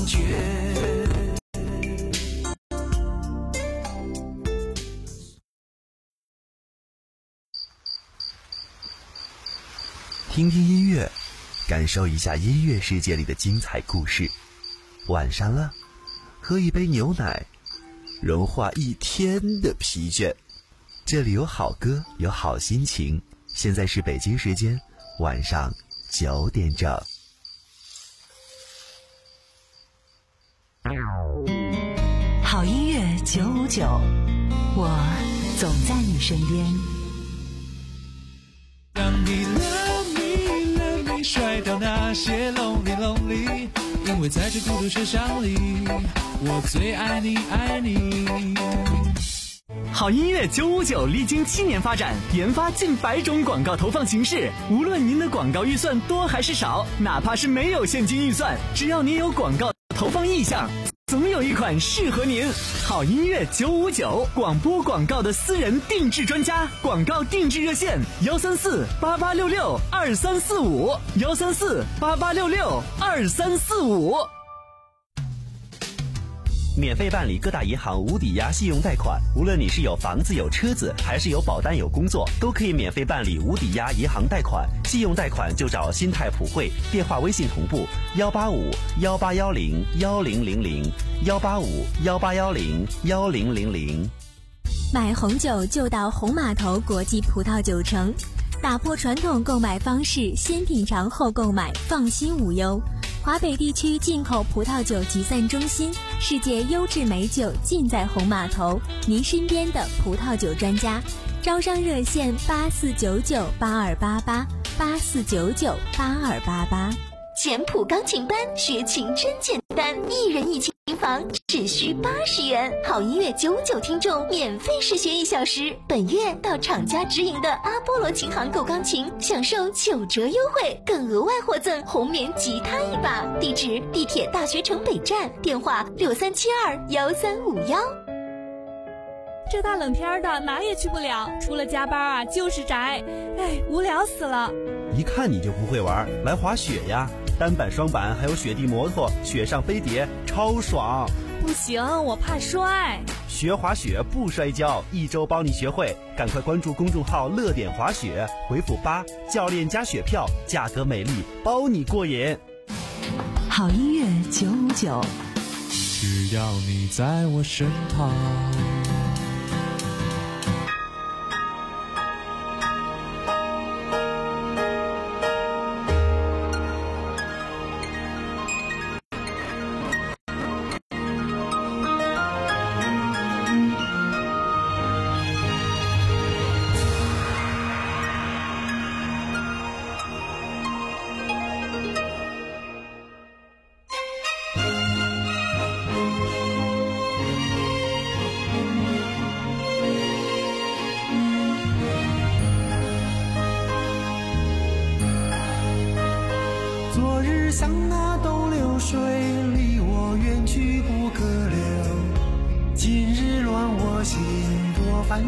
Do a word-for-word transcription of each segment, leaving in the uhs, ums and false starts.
觉。 听听音乐，感受一下音乐世界里的精彩故事。晚上了，喝一杯牛奶，融化一天的疲倦。这里有好歌，有好心情。现在是北京时间晚上九点整。 好音乐九五九，我总在你身边。 让你 love me love me 甩掉那些 lonely lonely， 因为在这孤独车厢里，我最爱你爱你。 好音乐九五九历经七年发展，研发近百种广告投放形式。无论您的广告预算多还是少，哪怕是没有现金预算，只要您有广告投放意向，总有一款适合您。好音乐九五九，广播广告的私人定制专家，广告定制热线幺三四八八六六二三四五幺三四八八六六二三四五。 免费办理各大银行无抵押信用贷款，无论你是有房子有车子，还是有保单有工作，都可以免费办理无抵押银行贷款。信用贷款就找新泰普惠，电话微信同步幺八五幺八幺零幺零零零幺八五幺八幺零幺零零零。 买红酒就到红码头国际葡萄酒城，打破传统购买方式，先品尝后购买，放心无忧。华北地区进口葡萄酒集散中心，世界优质美酒尽在红码头，您身边的葡萄酒专家。招商热线八四九九八二八八八四九九八二八八。 简谱钢琴班学琴真简单，一人一琴房只需八十元，好音乐九五九听众免费试学一小时。本月到厂家直营的阿波罗琴行购钢琴，享受九折优惠，更额外获赠红棉吉他一把。地址：地铁大学城北站，电话六三七二幺三五幺。 这大冷天的哪也去不了，除了加班啊就是宅，哎，无聊死了。 一看你就不会玩，来滑雪呀！单板、双板还有雪地摩托，雪上飞碟，超爽！ 不行，我怕摔。 学滑雪不摔跤，一周帮你学会。赶快关注公众号“乐点滑雪”，回复八，教练加雪票，价格美丽，包你过瘾。 好音乐九五九， 只要你在我身旁。 昨日像那东流水，离我远去不可留。今日乱我心多烦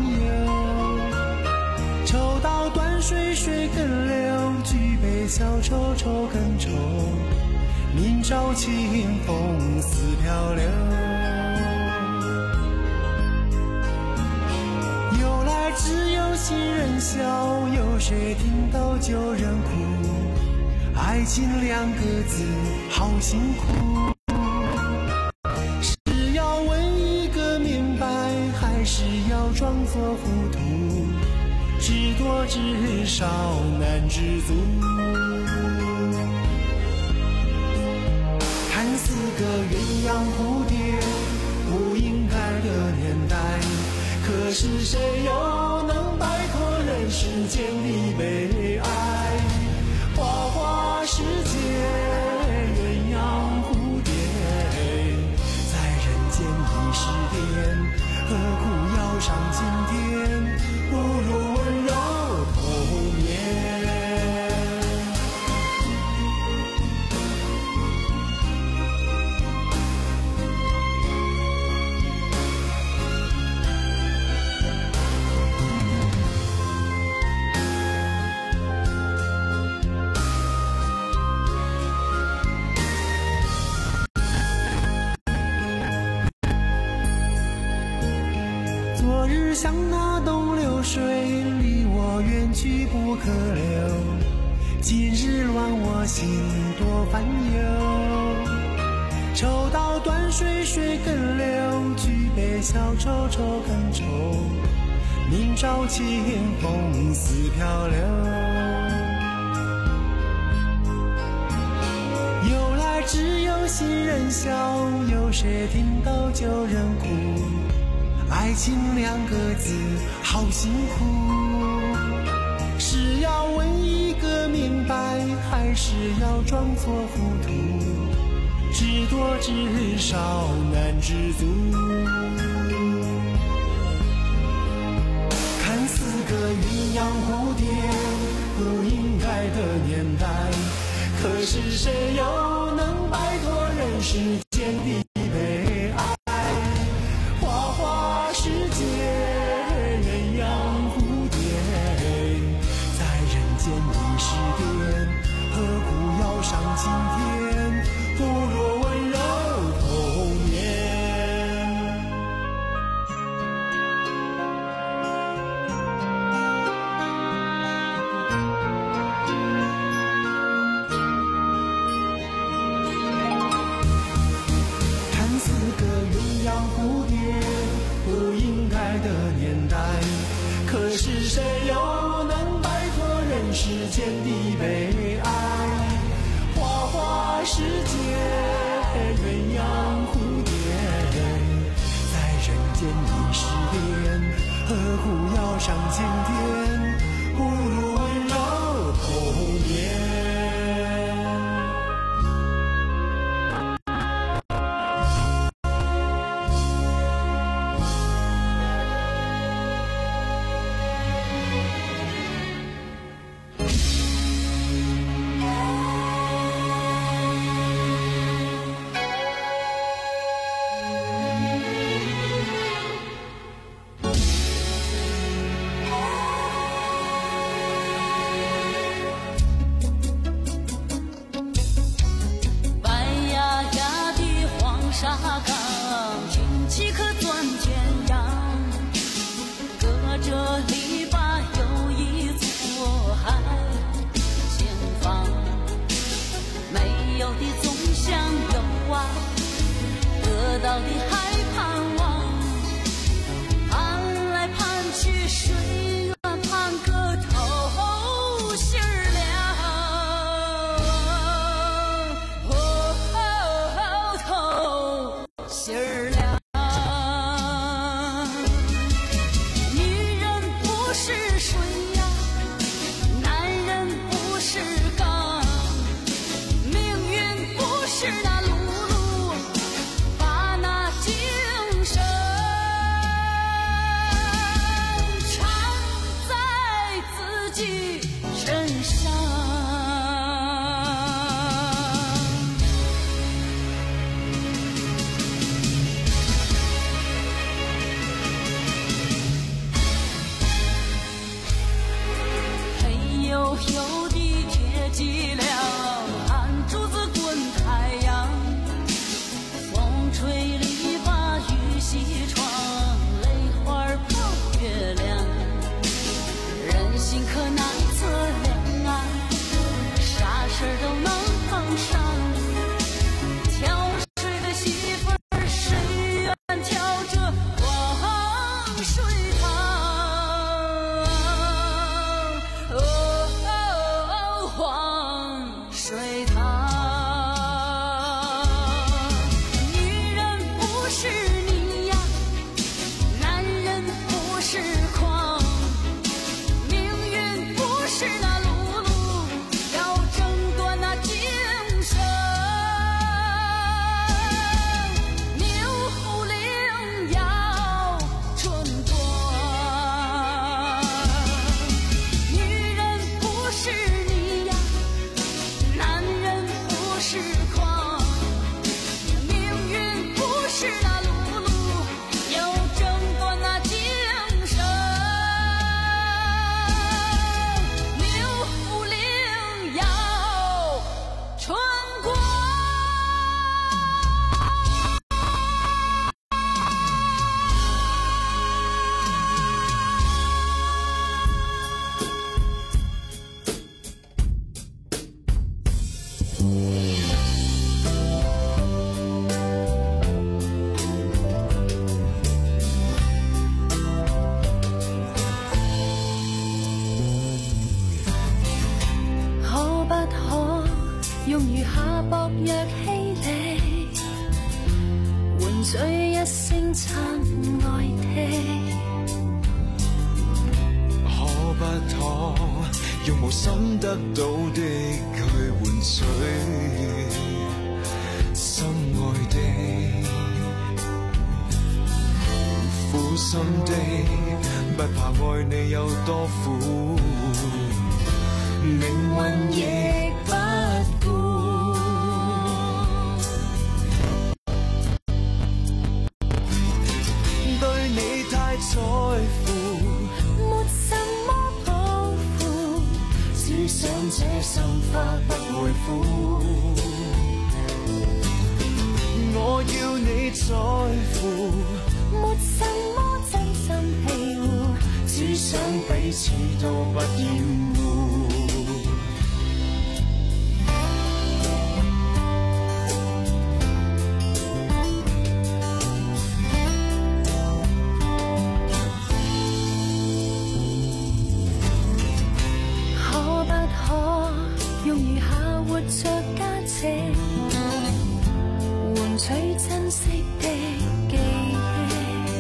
忧。抽刀断水水更流，举杯消愁愁更愁。明朝清风似飘流。由来只有新人笑，有谁听到旧人哭？爱情两个字好辛苦，是要问一个明白，还是要装作糊涂？知多知少难知足。看似个鸳鸯蝴蝶不应该的年代，可是谁又能摆脱人世间的悲哀？花花世界鸳鸯蝴蝶，在人间已是癫，何苦要上青天？不如温柔同眠。 日像那东流水，离我远去不可留。今日乱我心多烦忧。抽刀断水水更流，举杯消愁愁更愁。明朝清风似飘流。由来只有新人笑，有谁听到旧人哭？爱情两个字好辛苦，是要问一个明白，还是要装作糊涂？知多知少难知足。看似个鸳鸯蝴蝶，不应该的年代，可是谁又能摆脱人世间的悲哀？花花世界，鸳鸯蝴蝶，在人间的诗典，何苦要上青天？不若温柔童年。看似个鸳鸯蝴蝶，不应该的年代，可是谁又能摆脱人世间的悲哀？花花世界，鸳鸯蝴蝶，在人间的诗典，何苦要上青天？不如温柔童年。 沙岗，军旗可钻天涯，隔着篱笆有一座海前方，没有的总想有啊，得到的还盼望，盼来盼去谁愿盼个头心儿凉。心儿凉，女人不是水呀，男人不是钢，命运不是那辘轳，把那结親愛的。 可不可用無心得到的去換取心愛的？苦心的，不怕愛你有多苦，命運亦不顧。對你太在乎， 沒什麼抱負，只想這心花不會枯。 我要你在乎， 沒什麼真心庇護， 只想彼此都不厭惡。 可不可用餘下活着價值，換取珍惜的記憶？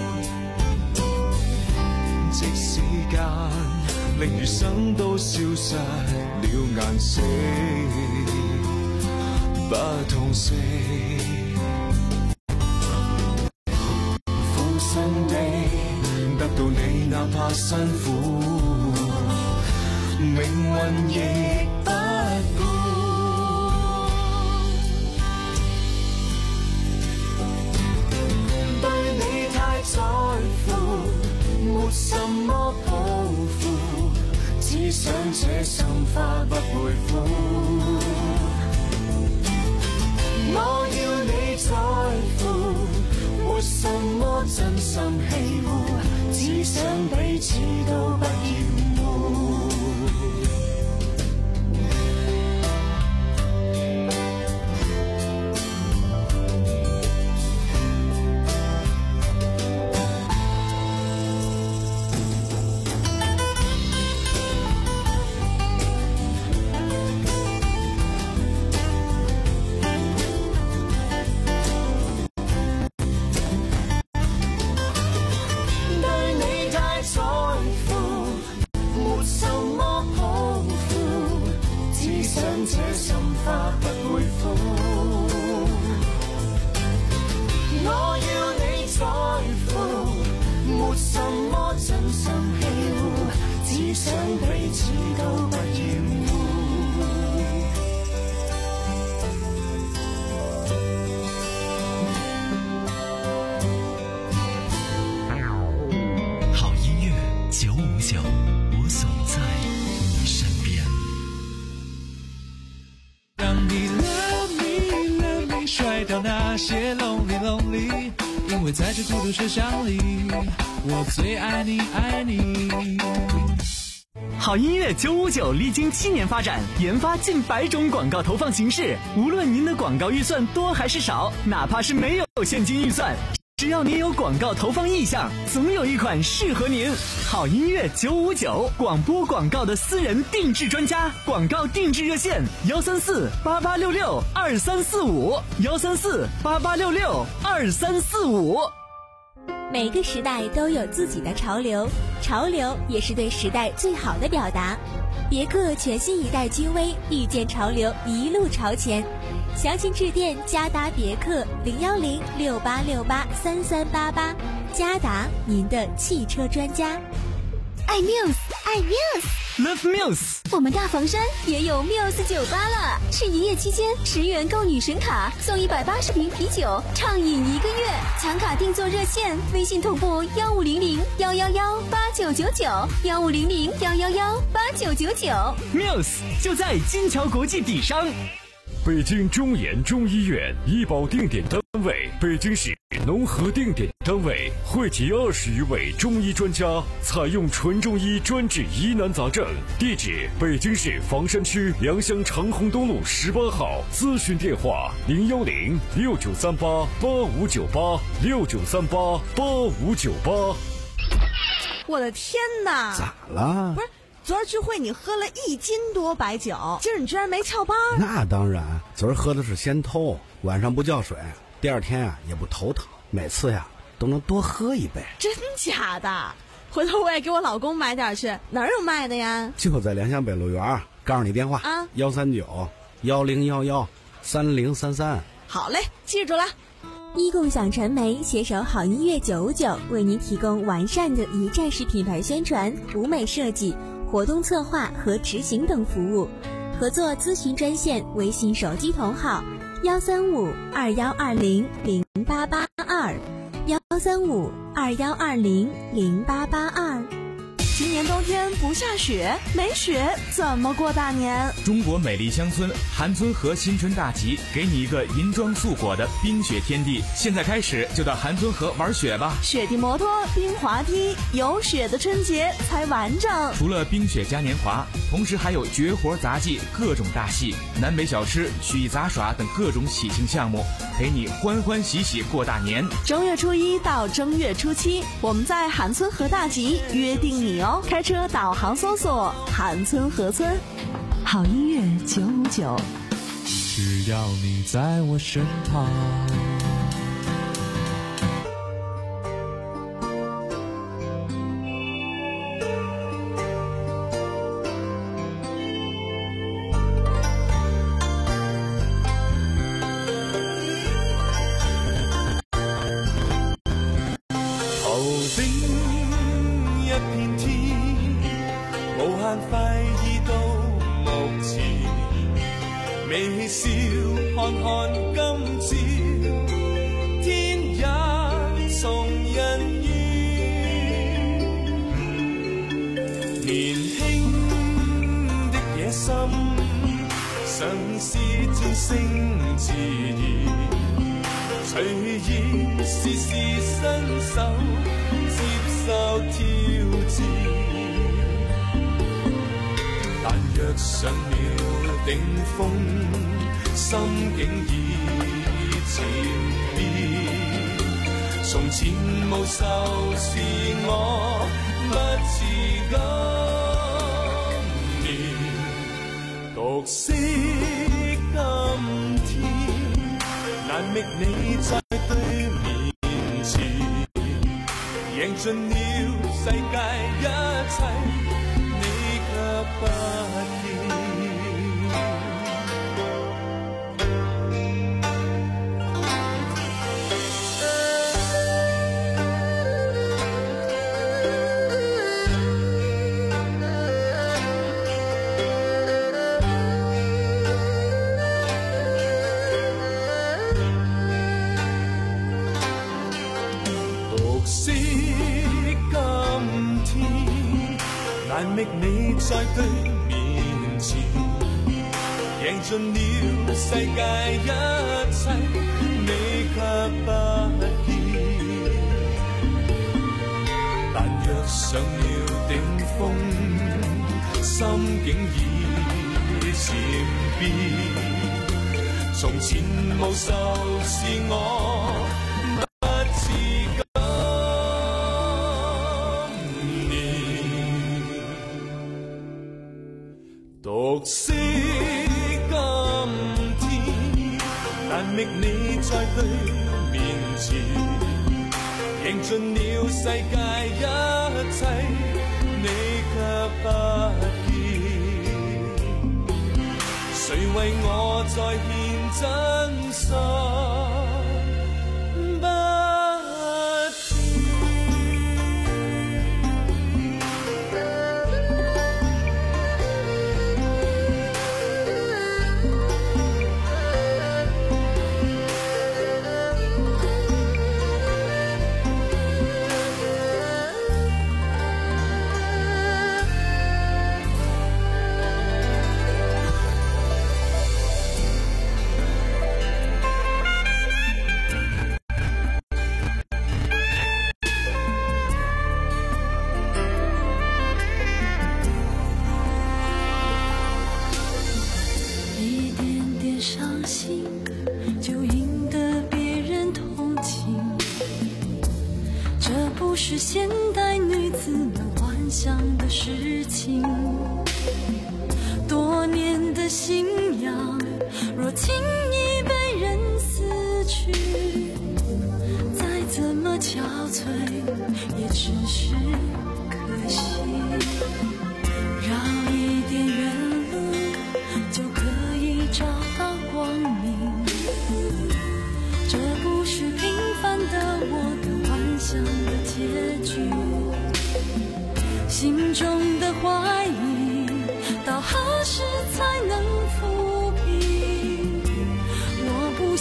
即時間令餘生都消失了顏色，不痛惜。苦心地得到你，哪怕辛苦，命運亦不顧。對你太在乎，沒什麼抱負，只想這心花不會枯。我要你在乎，沒什麼真心欺護，只想彼此都不厭惡。 在这孤独车厢里，我最爱你爱你。 好音乐九五九历经七年发展，研发近百种广告投放形式。无论您的广告预算多还是少，哪怕是没有现金预算，只要您有广告投放意向，总有一款适合您。好音乐九五九，广播广告的私人定制专家，广告定制热线幺三四八八六六二三四五幺三四八八六六二三四五。 每个时代都有自己的潮流，潮流也是对时代最好的表达。别克全新一代君威，遇见潮流，一路朝前。详情致电嘉达别克零幺零六八六八三三八八，嘉达您的汽车专家。 爱 Muse， 爱 Muse，Love Muse。 我们大房山也有 Muse 酒吧了，是营业期间十元购女神卡送一百八十瓶啤酒，畅饮一个月。抢卡订座热线：微信同步幺五零零幺幺幺八九九九幺五零零幺幺幺八九九九。 Muse 就在金桥国际底商。 北京中研中医院医保定点单位，北京市农合定点单位，汇集二十余位中医专家，采用纯中医专治疑难杂症。地址：北京市房山区良乡长虹东路十八号。咨询电话：零幺零六九三八八五九八六九三八八五九八。 我的天哪！ 咋了？ 不是。昨儿聚会你喝了一斤多白酒，今儿你居然没翘班？ 那当然，昨儿喝的是仙偷，晚上不叫水，第二天啊也不头疼。每次呀都能多喝一杯。 真假的？回头我也给我老公买点去。哪儿有卖的呀？ 就在良乡北路园，告诉你电话啊， 幺三九幺零幺幺三零三三。 好嘞，记住了。 一共享传媒携手好音乐九五九，为您提供完善的一站式品牌宣传、舞美设计、活动策划和执行等服务。合作咨询专线：微信手机同号幺三五二幺二零零八八二幺三五二幺二零零八八二。 今年冬天不下雪，没雪怎么过大年？ 中国美丽乡村韩村河新春大集，给你一个银装素裹的冰雪天地。现在开始就到韩村河玩雪吧！ 雪地摩托、冰滑梯，有雪的春节才完整。 除了冰雪嘉年华，同时还有绝活杂技、各种大戏、南北小吃、曲艺杂耍等各种喜庆项目，陪你欢欢喜喜过大年。 正月初一到正月初七，我们在韩村河大集约定你哦。开车导航搜索韩村河村。 好音乐九五九， 只要你在我身旁。 微笑看看今朝，天也從人願。年輕的野心，嘗試戰勝自然，隨意試試伸手，接受挑戰。但若上了頂峰，心境已漸變。從前無愁是我不似今年，獨惜今天，難覓你在對面前，贏盡了世界一切。不見，獨惜今天，難覓你在對面前，贏盡了世界一切，你卻不見。但若上了頂峰，心境已漸變。從前無愁是我不似今年，獨惜今天，難覓你在對面前，贏盡了世界一切，你卻不見。誰為我再獻真心？ 是现代女子们幻想的事情，多年的信仰若轻易被人撕去，再怎么强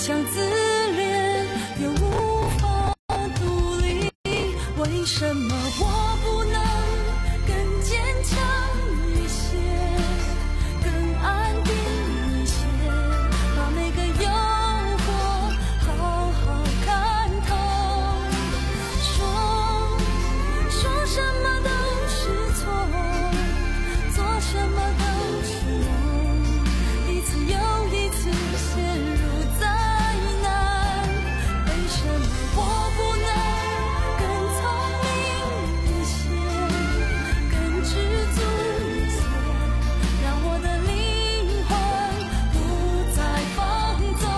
想自恋又无法独立，为什么我不能更坚强一些，更安定一些，把每个诱惑好好看透。说说什么都是错，做什么都是梦，一次又一次陷入灾难。为什么我不能更聪明一些，更知足一些，让我的灵魂不再放纵？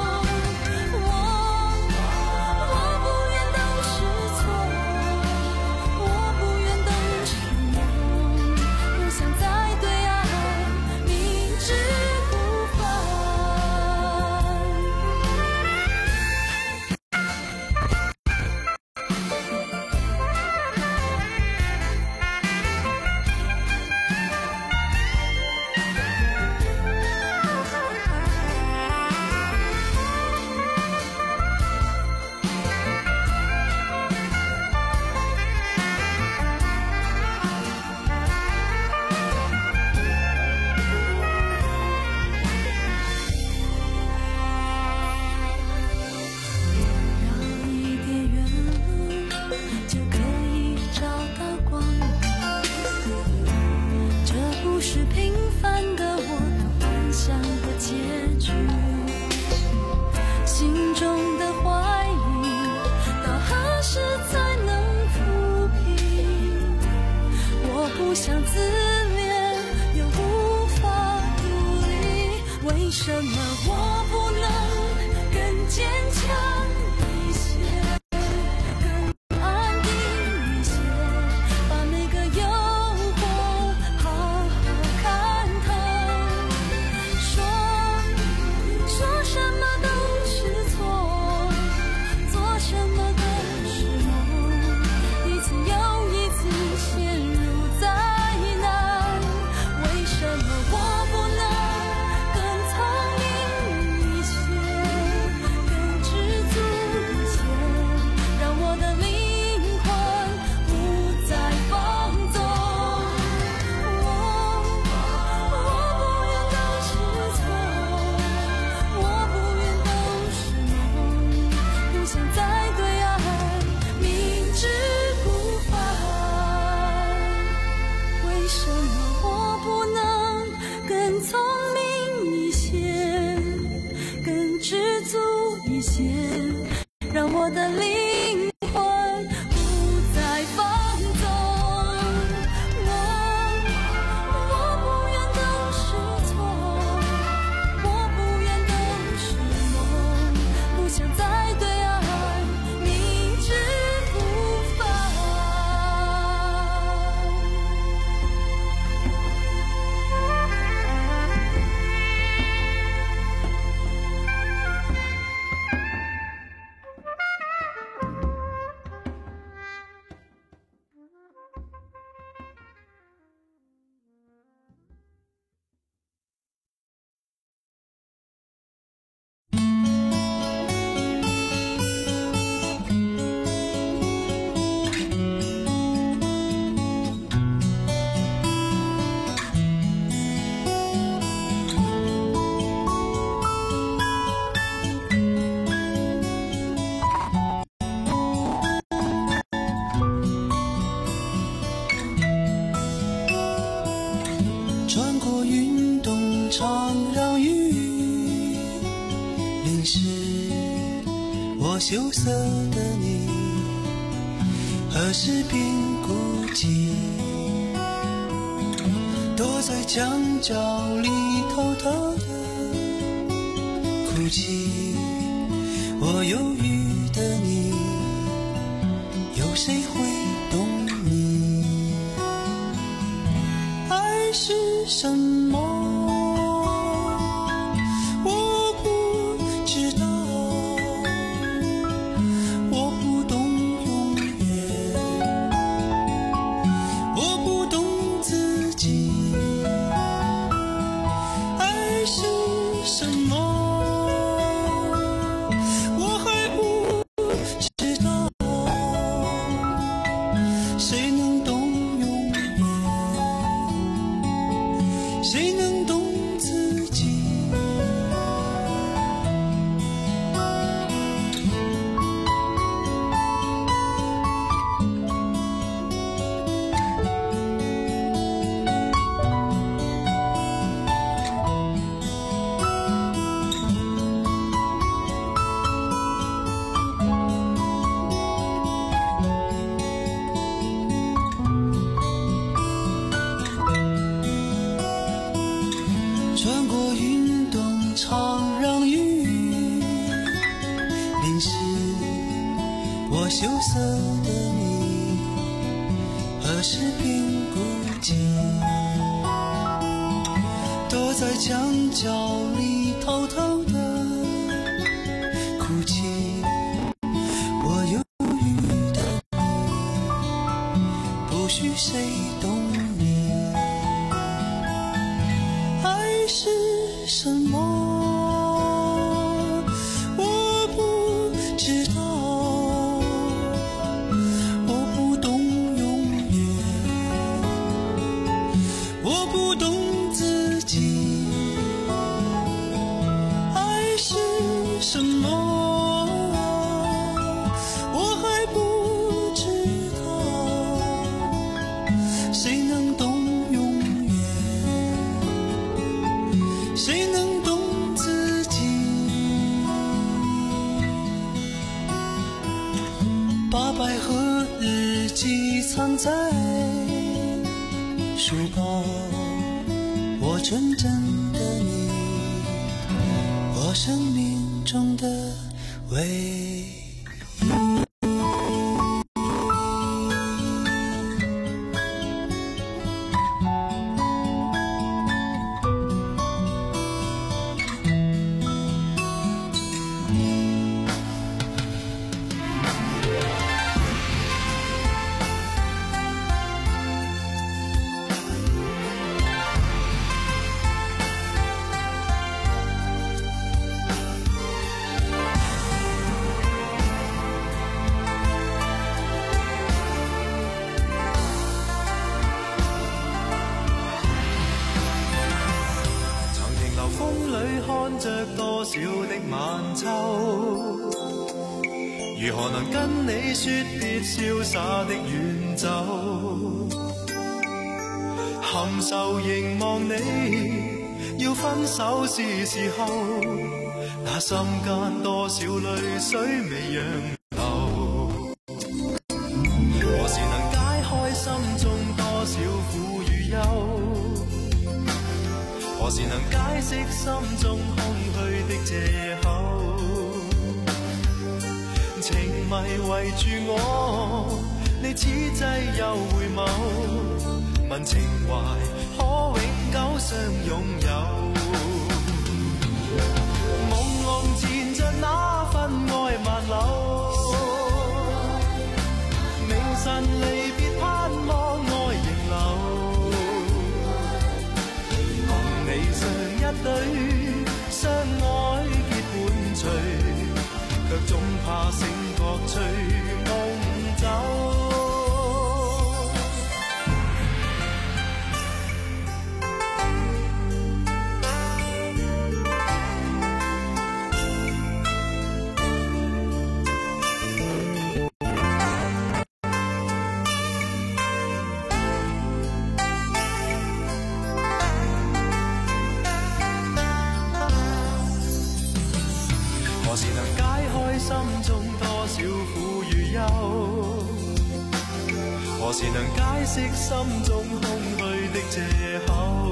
我我不愿都是错，我不愿都是梦，不想再对爱明知故犯。绕一点远路就可以找到光明，这不是平凡的我的幻想的结局。心中的怀疑到何时才能抚平？我不想自恋又无法独立，为什么我不能更坚强一些，更安定一些，把每个诱惑好好看透？说说什么都是错，做什么都是梦，一次又一次陷入灾难。为什么我不能更聪明一些，更知足一些，让我的灵魂不再放纵？我我不愿都是错，我不愿都是梦，不想再对爱明知故犯。为什么我不能更聪明一些，更知足一些，让我的灵魂不再放纵？我我不愿都是错，我不愿都是梦，不想再对爱明知故犯。 穿过运动场，让雨淋湿我羞涩的你，何时便孤寂，躲在墙角里偷偷的哭泣。我忧郁的你，有谁会懂你？爱是什么？我不知道，我不懂永远，我不懂自己。爱是什么？ 淋湿我羞涩的你，何时便孤寂？躲在墙角里偷偷的哭泣，我忧郁的你，不需谁懂你。爱是什么？把百合日记藏在书包，我纯真的你，我生命中的唯一。着多少的晚秋，如何能跟你说别潇洒的远走？含愁凝望你，要分手是时候，那心间多少泪水未让流？何时能解开心中多少苦与忧？何时能解释心中空虚的借口？情迷围住我，你此际又回眸，问情怀可永久相拥有？朦胧纏着那份爱萬縷，明晨離別盼望愛仍留。一對相愛結伴隨，卻總怕醒覺隨夢走。心中多少苦與憂，何時能解釋心中空虛的借口？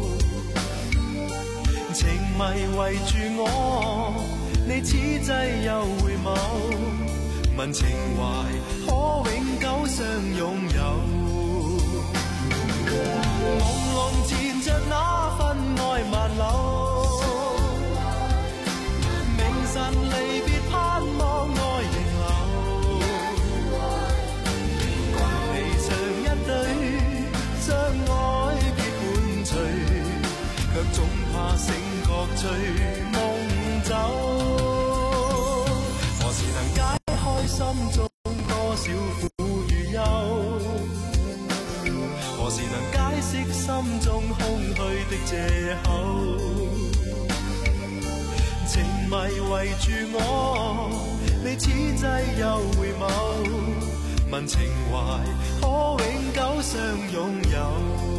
情迷圍住我，你此際又回眸，問情懷可永久相擁有？朦朧纏着那份愛萬縷，明晨離別盼望愛仍留，共離場一對，將愛結伴隨，卻總怕醒覺隨夢走。何時能解開心中多少苦與憂？何時能解釋心中空虛的借口？情迷圍住我，你此際又回眸，問情懷可永久相擁有？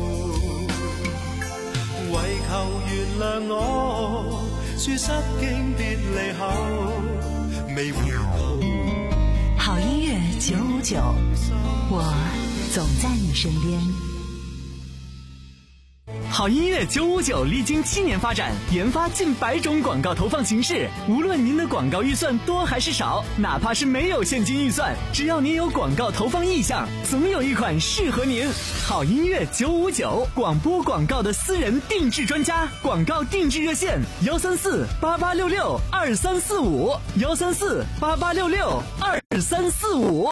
唯求原諒我，說失經別離後未回頭。 好音樂九五九，我總在你身邊。 好音乐九五九历经七年发展，研发近百种广告投放形式。无论您的广告预算多还是少，哪怕是没有现金预算，只要您有广告投放意向，总有一款适合您。好音乐九五九，广播广告的私人定制专家，广告定制热线：幺三四八八六六二三四五，幺三四八八六六二三四五。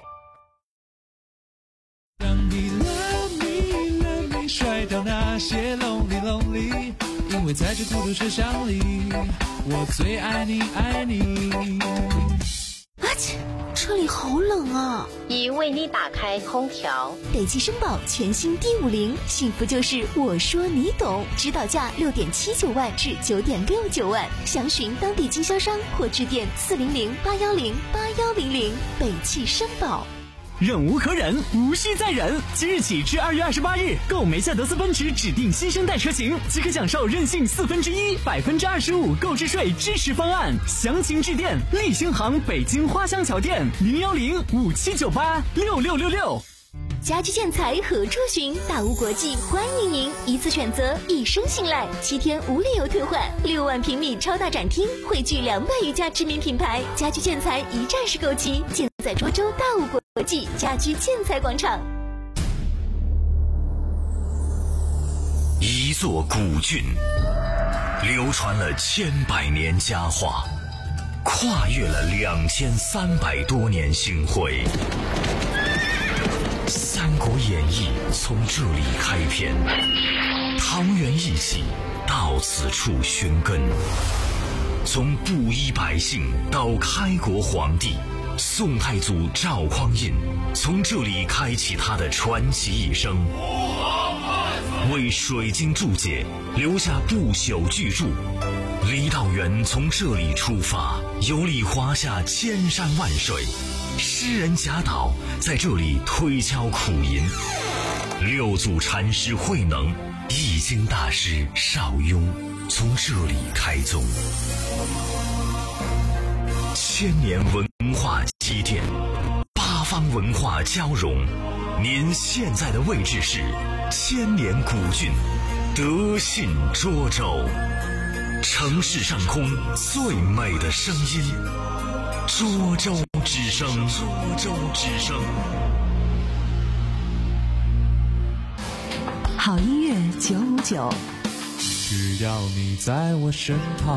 甩掉那些 lonely lonely， 因为在这孤独车厢里，我最爱你爱你。 啊切，车里好冷啊！ 已为你打开空调。 北汽绅宝全新 D 五零，幸福就是我说你懂，指导价六点七九万至九点六九万，详询当地经销商或致电四零零八幺零八幺零零。北汽绅宝。 忍无可忍，无需再忍。即日起至二月二十八日，购梅赛德斯奔驰指定新生代车型，即可享受任性四分之一、百分之二十五购置税支持方案。详情致电立星行北京花乡桥店零幺零五七九八六六六六。 家居建材何处寻？大屋国际欢迎您，一次选择，一生信赖，七天无理由退换，六万平米超大展厅，汇聚两百余家知名品牌，家居建材一站式购齐，建在涿州大屋国际家居建材广场。 一座古郡，流传了千百年佳话，跨越了两千三百多年星辉。《三国演义》从这里开篇，桃园义气到此处寻根。从布衣百姓到开国皇帝，宋太祖赵匡胤从这里开启他的传奇一生，为水晶注解留下不朽巨著。郦道元从这里出发，游历华夏千山万水。诗人贾岛在这里推敲苦吟，六祖禅师慧能、易经大师邵雍从这里开宗。千年文化积淀，八方文化交融。您现在的位置是千年古郡德信涿州，城市上空最美的声音，涿州之声，涿州之声。 好音乐九五九， 只要你在我身旁。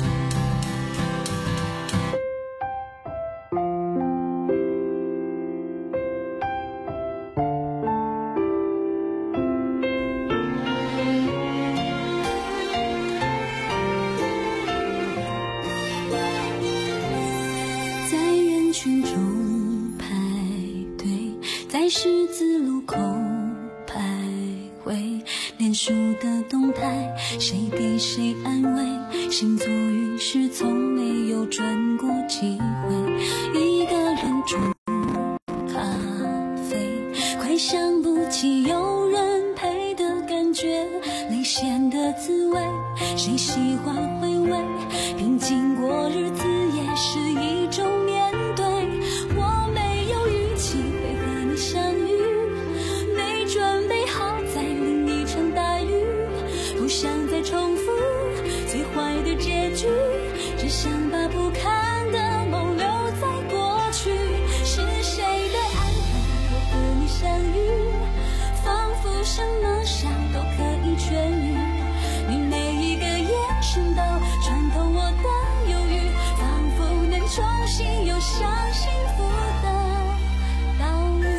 十字路口徘徊，脸书的动态，谁给谁安慰？星座运势从没有转过机会。一个人煮咖啡，快想不起有人陪的感觉，泪咸的滋味，谁喜欢回味？平静过日子也是一种面对。我没有预期会和你相遇，没准备好再淋一场大雨，不想再重复最坏的结局，只想把不堪的梦留在过去。是谁的安排我和你相遇，仿佛什么伤都可以痊愈，你每一个眼神都穿透我的犹豫，仿佛能重新又相幸福的岛屿。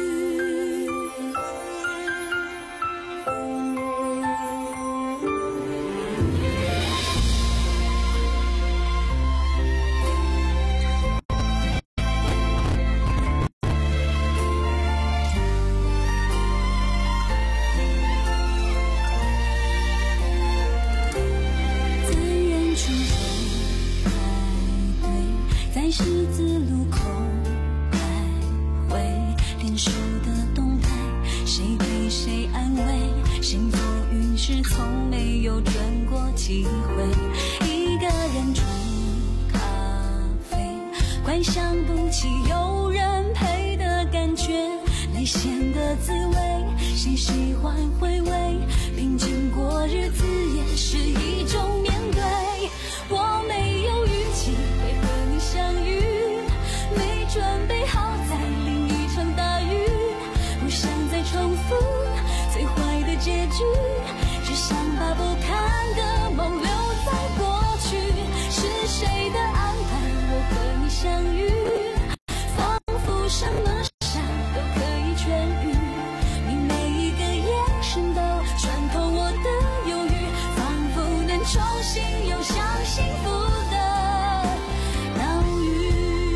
在十字路口徘徊，脸书的动态，谁给谁安慰？星座运势从没有转过机会。一个人煮咖啡，快想不起有人陪的感觉，泪咸的滋味，谁喜欢回味？平经过日子也是一种面对。我没有运气会和你相遇，没准备好在淋一场大雨，不想再重复最坏的结局，只想把不堪的梦留在过去。是谁的安排我和你相遇，仿佛什么伤都可以痊愈，你每一个眼神都穿透我的忧郁，仿佛能重新游向幸福的岛屿。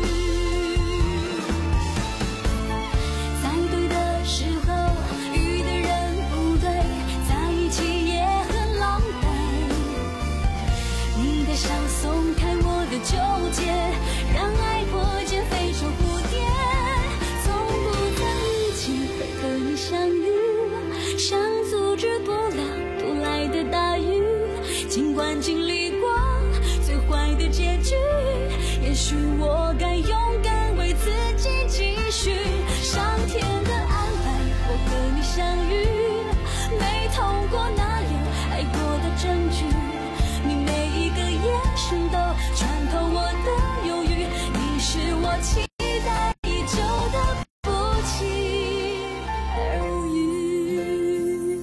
在对的时候遇的人不对，在一起也很狼狈，你的笑松开我的纠结，让爱破茧飞出蝴蝶，从不曾预期会和你相遇，想阻止不了突来的大雨，尽管经历过最坏的结局，也许我该勇敢为自己继续。上天的安排我和你相遇，没痛过哪有爱过的证据，你每一个眼神都穿透我的忧郁，你是我期待已久的不期而遇。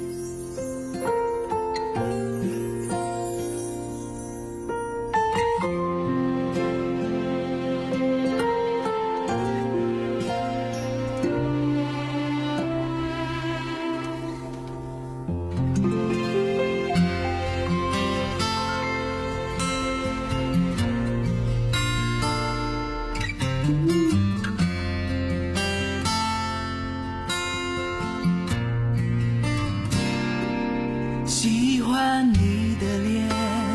喜欢你的脸，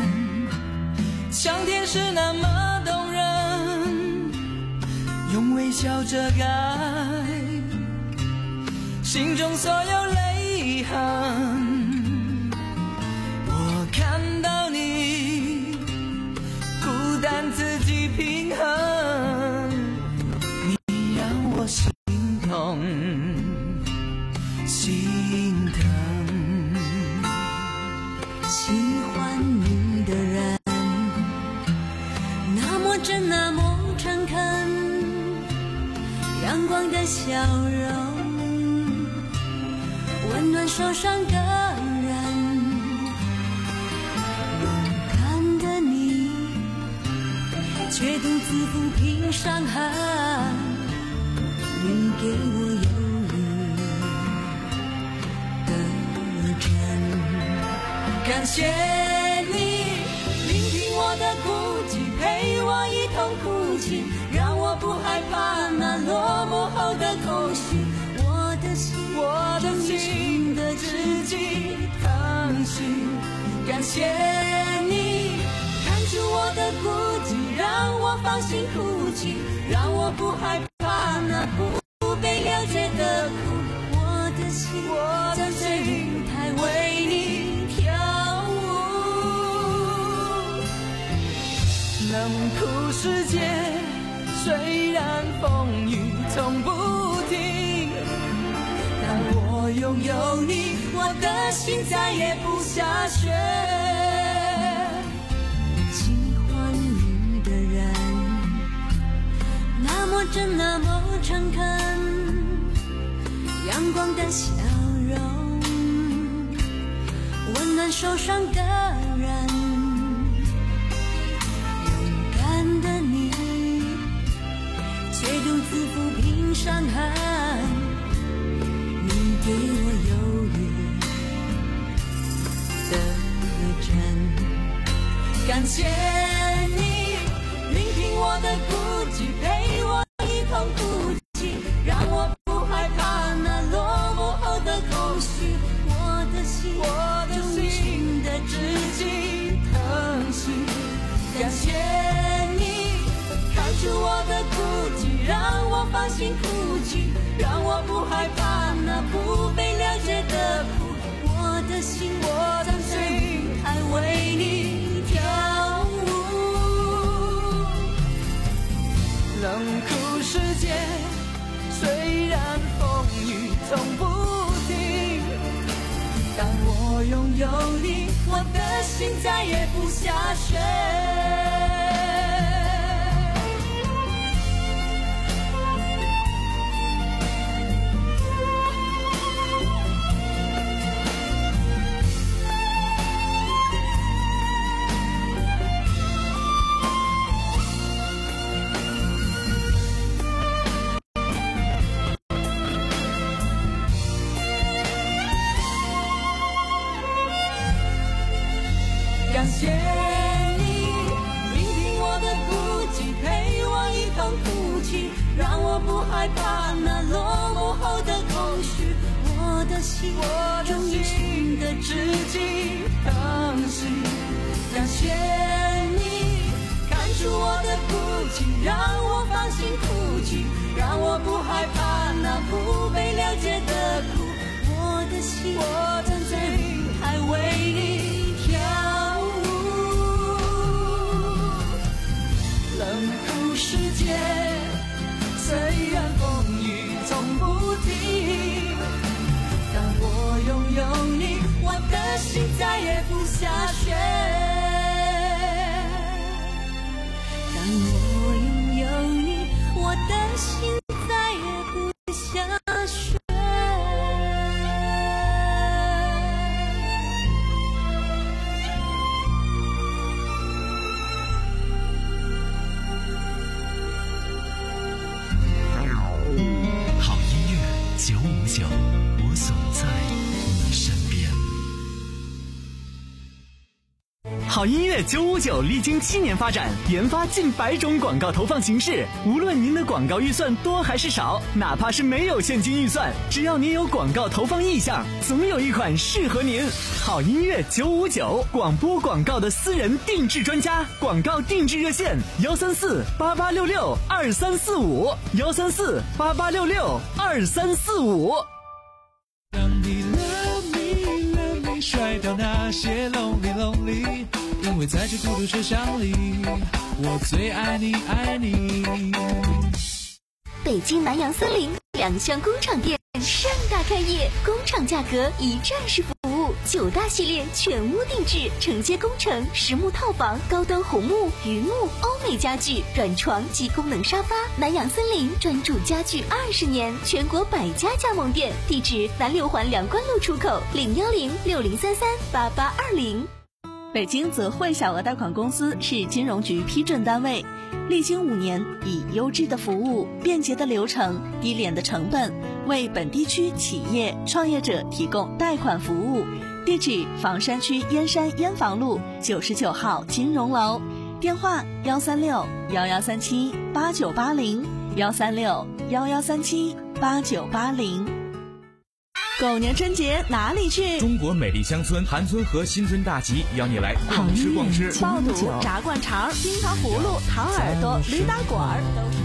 像天使那么动人，用微笑遮盖心中所有泪痕。我看到你孤单自己平衡，你让我心痛心疼。 喜欢你的人那么真那么诚恳，阳光的笑容温暖受伤的人，勇敢的你却独自抚平伤痕，你给我忧郁的真。 感谢你聆听我的孤寂，陪我一同哭泣，让我不害怕那落寞后的空虚。 我的心， 我的心的知己疼惜。感谢你看出我的孤寂，让我放心哭泣，让我不害怕那不被了解的苦。 我的心， 我的心还为你跳舞。冷酷世界虽然风雨从不停，但我拥有你，我的心再也不下雪。 喜欢你的人那么真那么诚恳，阳光的笑容温暖受伤的人，勇敢的你却独自抚平伤痕，你给我忧郁的真。 感谢你聆听我的孤寂，陪我一同哭泣，让我不害怕那落寞后的空虚。 我的心， 我的心的知己疼惜。感谢你看出我的孤寂，让我放心哭泣，让我不害怕那不被了解的苦。 我的心， 我的心还为你跳舞。冷酷世界虽然风雨从不停，但我拥有你，我的心再也不下雪。感谢你聆听我的孤寂，陪我一同哭泣，让我不害怕那落寞后的空虚。我的心终于寻得知己疼惜。感谢你看出我的孤寂，让我放心哭泣，让我不害怕那不被了解的苦。我的心站在云海为你跳舞。冷酷世界，虽然风雨从不停，当我拥有你，我的心再也不下雪。当我拥有你，我的心再也不下雪。 九五九，我总在你身边。 好音乐九五九历经七年发展，研发近百种广告投放形式。无论您的广告预算多还是少，哪怕是没有现金预算，只要您有广告投放意向，总有一款适合您。好音乐九五九，广播广告的私人定制专家，广告定制热线：幺三四八八六六二三四五，幺三四八八六六二三四五。 当你 love me love me 甩掉那些 lonely lonely， 因为在这孤独车厢里，我最爱你爱你。 北京南洋森林两厢工厂店盛大开业，工厂价格一站式服务，九大系列全屋定制，承接工程、实木套房、高端红木、榆木、欧美家具、软床及功能沙发。南洋森林专注家具二十年，全国百家加盟店，地址南六环梁关路出口，零幺零六零三三八八二零。 北京泽汇小额贷款公司是金融局批准单位，历经五年，以优质的服务、便捷的流程、低廉的成本，为本地区企业创业者提供贷款服务。地址：房山区燕山燕房路九十九号金融楼，电话：幺三六幺幺三七八九八零，幺三六幺幺三七八九八零。狗年春节哪里去？ 中国美丽乡村韩村和新村大集邀你来逛吃逛吃， 爆肚、炸灌肠、冰糖葫芦、糖耳朵、驴打滚。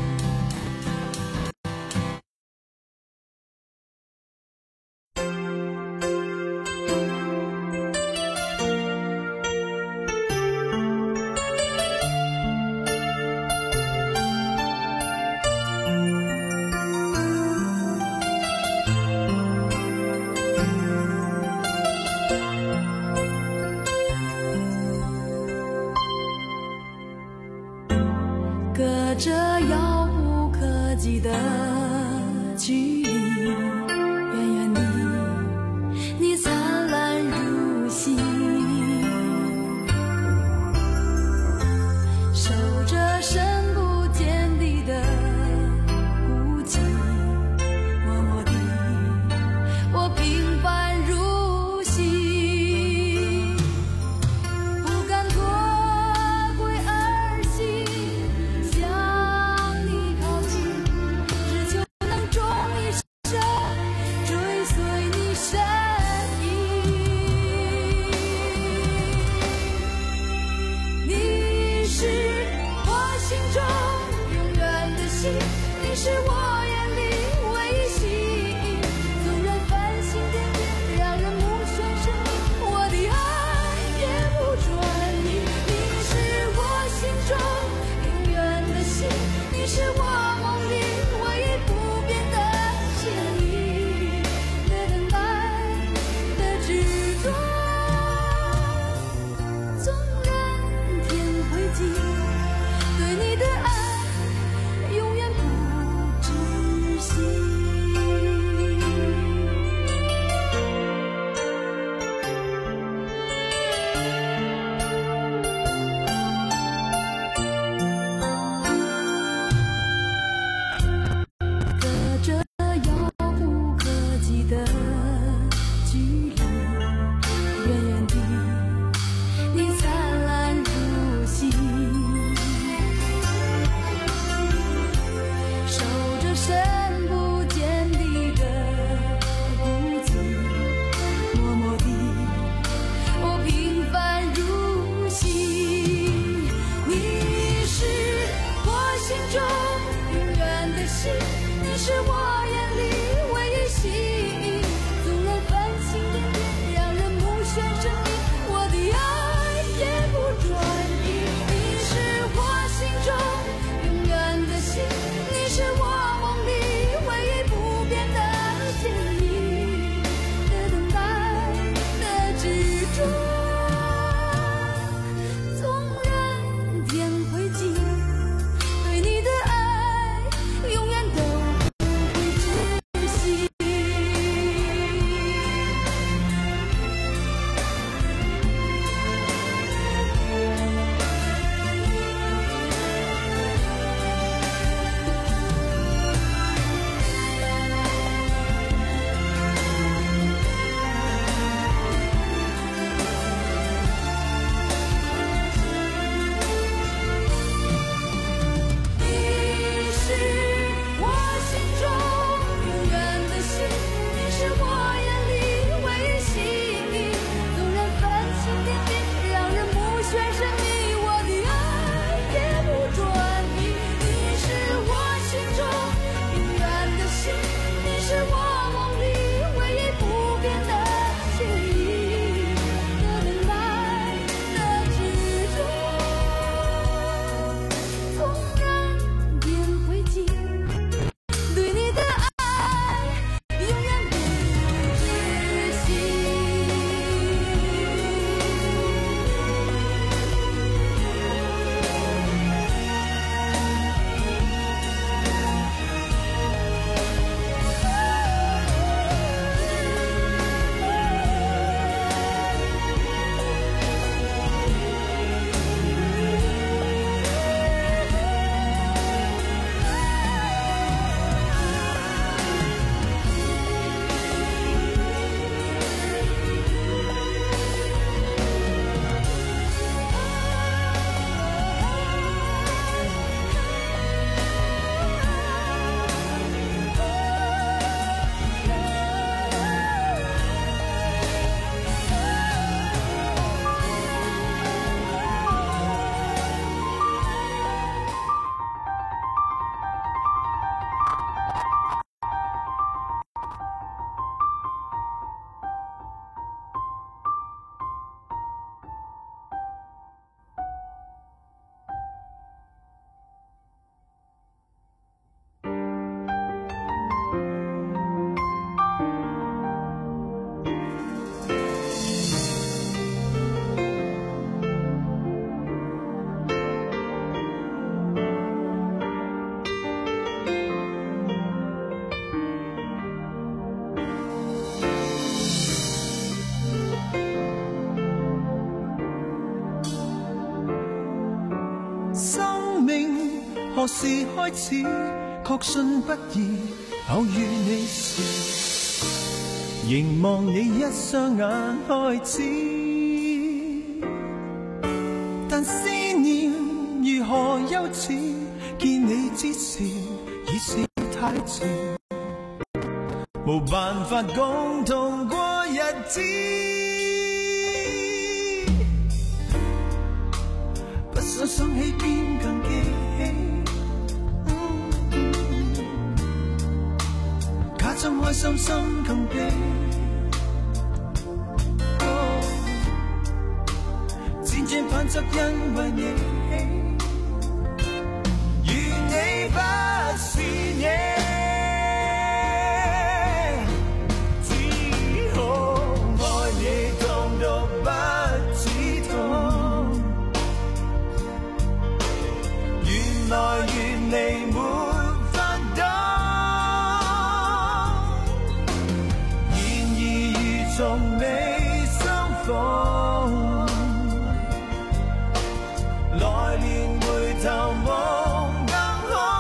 隔着遥不可及的距离，远远你，你灿烂如昔，守着深不见底的孤寂，默默地，我平凡如洗，不敢脱归而行。你是我眼里唯一吸引，纵然繁星点点，让人目眩神迷，我的爱也不转移。你是我心中永远的心，你是我梦里唯一不变的牵引，的等待，的执着。 是開始，確信不易偶遇你時，凝望你一雙眼開始，但思念如何幼稚，見你之時已是太遲，無辦法共同過日子，不想想起便更記起，假裝開心心更悲，輾轉反側因為你，如你不是你，只好愛你痛到不止痛，原來原離沒法懂，然而如從未相逢，來年回頭望更好。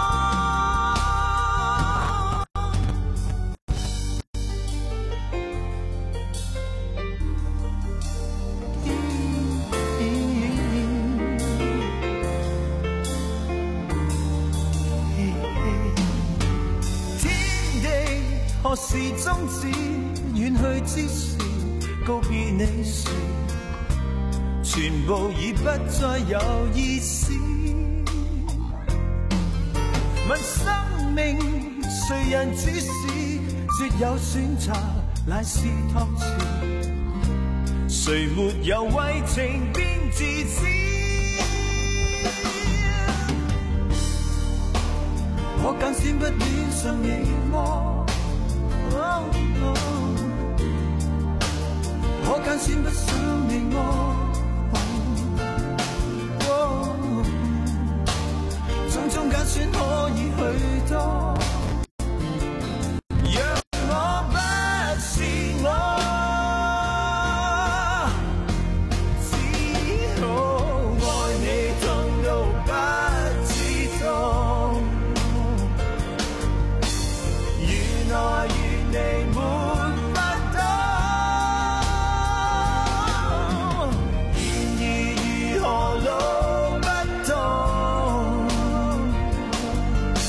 天地何時終止？遠去之時，告別你時，全部已不再有意思。問生命誰人主使，說有選擇乃是託詞，誰沒有為情變自私？我揀選不戀上你麼？哦哦我揀選不想你麼？種種揀選可以許多，若我不是我，只好愛你痛到不止痛，原來原離沒法懂，然而如何路不同，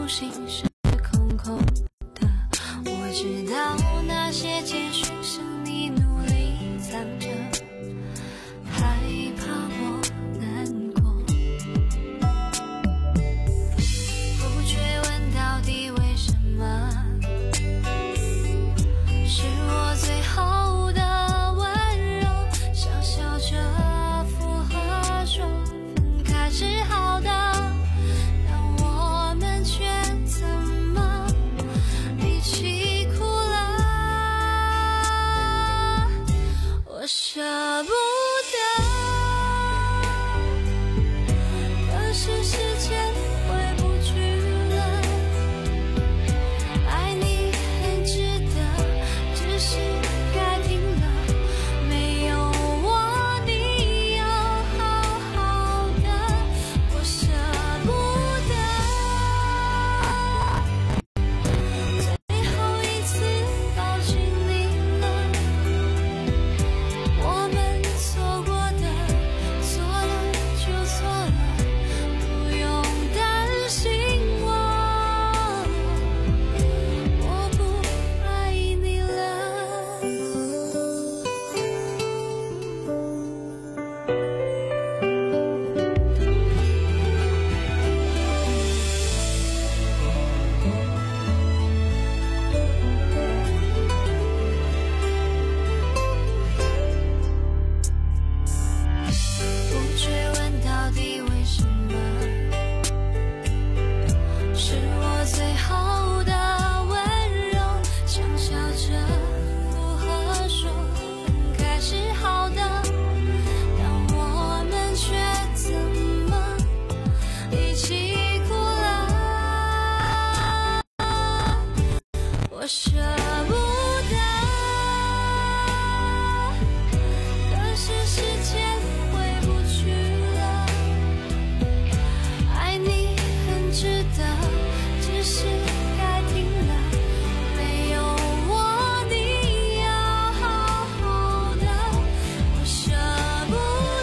心是空空的。我知道那些结局是你努力藏着，害怕我难过。不追问到底为什么，是我最后的温柔，想笑着附和说分开是好的，但我们却怎么一起哭了。我舍不得，可是时间回不去了。爱你很值得，只是该停了。没有我你要好好的，我舍不得。最后一次抱紧你了，我们错过的，错了就错了，不用担心我，我不爱你了。不追问到底为什么，是我最后的温柔，想笑着附和说分开是好的，但我们却怎么一起哭了。我舍不得，可是时间回不去了。爱你很值得，只是该停了。没有我你要好好的，我舍不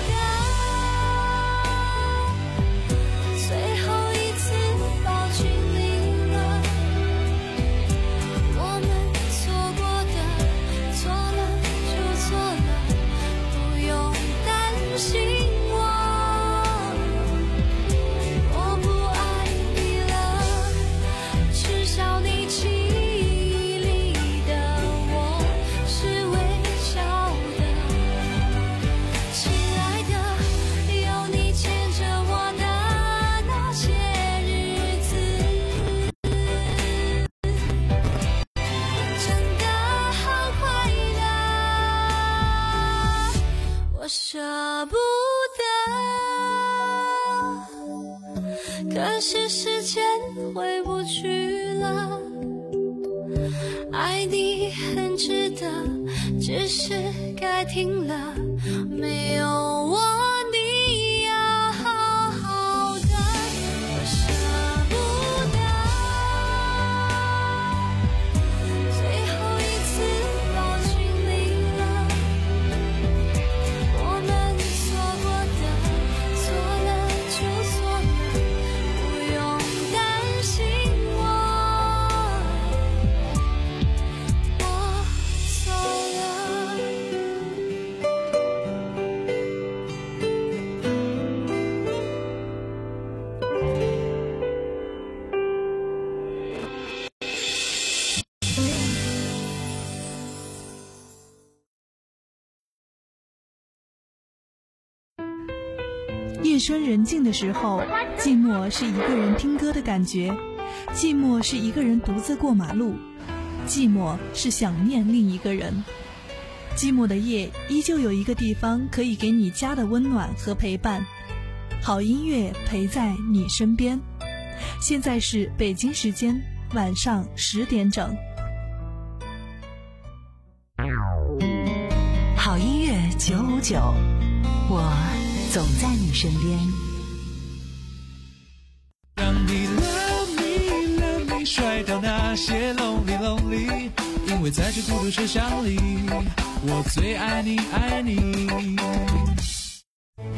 得。最后一次抱紧你了，我们错过的，错了就错了，不用担心我，我不爱你了。至少你记忆里的我是微笑的。亲爱的，有你牵着我的那些日子，真的好快乐。我舍不得，可是时间回不去了。爱你很值得，只是该停了。没有我你要好好的，我舍不得。最后一次抱紧你了，我们错过的，错了就错了，不用担心我，我错了。 夜深人静的时候，寂寞是一个人听歌的感觉，寂寞是一个人独自过马路，寂寞是想念另一个人。寂寞的夜，依旧有一个地方可以给你家的温暖和陪伴，好音乐陪在你身边。现在是北京时间晚上十点整。 好音乐九五九，我总在你身边。 让你 love me love me 甩掉那些 lonely lonely， 因为在这孤独车厢里，我最爱你爱你。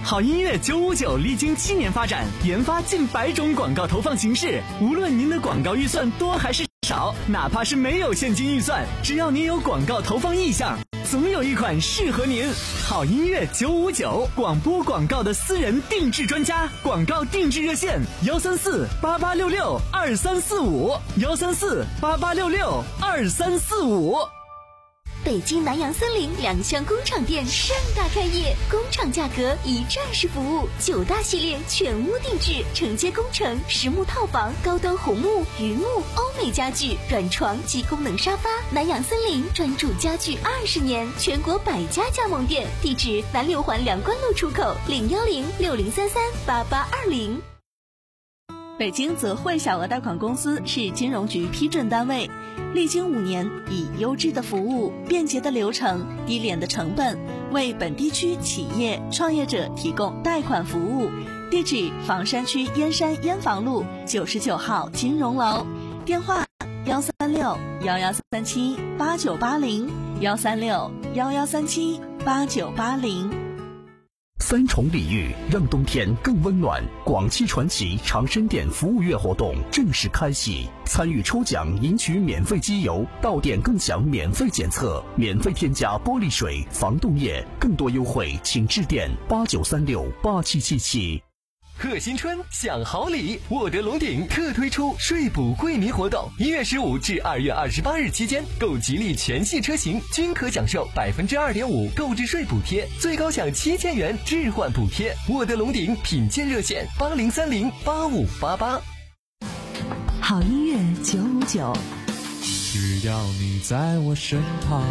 好音乐九五九历经七年发展，研发近百种广告投放形式。无论您的广告预算多还是少，哪怕是没有现金预算，只要您有广告投放意向，总有一款适合您。好音乐九五九，广播广告的私人定制专家，广告定制热线：幺三四八八六六二三四五，幺三四八八六六二三四五。 北京南洋森林两厢工厂店盛大开业，工厂价格一站式服务，九大系列全屋定制，承接工程、实木套房、高端红木、榆木、欧美家具、软床及功能沙发。南洋森林专注家具二十年，全国百家加盟店，地址南六环梁关路出口，零幺零六零三三八八二零。 北京泽汇小额贷款公司是金融局批准单位，历经五年，以优质的服务、便捷的流程、低廉的成本，为本地区企业创业者提供贷款服务。地址：房山区燕山燕房路九十九号金融楼，电话：幺三六幺幺三七八九八零，幺三六幺幺三七八九八零。 三重礼遇让冬天更温暖。广汽传祺长生店服务月活动正式开启，参与抽奖赢取免费机油，到店更享免费检测，免费添加玻璃水、防冻液，更多优惠请致电八九三六八七七七。 贺新春享好礼，沃德龙鼎特推出税补惠民活动，一月十五至二月二十八日期间，购吉利全系车型均可享受百分之二点五购置税补贴，最高享七千元置换补贴。沃德龙鼎品鉴热线：八零三零八五八八。 好音乐九五九， 只要你在我身旁。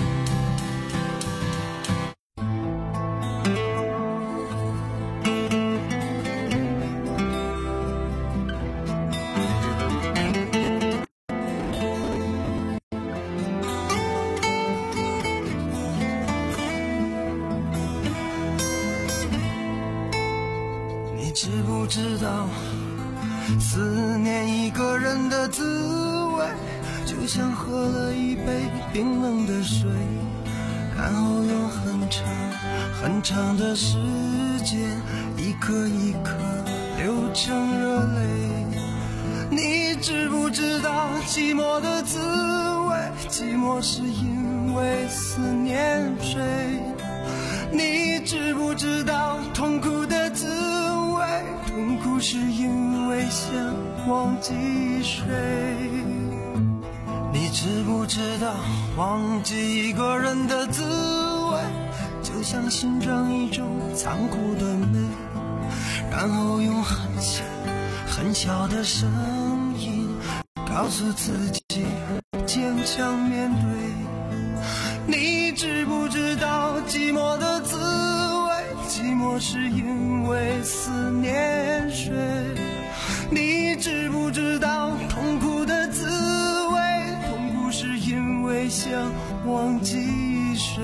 知不知道思念一个人的滋味，就像喝了一杯冰冷的水，然后用很长很长的时间一颗一颗流成热泪。你知不知道寂寞的滋味，寂寞是因为思念谁。你知不知道痛苦的滋味，痛苦是因为想忘记谁。你知不知道忘记一个人的滋味，就像欣赏一种残酷的美，然后用很小很小的声音告诉自己坚强面对。你知不知道寂寞的滋味，寂寞是因为思念谁。你知不知道痛苦的滋味，痛苦是因为想忘记谁。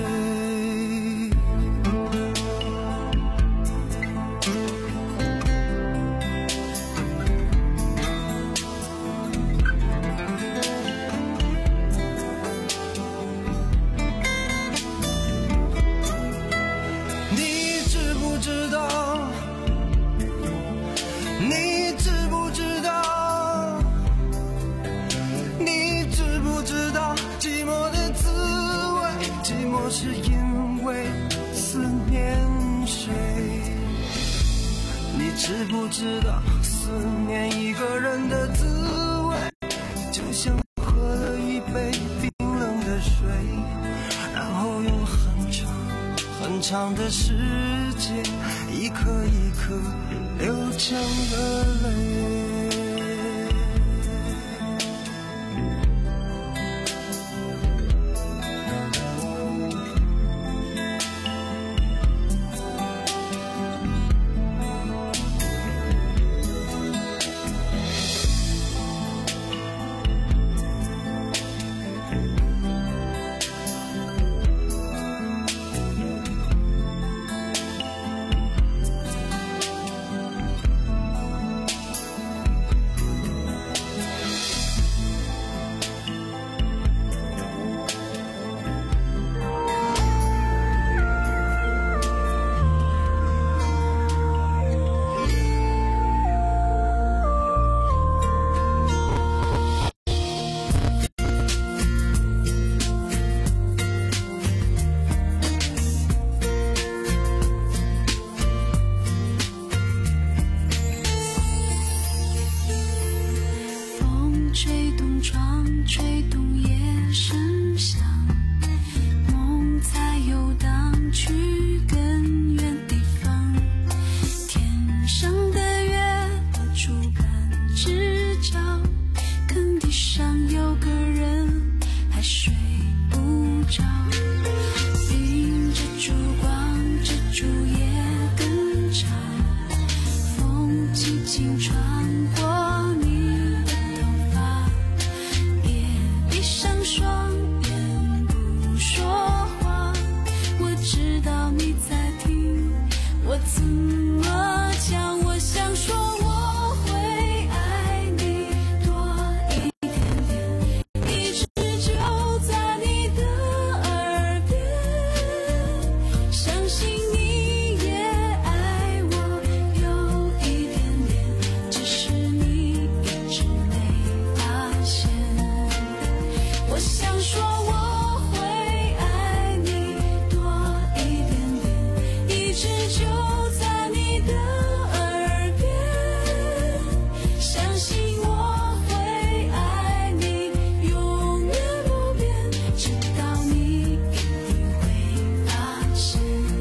是因为思念谁。你知不知道思念一个人的滋味，就像喝了一杯冰冷的水，然后用很长很长的时间一颗一颗流成了泪。 吹动夜声响，梦在游荡去更远地方，天上的月的主干直照，坑地上有个人还睡不着，迎着烛光蜘蛛也更长，风轻轻穿过你的头发，别闭上双眼不说话，我知道你在听，我怎么讲，我想说我会爱你多一点点，一直就在你的耳边，相信你也爱我有一点点，只是你一直没发现。我想说我会爱你多一点点，一直就在你的耳边，相信我会爱你永远不变，直到你一定会发现。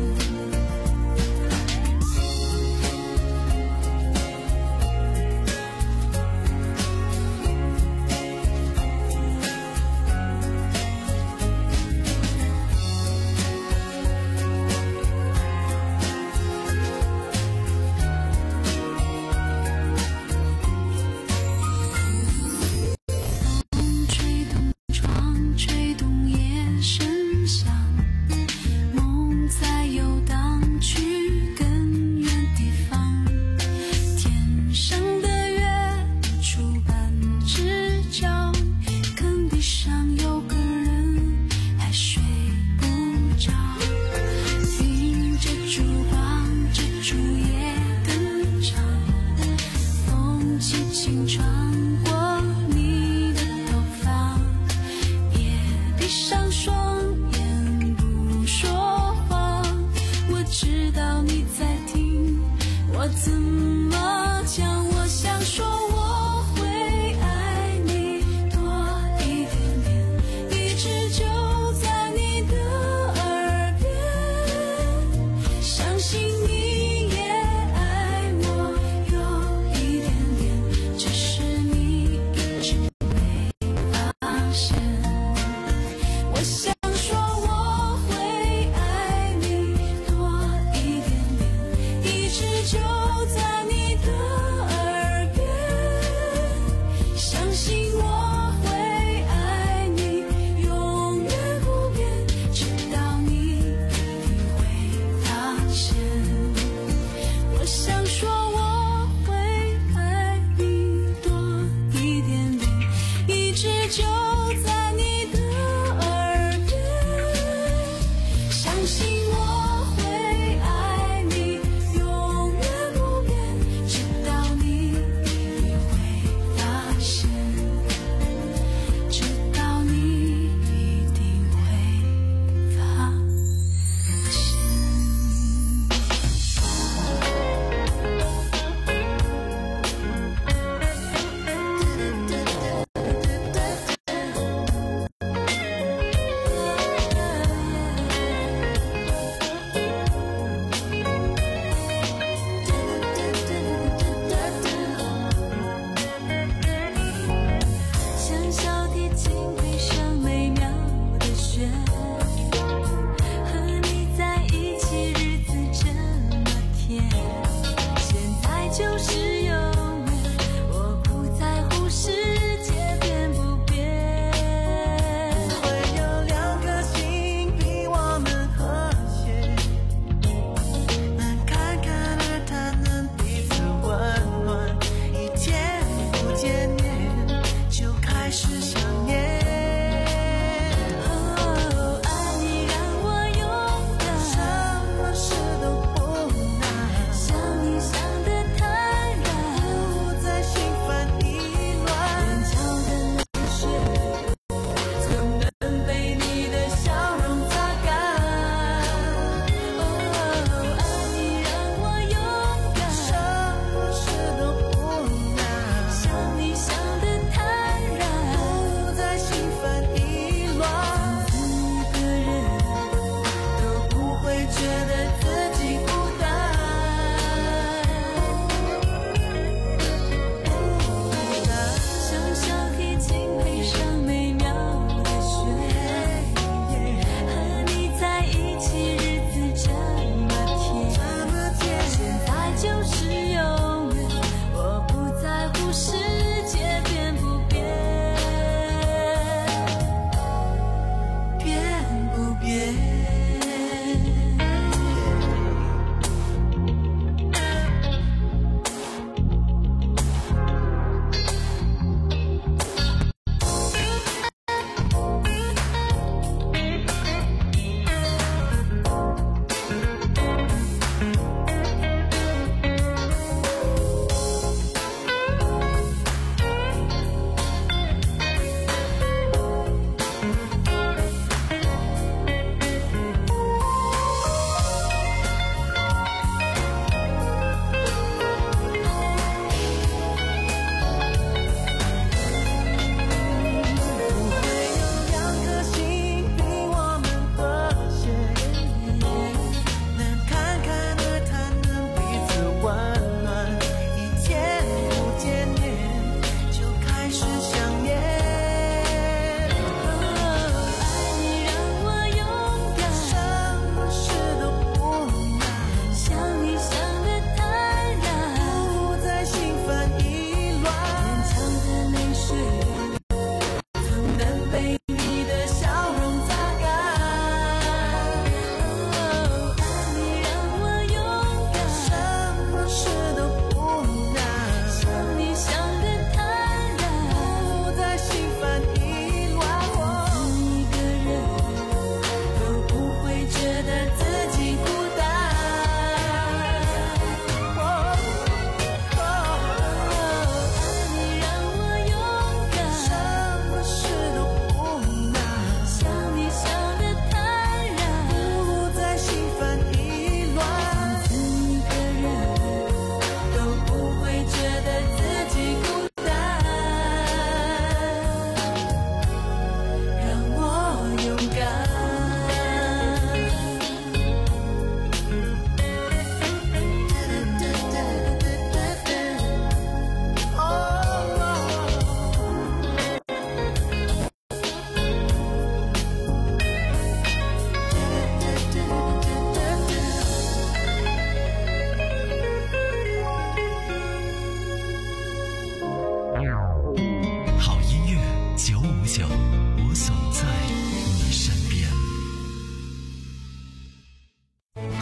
风吹动窗，吹动夜声响，梦在游荡去更远地方，天上的月的主板直照，坑地上有个人还睡不着，迎着烛光蜘蛛也更长，风轻轻穿过你的头发，别闭上双眼不说话，我知道你在听，我怎么讲，我想说我会爱你多一点点，一直就在你的耳边，相信你也爱我有一点点，只是你一直没发现。我想说我会爱你多一点点，一直就在你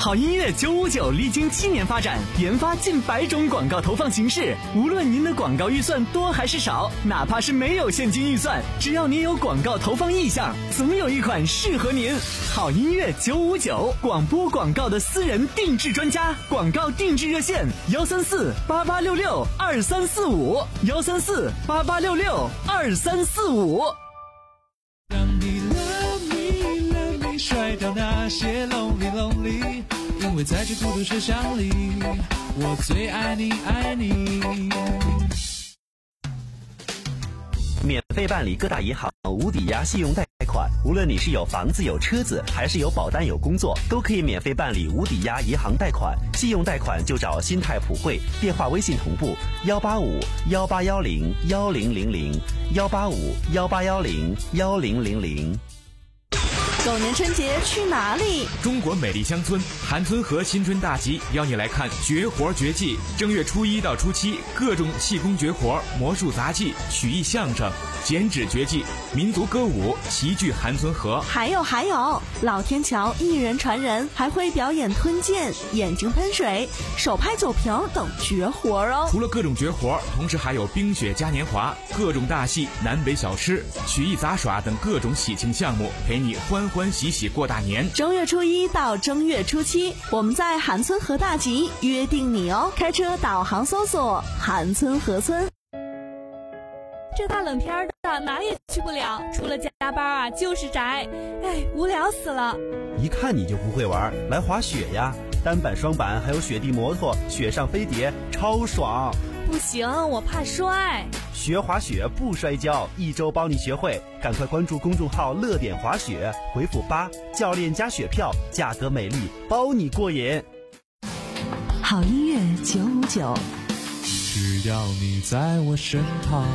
好音乐九五九历经七年发展，研发近百种广告投放形式。无论您的广告预算多还是少，哪怕是没有现金预算，只要您有广告投放意向，总有一款适合您。好音乐九五九，广播广告的私人定制专家，广告定制热线：幺三四八八六六二三四五，幺三四八八六六二三四五。 让你 love me love me 甩掉那些 lonely lonely， 因为在这孤独车厢里，我最爱你爱你。 免费办理各大银行无抵押信用贷款，无论你是有房子有车子，还是有保单有工作，都可以免费办理无抵押银行贷款。信用贷款就找新泰普惠，电话微信同步幺八五幺八幺零幺零零零幺八五幺八幺零幺零零零。 狗年春节去哪里？ 中国美丽乡村韩村河新春大集邀你来看绝活绝技。正月初一到初七，各种气功绝活、魔术杂技、曲艺相声、剪纸绝技、民族歌舞齐聚韩村河。 还有还有，老天桥一人传人，还会表演吞剑、眼睛喷水、手拍酒瓶等绝活哦。 除了各种绝活，同时还有冰雪嘉年华、各种大戏、南北小吃、曲艺杂耍等各种喜庆项目，陪你欢欢喜喜过大年。 正月初一到正月初七，我们在韩村河大集约定你哦。开车导航搜索韩村河村。 这大冷天的哪也去不了，除了加班啊就是宅，哎，无聊死了。 一看你就不会玩，来滑雪呀，单板双板还有雪地摩托，雪上飞碟超爽。 不行，我怕摔。 学滑雪不摔跤，一周帮你学会，赶快关注公众号乐点滑雪，回复八，教练加雪票，价格美丽，包你过瘾。 好音乐九五九， 只要你在我身旁。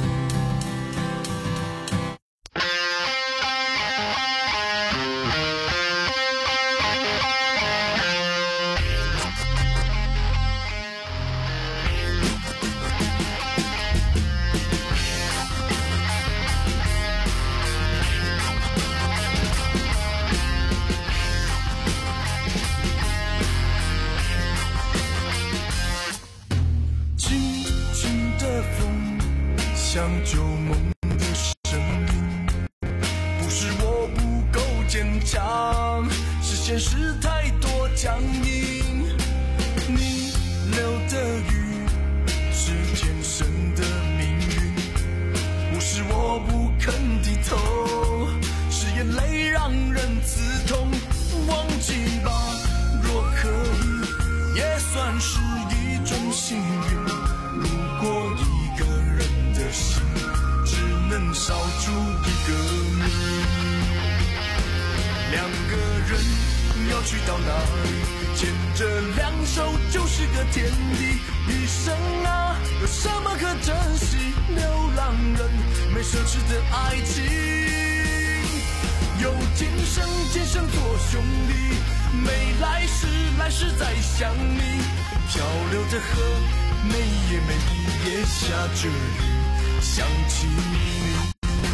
像旧梦的声音，不是我不够坚强，是现实太多僵硬。你流的雨是天生的命运，不是我不肯低头，是眼泪让人刺痛。忘记吧，若可以，也算是一种幸运。如果一个人的心只能少出一个你，两个人要去到哪里？牵着两手就是个天地。一生啊，有什么可珍惜？流浪人没奢侈的爱情，有今生今生做兄弟，没来世来世再想你。漂流的河，每夜每一夜下着雨，想起你。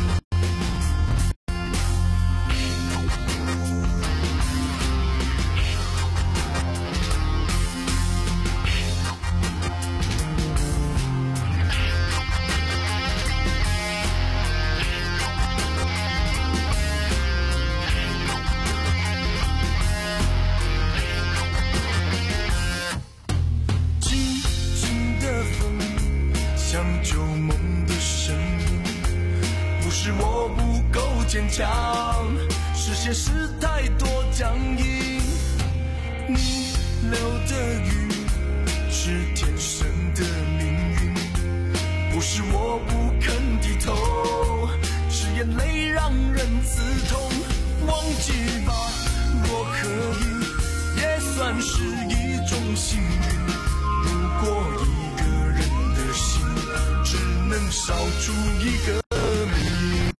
坚强，是现实太多僵硬。你流的雨是天生的命运，不是我不肯低头，是眼泪让人刺痛。忘记吧，若可以，也算是一种幸运。如果一个人的心只能少出一个你，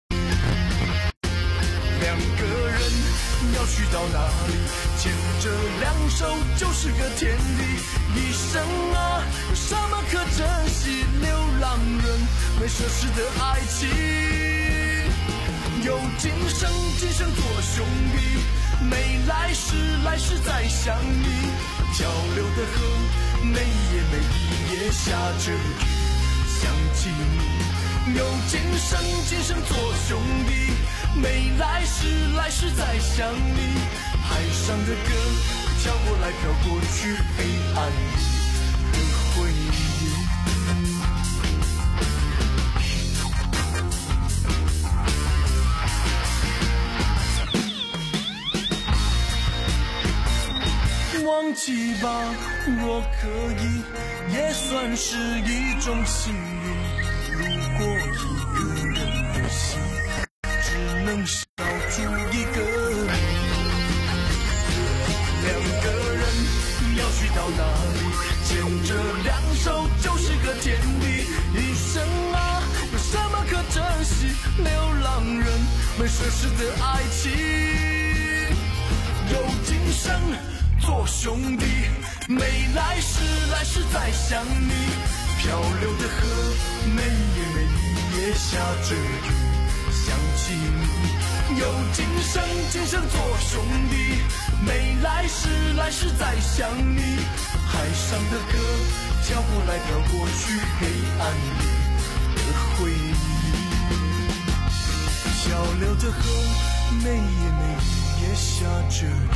两个人要去到哪里？牵着两手就是个天地。一生啊，有什么可珍惜？流浪人没奢侈的爱情，有今生今生做兄弟， 没来世，来世再想你。漂流的河，每夜每一夜下着雨，想起你。有今生，今生做兄弟，没来世，来世再想你。海上的歌，飘过来飘过去，黑暗里的回忆。忘记吧，若可以，也算是一种幸运。如果一个人旅行，只能少住一个你。两个人要去到哪里，牵着两手就是个天地。一生啊，有什么可珍惜？流浪人们奢侈的爱情，有今生做兄弟，没来世，来世再想你。漂流的河，每夜每一夜下着雨，想起你。有今生，今生做兄弟，没来世，来世再想你。海上的歌，飘过来飘过去，黑暗里的回忆。漂流的河，每夜每一夜下着雨。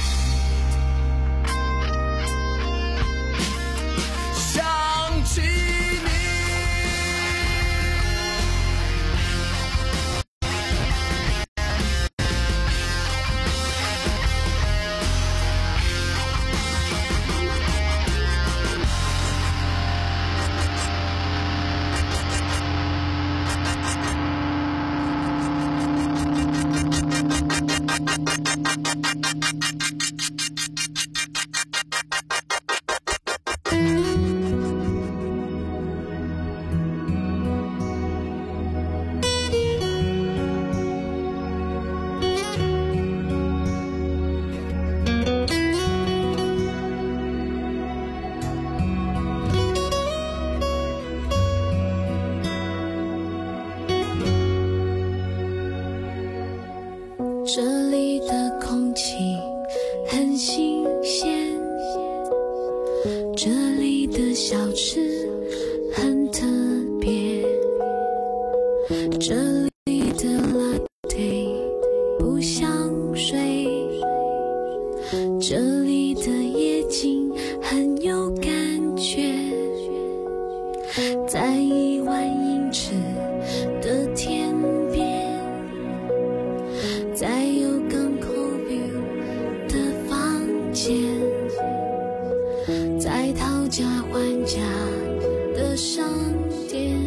想起你。 这里的空气很新鲜，这里的小吃很特别，这里的 latte 不像水，这里的夜景很有感觉，在一万英尺的天边，在有港口 view 的房间，在讨价还价的商店，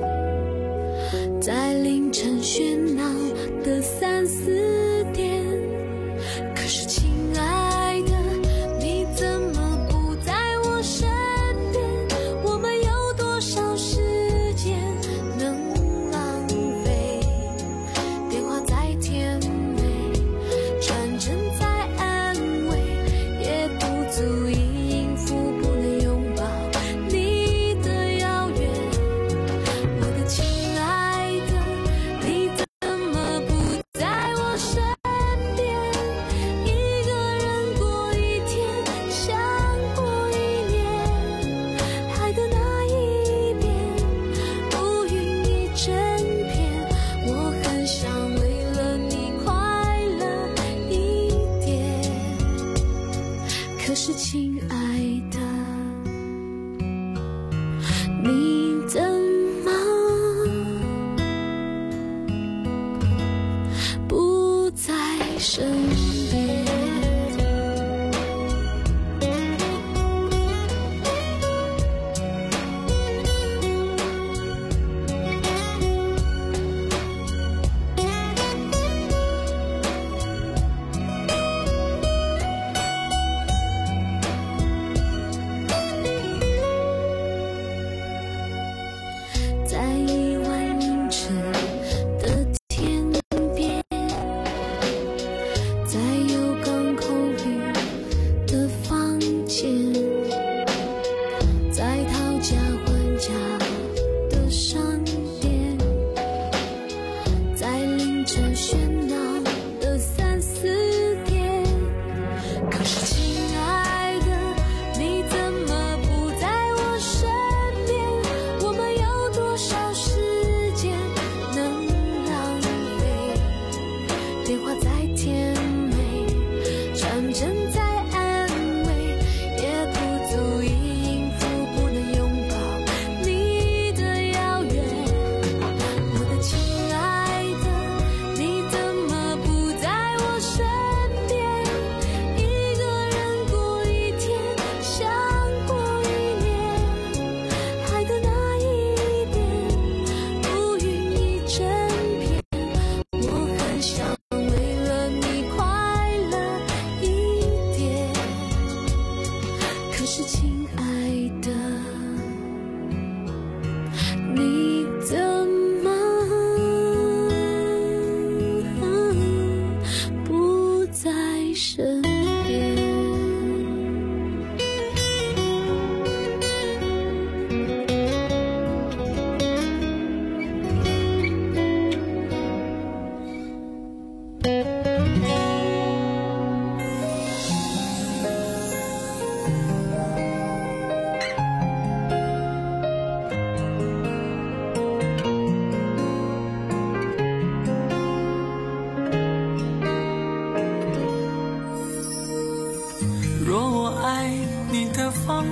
在凌晨喧闹的三四点。可是亲爱的，你怎么不在我身边？我们有多少时间能浪费？电话再甜美，传真再安慰，也不足以应付不能拥抱你的遥远。我的亲爱的，你怎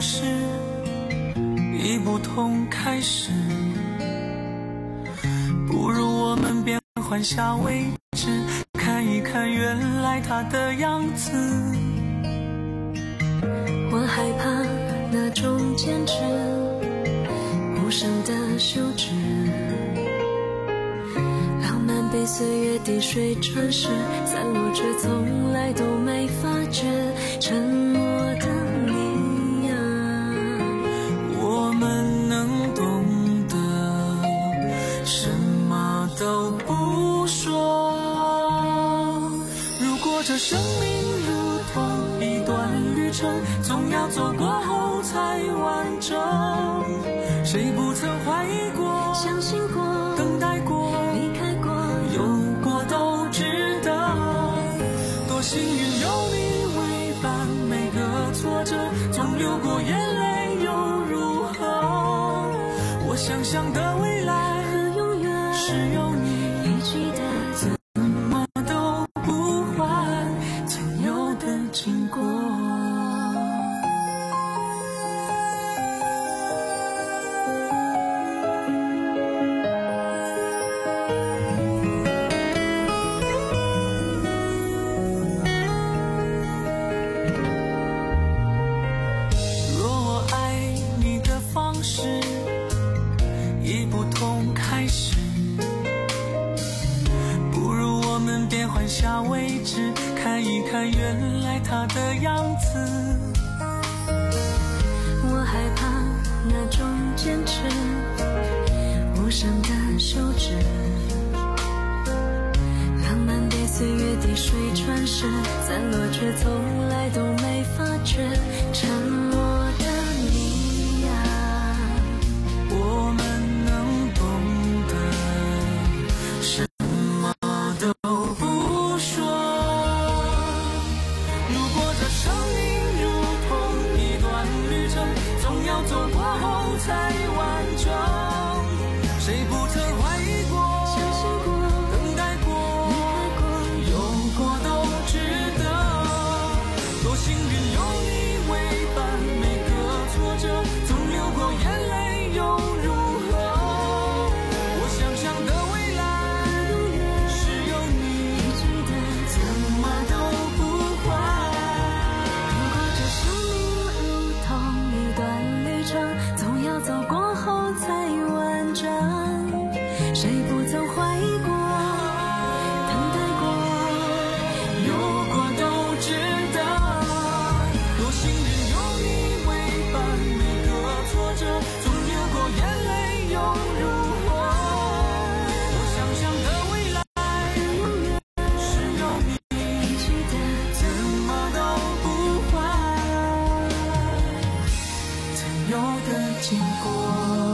事，已不同开始，不如我们变换下位置，看一看原来它的样子。 我害怕那种坚持，无声的休止，浪漫被岁月滴水穿石，散落却从来都没发觉。沉默的你呀， 我们能懂得，什么都不说。如果这生命如同一段旅程，总要走过后才完整。谁不曾怀疑过， 相信过， 等待过， 离开过， 有过都值得。多幸运有你为伴，每个挫折总流过眼泪又如何？我想象的未来和永远是有你一起的， 怎么都不换曾有的经过。已不同开始，不如我们变换下位置，看一看原来它的样子。 我害怕那种坚持，无声的休止，浪漫被岁月滴水穿石，散落却从来都没发觉。沉默的你呀， 我们能懂得，什么都不说。如果这生命如同一段旅程，总要走过后才完整。谁不曾怀疑过， 相信过， 等待过， 离开过， 有过都值得。多幸运有你为伴，每个挫折总流过眼泪又如何？我想象的未来是有你一起的， 怎么都不换。 如果这生命如同一段旅程，总要走过后才完整。谁不曾怀疑过，等待过， 有过都值得。多幸运有你为伴，每个挫折总流过眼泪又如何？我想象的未来是有你一起的， 怎么都不换曾有的经过。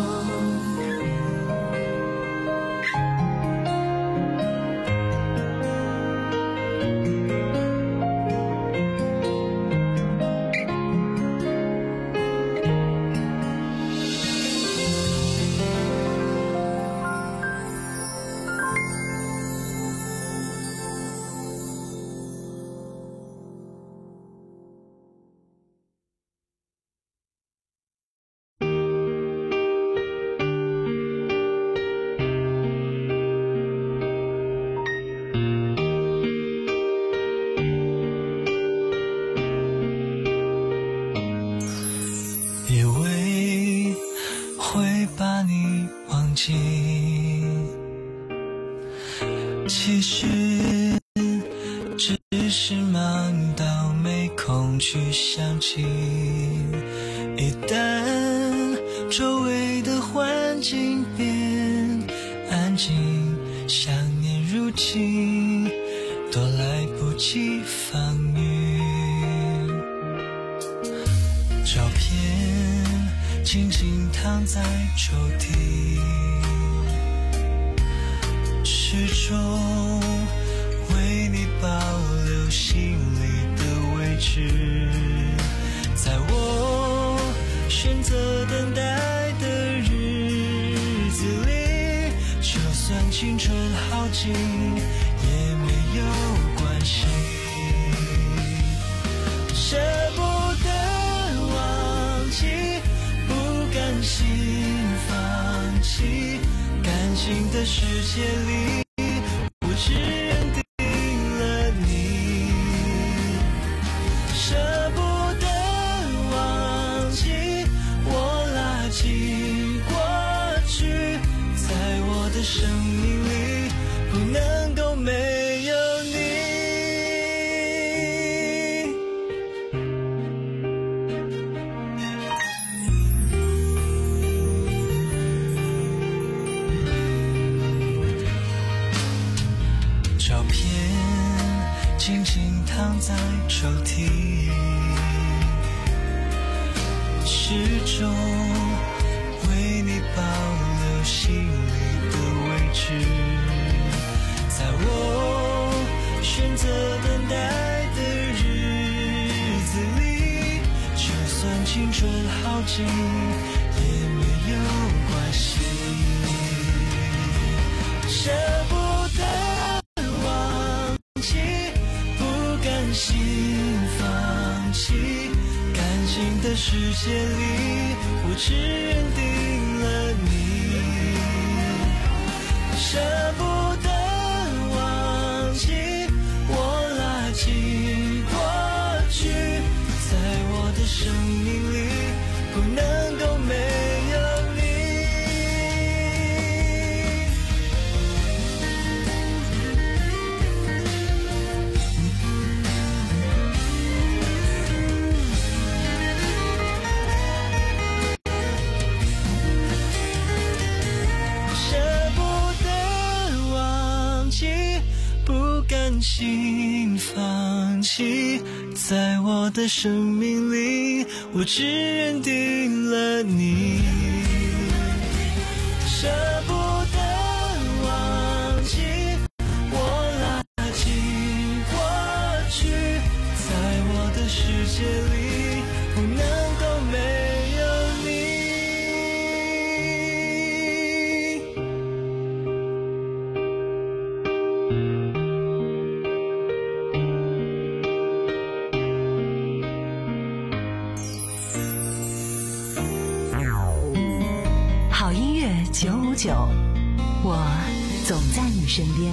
以为会把你忘记，其实只是忙到没空去想起。一旦周围的环境变安静，想念如今都来不及防御。照片静静躺在抽屉，始终为你保留心里的位置。在我选择等待的日子里，就算青春耗尽也没有关系。舍不得忘记弃，感性的世界里，无知认定了你，舍不得忘记，我拉起过去，在我的生命里，不能够没有你。照片静静躺在抽屉，始终为你保留心里的位置。在我选择等待的日子里，就算青春耗尽也没有关系，舍不得忘记，不甘心放弃，感性的世界里，我只认定了你，舍不得忘记，我拉起过去，在我的生命里，不能够没有你。舍不得忘记，不甘心放弃，在我的生命里，我只认定了你，舍不得忘记，我拉起过去，在我的世界里，不能够没有你。 好音乐九五九，我总在你身边。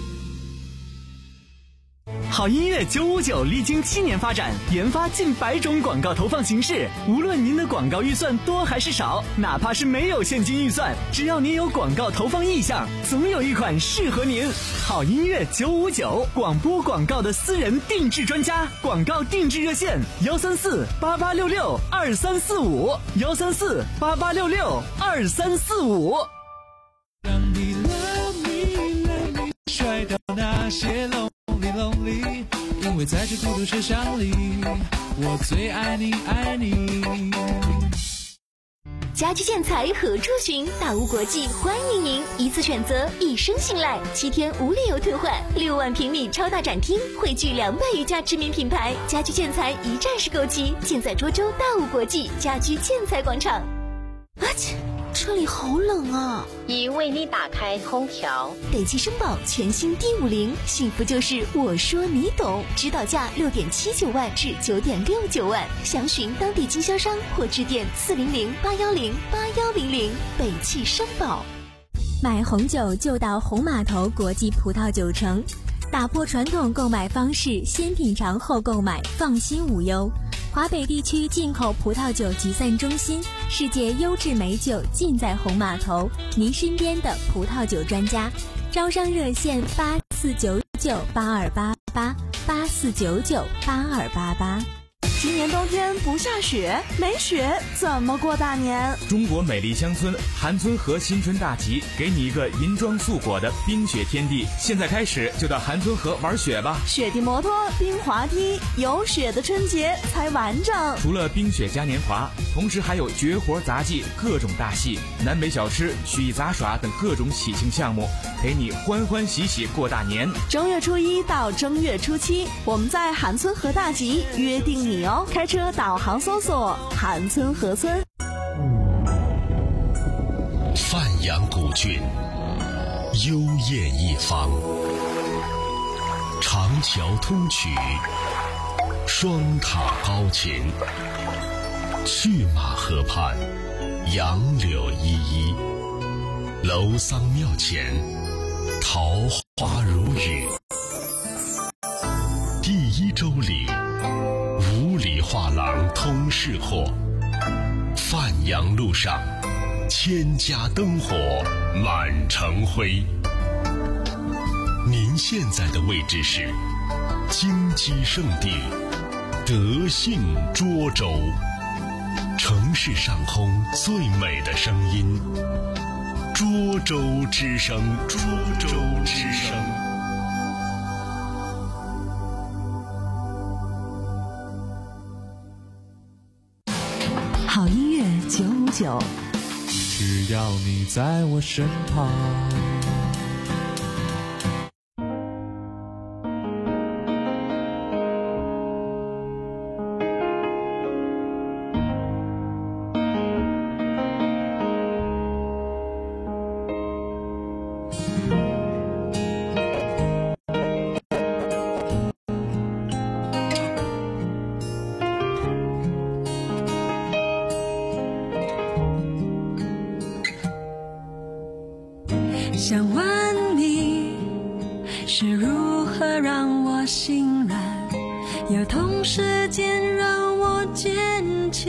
好音乐九五九历经七年发展，研发近百种广告投放形式。无论您的广告预算多还是少，哪怕是没有现金预算，只要您有广告投放意向，总有一款适合您。好音乐九五九，广播广告的私人定制专家，广告定制热线：幺三四八八六六二三四五，幺三四八八六六二三四五。 让你 love me love me 摔倒那些 lonely lonely， 因为在这孤独车厢里，我最爱你爱你。 家居建材何处寻？大屋国际欢迎您，一次选择，一生信赖，七天无理由退换，六万平米超大展厅，汇聚两百余家知名品牌，家居建材一站式购齐，尽在涿州大屋国际家居建材广场。 啊切，车里好冷啊！ 已为你打开空调。 北汽绅宝全新 D 五零，幸福就是我说你懂，指导价六点七九万至九点六九万，详询当地经销商或致电四零零八幺零八幺零零。北汽绅宝。 买红酒就到红码头国际葡萄酒城，打破传统购买方式，先品尝后购买，放心无忧。华北地区进口葡萄酒集散中心，世界优质美酒尽在红码头，您身边的葡萄酒专家。招商热线八四九九八二八八八四九九八二八八。 今年冬天不下雪，没雪怎么过大年？ 中国美丽乡村韩村河新春大集，给你一个银装素裹的冰雪天地。现在开始就到韩村河玩雪吧！ 雪地摩托、冰滑梯，有雪的春节才完整。 除了冰雪嘉年华，同时还有绝活杂技、各种大戏、南北小吃、曲艺杂耍等各种喜庆项目，陪你欢欢喜喜过大年。 正月初一到正月初七，我们在韩村河大集约定你哦。开车导航搜索韩村河村。 范阳古郡，幽艳一方，长桥通衢，双塔高擎，去马河畔，杨柳依依， 楼桑庙前，桃花如雨。第一周里，五里画廊通市货。范阳路上，千家灯火满城辉。您现在的位置是金鸡圣地德信涿州，城市上空最美的声音，涿州之声，涿州之声。 好音乐九五九， 只要你在我身旁。 想问你是如何让我心软，又同时间让我坚强，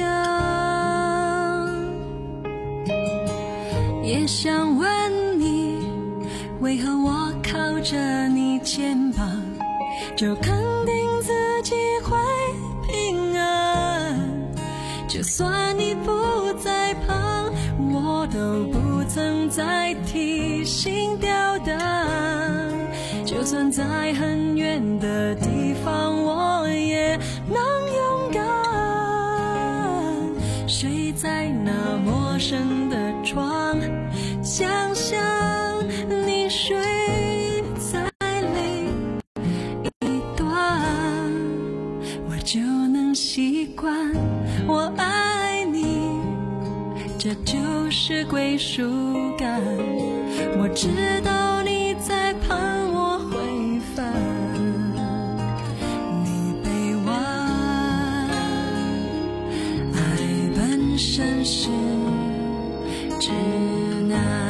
也想问你为何我靠着你肩膀就肯定自己会平安，就算你不在旁我都不曾再提心吊胆，就算在很远的地方我也能勇敢，睡在那陌生的床，想象你睡在另一端，我就能习惯我爱你，这就是归属感，我知道你在盼我回返，你臂弯，爱本身是指南。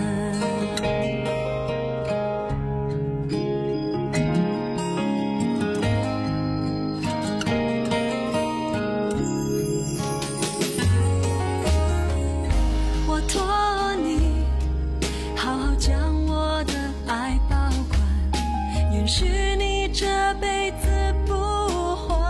我托你好好将我的爱保管，允许你这辈子不还，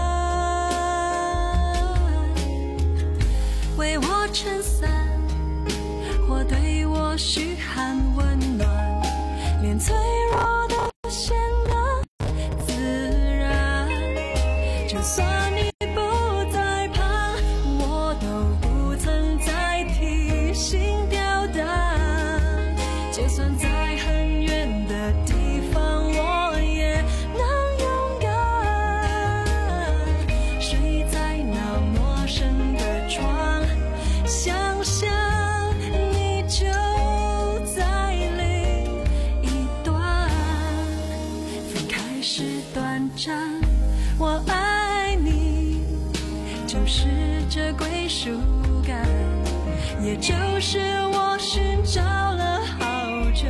为我撑伞或对我嘘寒问暖，连脆弱都显得自然，就算你不在旁我都不曾再提心吊胆，就算在很远的地方我也能勇敢，睡在那陌生的床，想象你就在另一端，分开时短暂，我爱你就是这归属感，也就是我寻找了好久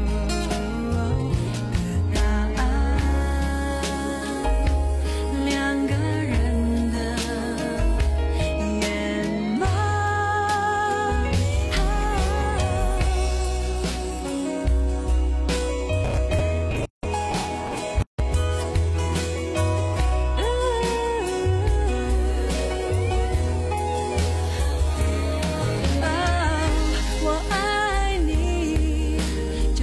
的答案，两个人的圆满。我爱你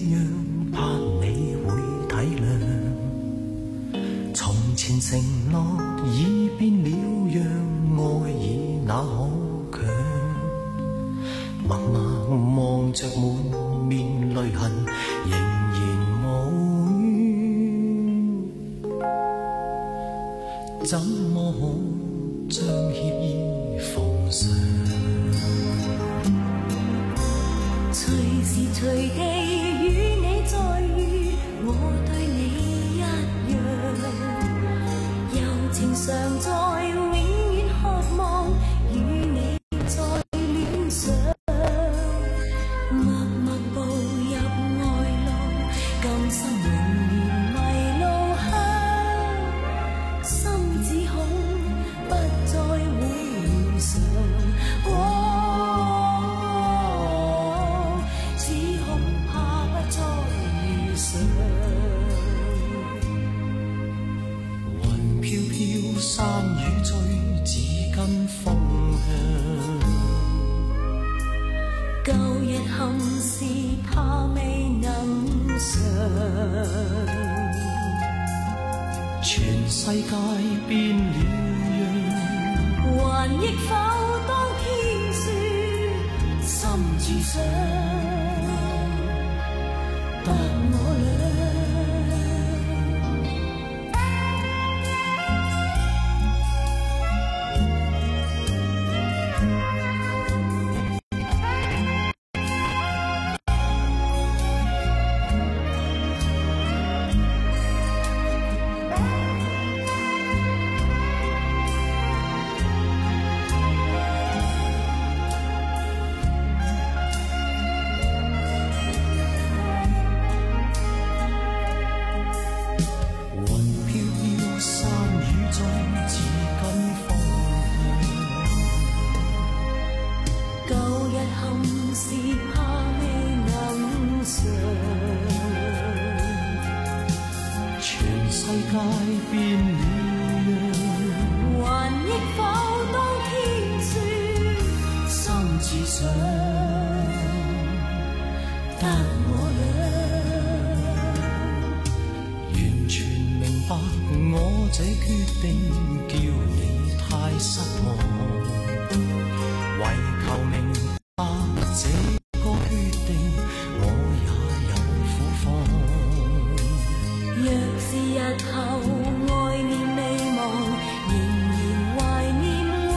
样，盼你會體諒。從前承諾已變了樣，愛已那可強？默默望着滿面淚痕，仍然無怨。怎麼可將歉意奉上？ 隨時隨地與你再遇，我對你一樣，柔情常在，永遠渴望與你再戀上。默默步入愛路，甘心永遠迷路向，心只恐不再會遇上。 山雨醉，只跟風向。 舊日憾事怕未能償， 全世界變了樣， 還憶否當天說心只想得我倆。 這決定叫你太失望，為求明白這個決定，我也有苦況。 若是日後愛念未忘，仍然懷念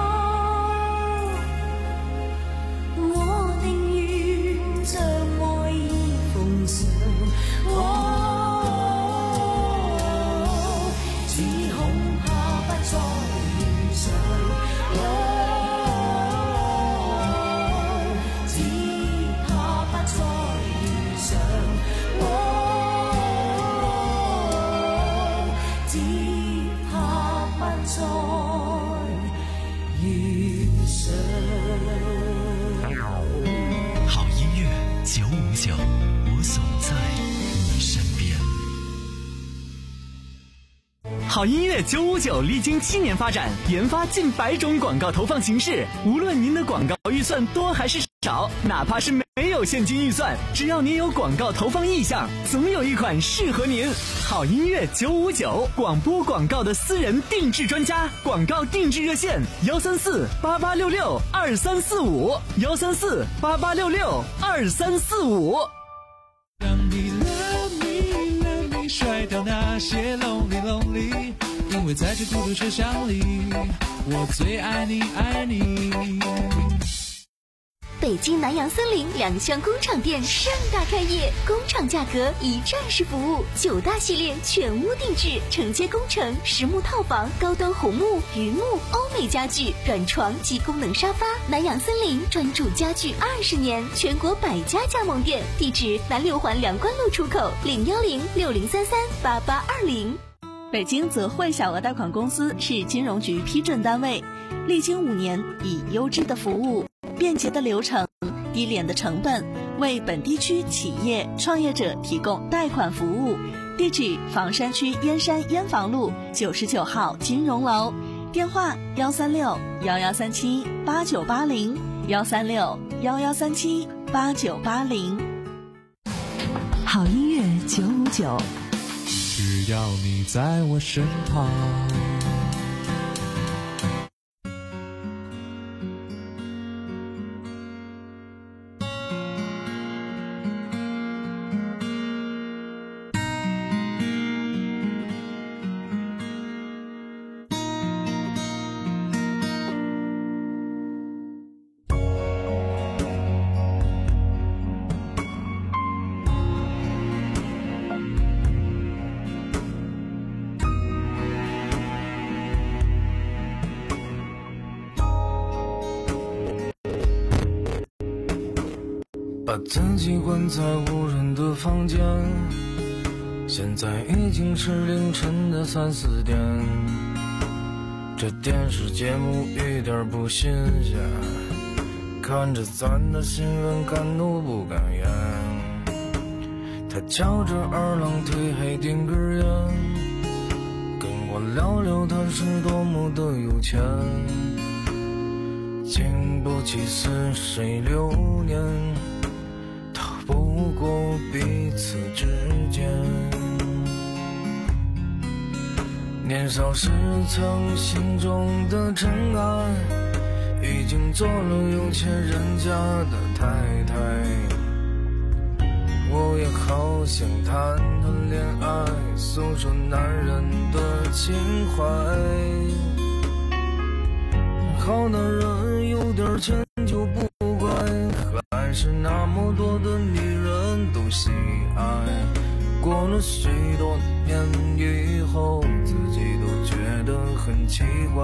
我，我寧願將愛意奉上。我好音乐九五九，我总在你身边。 好音乐九五九历经七年发展，研发近百种广告投放形式。无论您的广告预算多还是少，哪怕是没有现金预算，只要您有广告投放意向，总有一款适合您。好音乐九五九，广播广告的私人定制专家，广告定制热线：幺三四八八六六二三四五，幺三四八八六六二三四五。 让你 love me love me 甩掉那些 lonely lonely， 因为在这孤独车厢里，我最爱你爱你。 北京南阳森林两厢工厂店盛大开业，工厂价格一站式服务，九大系列全屋定制，承接工程、实木套房、高端红木、榆木、欧美家具、软床及功能沙发。南阳森林专注家具二十年，全国百家加盟店，地址南六环梁关路出口，零幺零六零三三八八二零。 北京泽汇小额贷款公司是金融局批准单位，历经五年，以优质的服务、便捷的流程、低廉的成本，为本地区企业创业者提供贷款服务。地址：房山区燕山燕房路九十九号金融楼，电话：幺三六幺幺三七八九八零，幺三六幺幺三七八九八零。 好音乐九五九， 只要你在我身旁。 把自己关在无人的房间，现在已经是凌晨的三四点。这电视节目一点不新鲜，看着咱的新闻敢怒不敢言。他翘着二郎腿还点根烟，跟我聊聊他是多么的有钱。经不起似水流年，不过彼此之间，年少时曾心中的尘埃，已经做了有钱人家的太太。我也好想谈谈恋爱，诉说男人的情怀。好男人有点钱就不乖，还是那么多的女人都喜爱。过了许多年以后，自己都觉得很奇怪。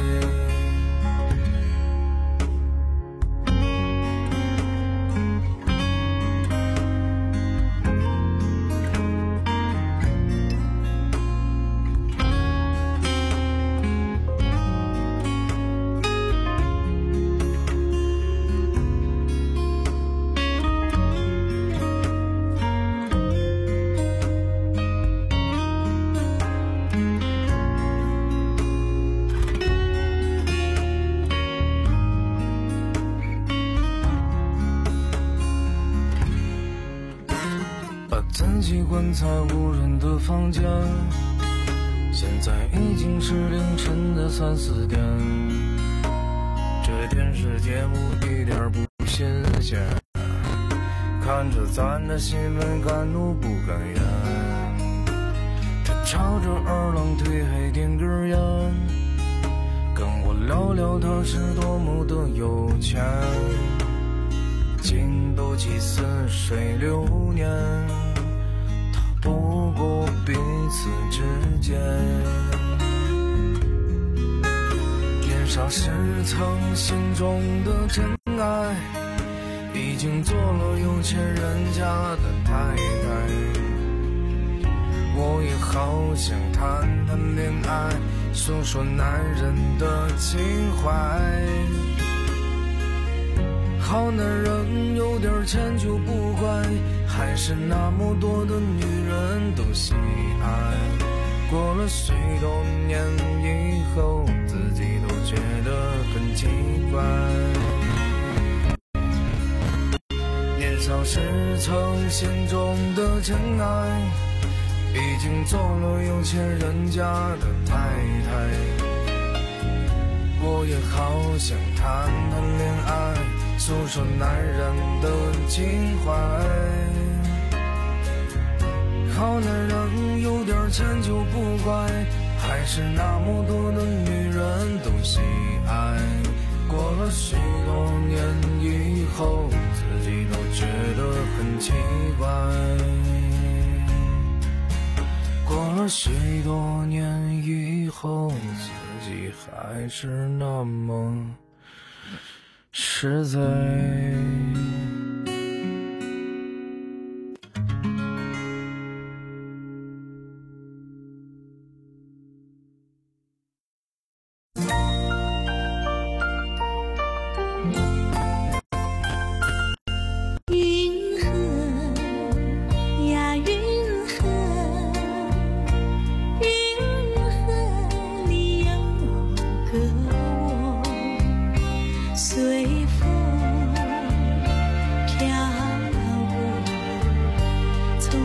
自己关在无人的房间，现在已经是凌晨的三四点。这电视节目一点不新鲜，看着咱的新闻敢怒不敢言。他翘着二郎腿还点根烟，跟我聊聊他是多么的有钱。经不起似水流年，不过彼此之间，年少时曾心中的真爱，已经做了有钱人家的太太。我也好想谈谈恋爱，诉说男人的情怀。好男人有点钱就不乖，还是那么多的女人都喜爱。过了许多年以后，自己都觉得很奇怪。年少时曾心中的真爱，已经做了有钱人家的太太。我也好想谈谈恋爱，诉说男人的情怀。好男人有点钱就不乖，还是那么多的女人都喜爱。过了许多年以后，自己都觉得很奇怪。过了许多年以后，自己还是那么实在。 随风漂泊，从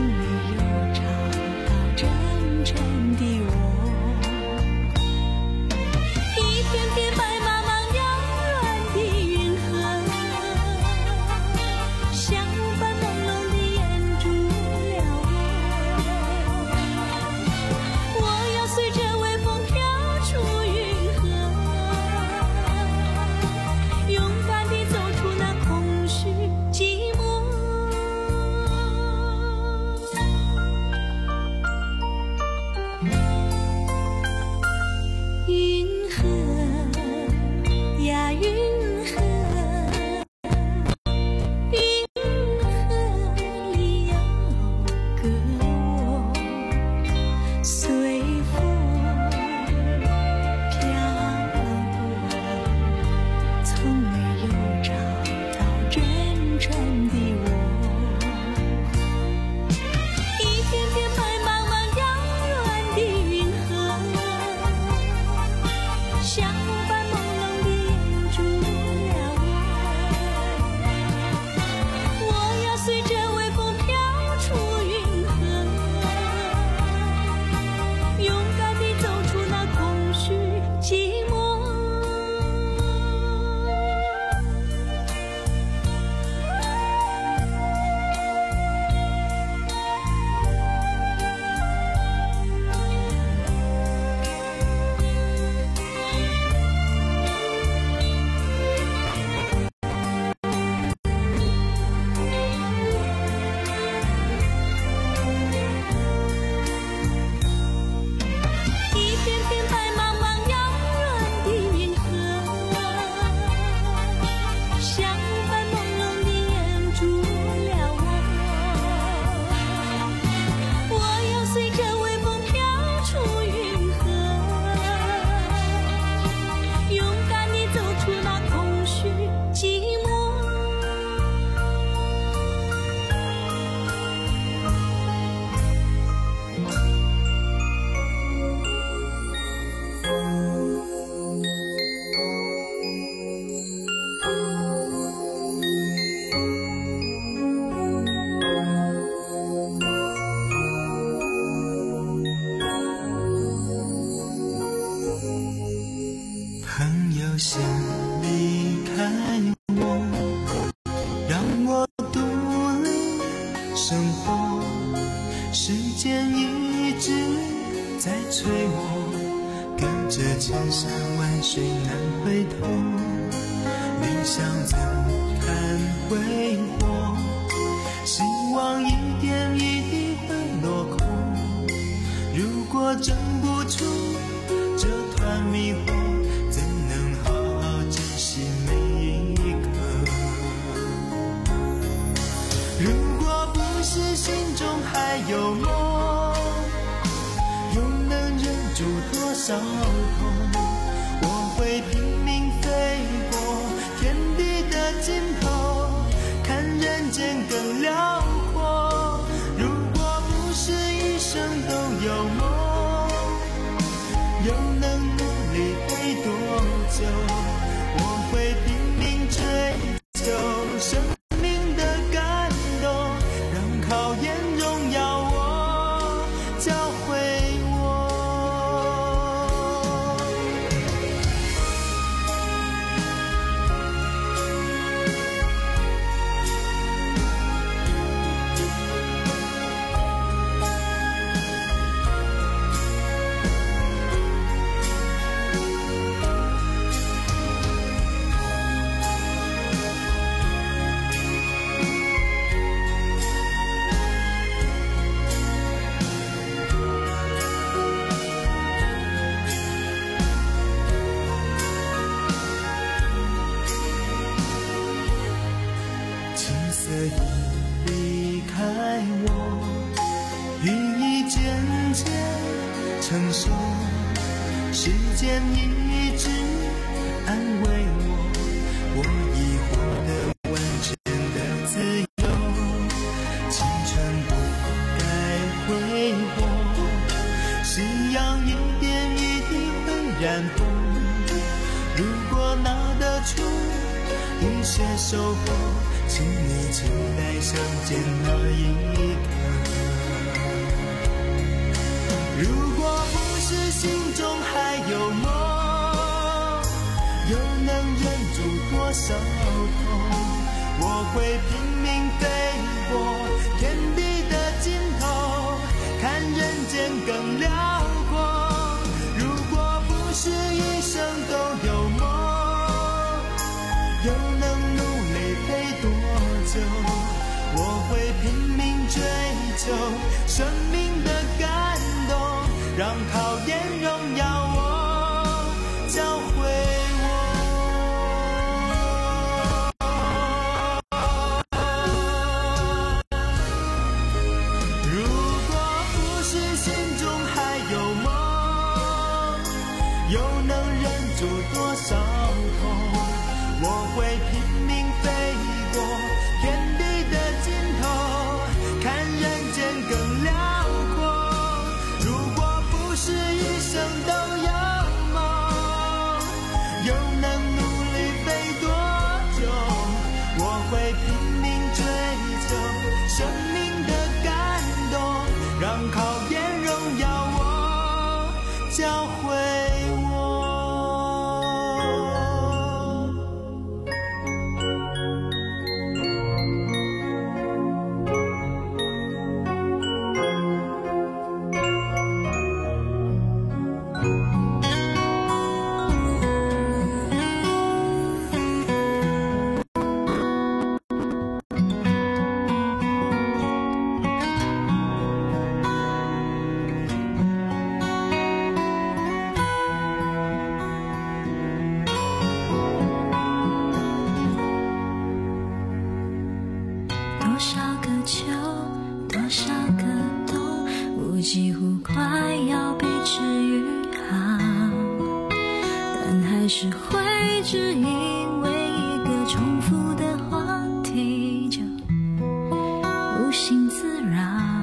我，让我独立生活。时间一直在催我，隔着千山万水难回头，理想怎堪挥霍，希望一点一滴会落空。如果挣不出这团迷惑，怎能好好珍惜每一刻？如果不是心中还有梦，又能忍住多少痛？我会拼命飞过天地的尽头，看人间更辽阔。如果不是一生都有梦，又能努力陪多久？我会拼命追求生命的感动，让考验荣耀我，教会我。青涩已离开我，羽翼渐渐成熟，时间一直安慰我，我已获得完全的自由。青春不该挥霍，夕阳一点一滴会染红。如果拿得出一些收获，请你期待相见那一刻。如果不是心中还有梦，又能忍住多少痛？我会拼命飞过天地的尽头，看人间更辽阔。如果不是一生都有梦，又能努力陪多久？我会拼命追求生命的感动，让考验荣耀我，教会我。如果不是心中还有梦，又能忍住多少痛？我会拼命飞过天地的尽头，看人间更辽阔。如果不是一生都有梦，又能努力飞多久？我会拼命追求生命的感动，让考验荣耀我，教会我。 多少个秋，多少个冬，我几乎快要被治愈好，但还是会只因为一个重复的话题就无心自扰。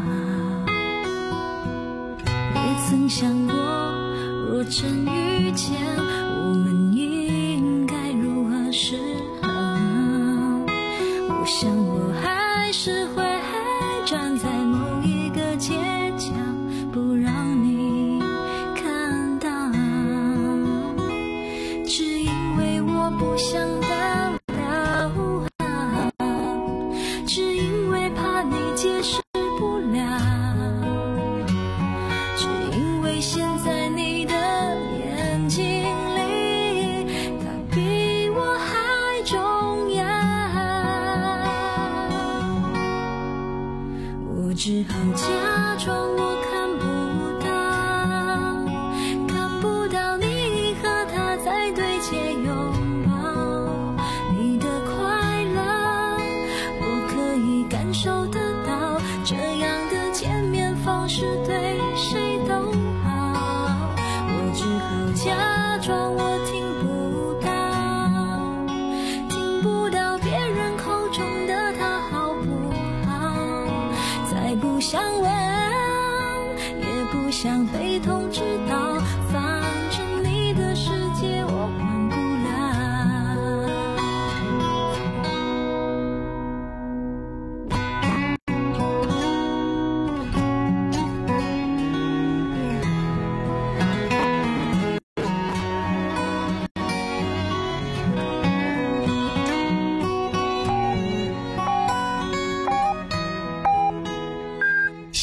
也曾想过，若真遇见，我们应该如何是好？我想我还是会站在某一个街角，不让你看到，只因为我不想打扰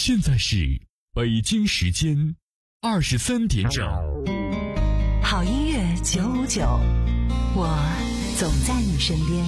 现在是北京时间二十三点整。 好音乐九五九，我总在你身边。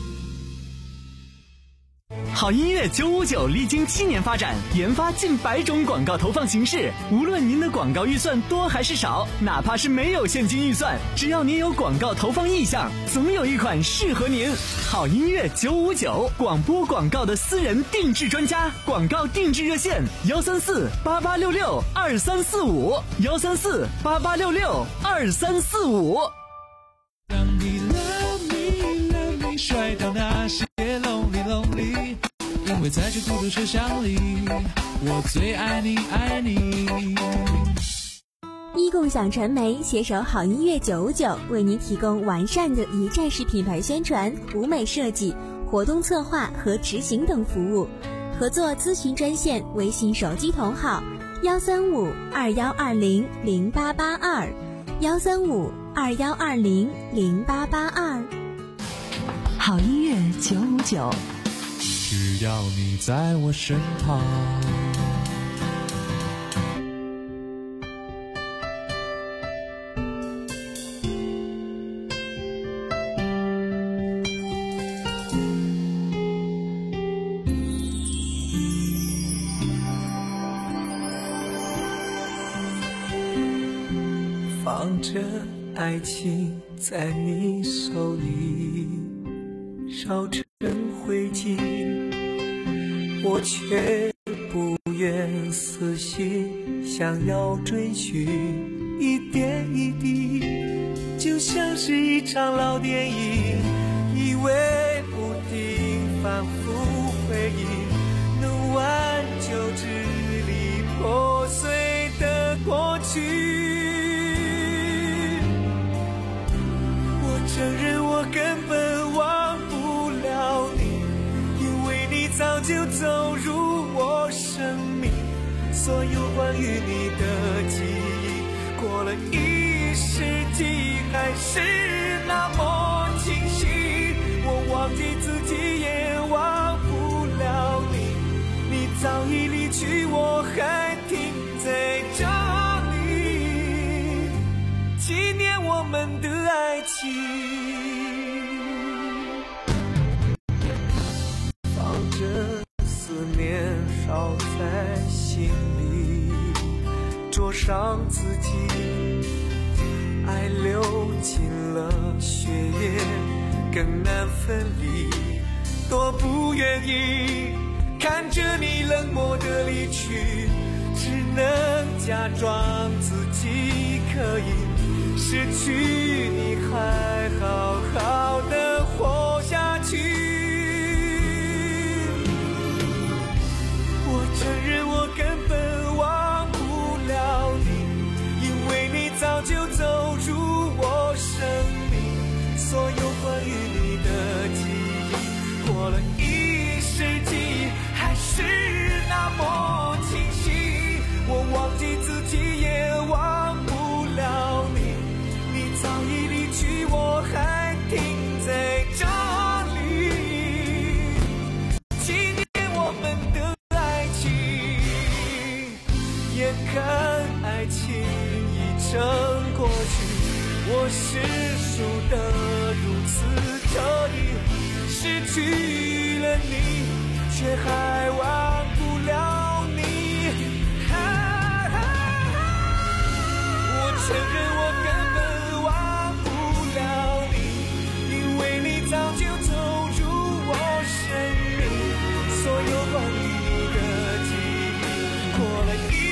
好音乐九五九历经七年发展，研发近百种广告投放形式。无论您的广告预算多还是少，哪怕是没有现金预算，只要您有广告投放意向，总有一款适合您。好音乐九五九，广播广告的私人定制专家，广告定制热线：幺三四八八六六二三四五，幺三四八八六六二三四五。 让你 love me love me 摔到那些 lonely lonely， 因为在这孤独车厢里，我最爱你爱你。 一共享传媒携手好音乐九五九，为您提供完善的一站式品牌宣传、舞美设计、活动策划和执行等服务。合作咨询专线：微信手机同号幺三五二幺二零零八八二，幺三五二幺二零零八八二。 好音乐九五九， 只要你在我身旁。 放着爱情在你手里，烧成灰烬，我却不愿死心，想要追寻一点一滴，就像是一场老电影，以为不停反复回忆能挽救支离破碎的过去。承认我根本忘不了你，因为你早就走入我生命，所有关于你的记忆，过了一世纪还是那么清晰。我忘记自己也忘不了你，你早已离去，我还停在这里，纪念我们的爱情。思念烧在心里，灼伤自己，爱流进了血液，更难分离，多不愿意看着你冷漠的离去，只能假装自己可以失去你，还好好的活下去。承认我根本忘不了你，因为你早就走入我生命，所有关于你的记忆，过了一世纪还是那么清晰。我忘记自己也忘不了你，你早已离去，我还停在这里，纪念我们的眼看爱情已成过去，我是输得如此彻底，失去了你，却还忘不了你。啊啊啊、我承认我根本忘不了你，因为你早就走入我生命，所有关于你的记忆，过了一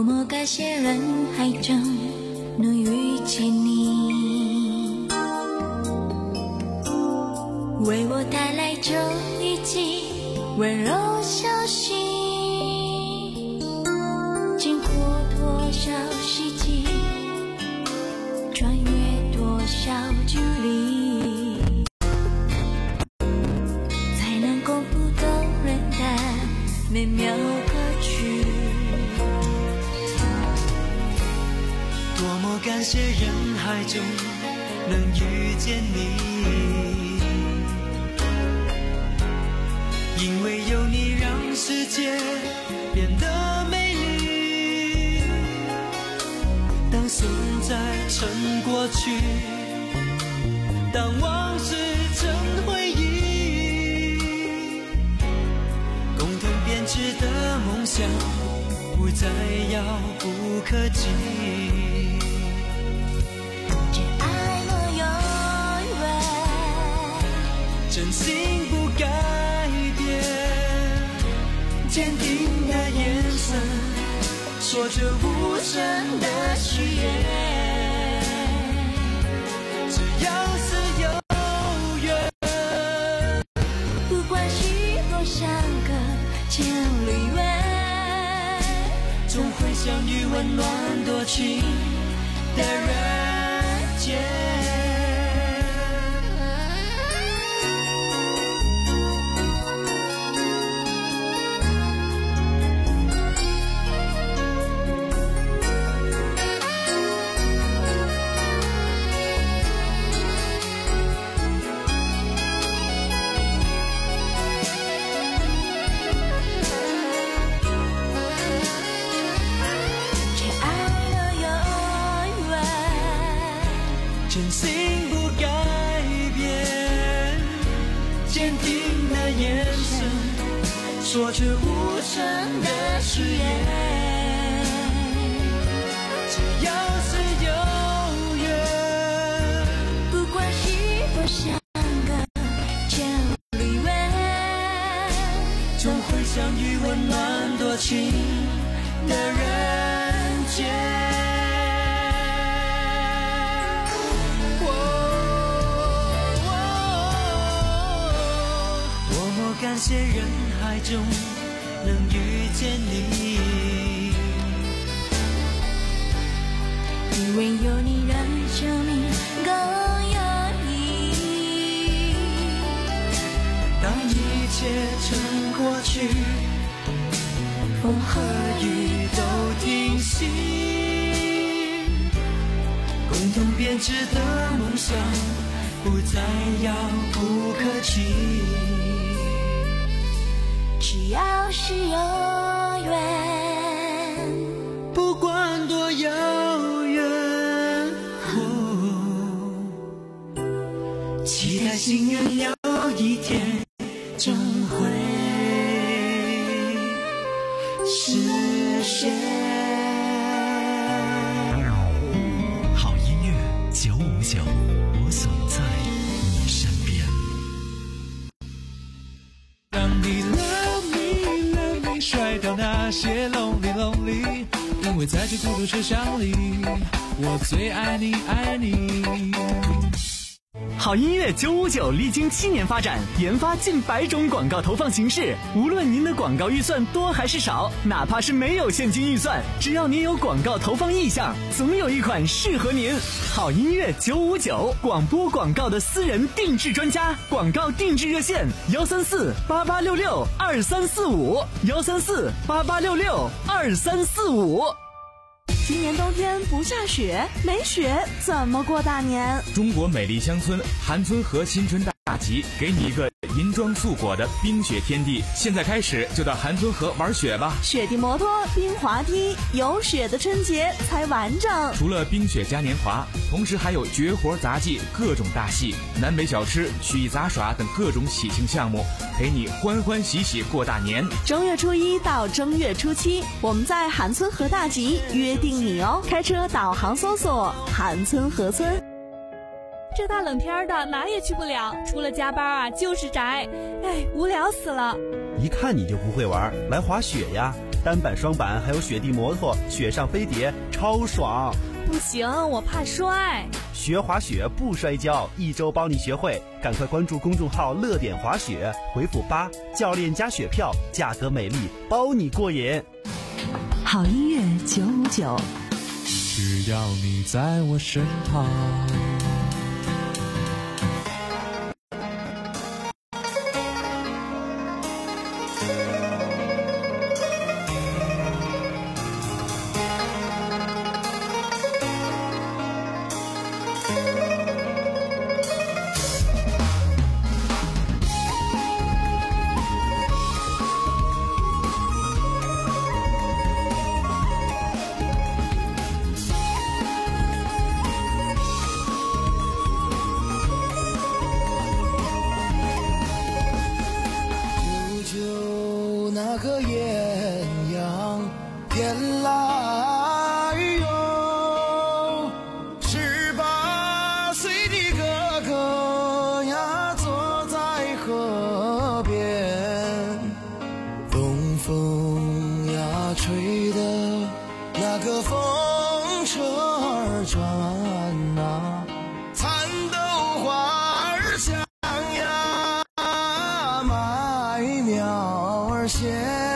么感谢人海中能遇见你，为我带来这一季温柔消息，经过多少世纪，穿越多少距离，才能够不动人的美妙歌曲。 多么感谢人海中能遇见你，因为有你让世界变得美丽。当现在成过去，当往事成回忆，共同编织的梦想不再遥不可及。真心不改变，坚定的眼神，说着无声的誓言。只要是有缘， 不管许多相隔千里远， 总会相遇温暖多情的人间。真心不改变，坚定的眼神，说着无声的誓言。只要是有缘， 不管许多相隔千里远， 总会相遇温暖多情的人间。感谢人海中能遇见你， 因为有你让生命更有意义。 当一切成过去，风和雨都停息，共同编织的梦想不再遥不可及。 只要是有缘， 不管多遥远，哦，期待心愿有一天终会实现。 好音乐九五九，我总在你身边。 让你 love me love me 甩掉那些 lonely lonely， 因为在这孤独车厢里，我最爱你爱你。 好音乐九五九历经七年发展，研发近百种广告投放形式。无论您的广告预算多还是少，哪怕是没有现金预算，只要您有广告投放意向，总有一款适合您。好音乐九五九，广播广告的私人定制专家，广告定制热线：幺三四八八六六二三四五，幺三四八八六六二三四五。 今年冬天不下雪，没雪怎么过大年？ 中国美丽乡村韩村河新春大集，给你一个银装素裹的冰雪天地。现在开始就到韩村河玩雪吧！ 雪地摩托、冰滑梯，有雪的春节才完整。 除了冰雪嘉年华，同时还有绝活杂技、各种大戏、南北小吃、曲艺杂耍等各种喜庆项目，陪你欢欢喜喜过大年。 正月初一到正月初七，我们在韩村河大集约定你哦！开车导航搜索韩村河村。 这大冷天的哪也去不了，除了加班啊就是宅，哎，无聊死了。 一看你就不会玩，来滑雪呀！ 单板、双板，还有雪地摩托、雪上飞碟，超爽。 不行，我怕摔。 学滑雪不摔跤，一周帮你学会，赶快关注公众号乐点滑雪，回复八，教练加雪票，价格美丽，包你过瘾。 好音乐九五九， 只要你在我身旁。 那个艳阳天来哟，十八岁的哥哥呀，坐在河边，东风呀吹的那个风车儿转啊，蚕豆花儿香呀，麦苗儿鲜。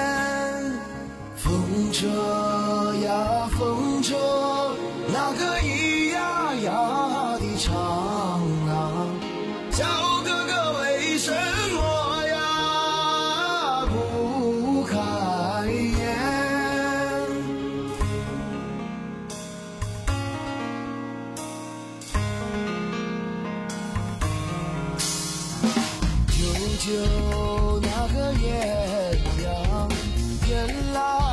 风车呀风车，那个咿呀呀的唱啊，小哥哥为什么呀不开眼？舅舅那个艳阳天来。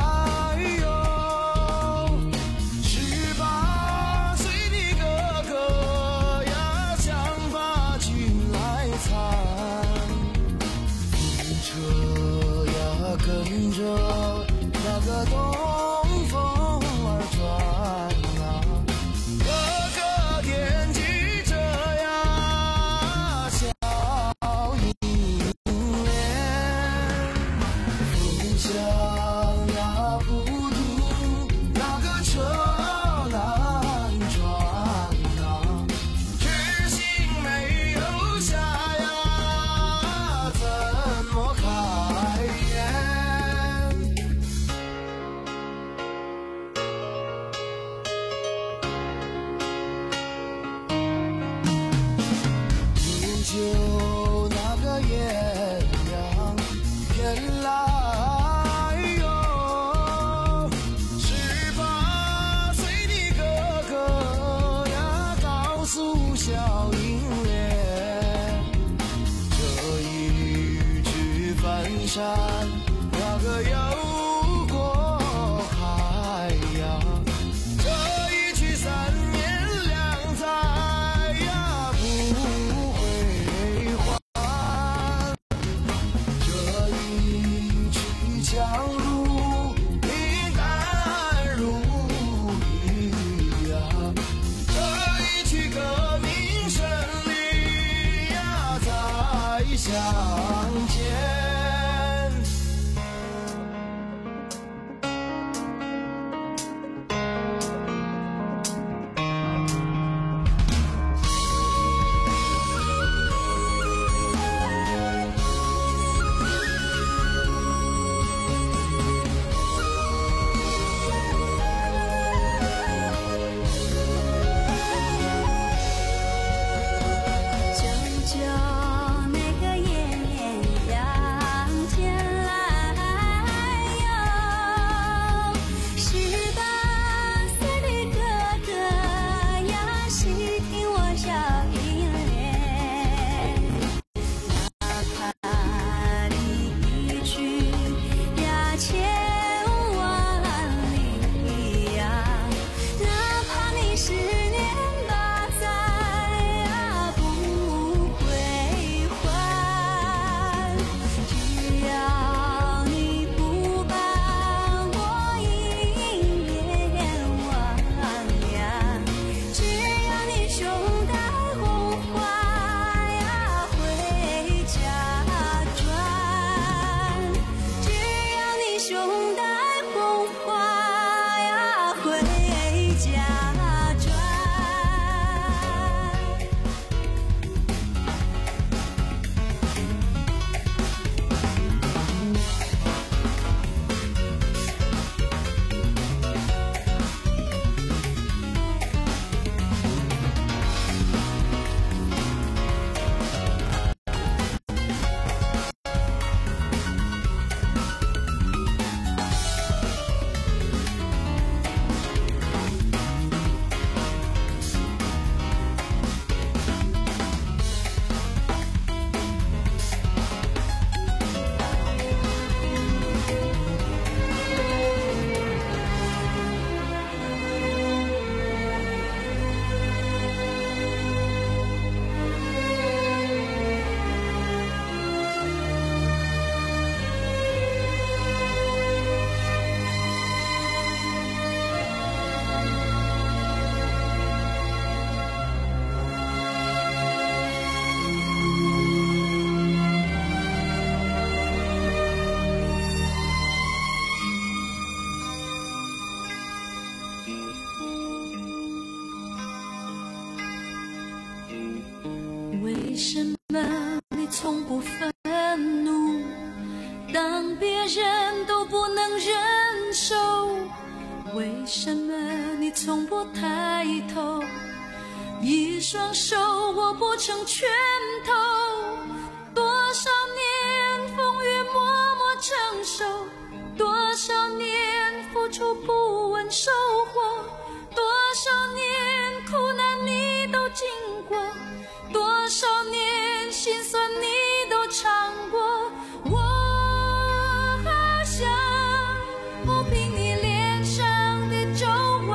跟着那个东风儿转啊，哥哥惦记着呀笑盈脸，风向呀不停，那个车难转啊，痴心没有下呀，怎么开眼？就那个艳阳天来哟，十八岁的哥哥呀，告诉小英莲，这一去翻山，那个游过海呀，这一去三年两载呀，不会还。这一曲强如冰，淡如雨呀，这一曲革命胜利呀，再相见。 为什么你从不愤怒？当别人都不能忍受，为什么你从不抬头？一双手握不成拳头，多少年风雨默默承受，多少年付出不问收获，多少年苦难你都经过，多少年心酸你都尝过。我好想抚平你脸上的皱纹，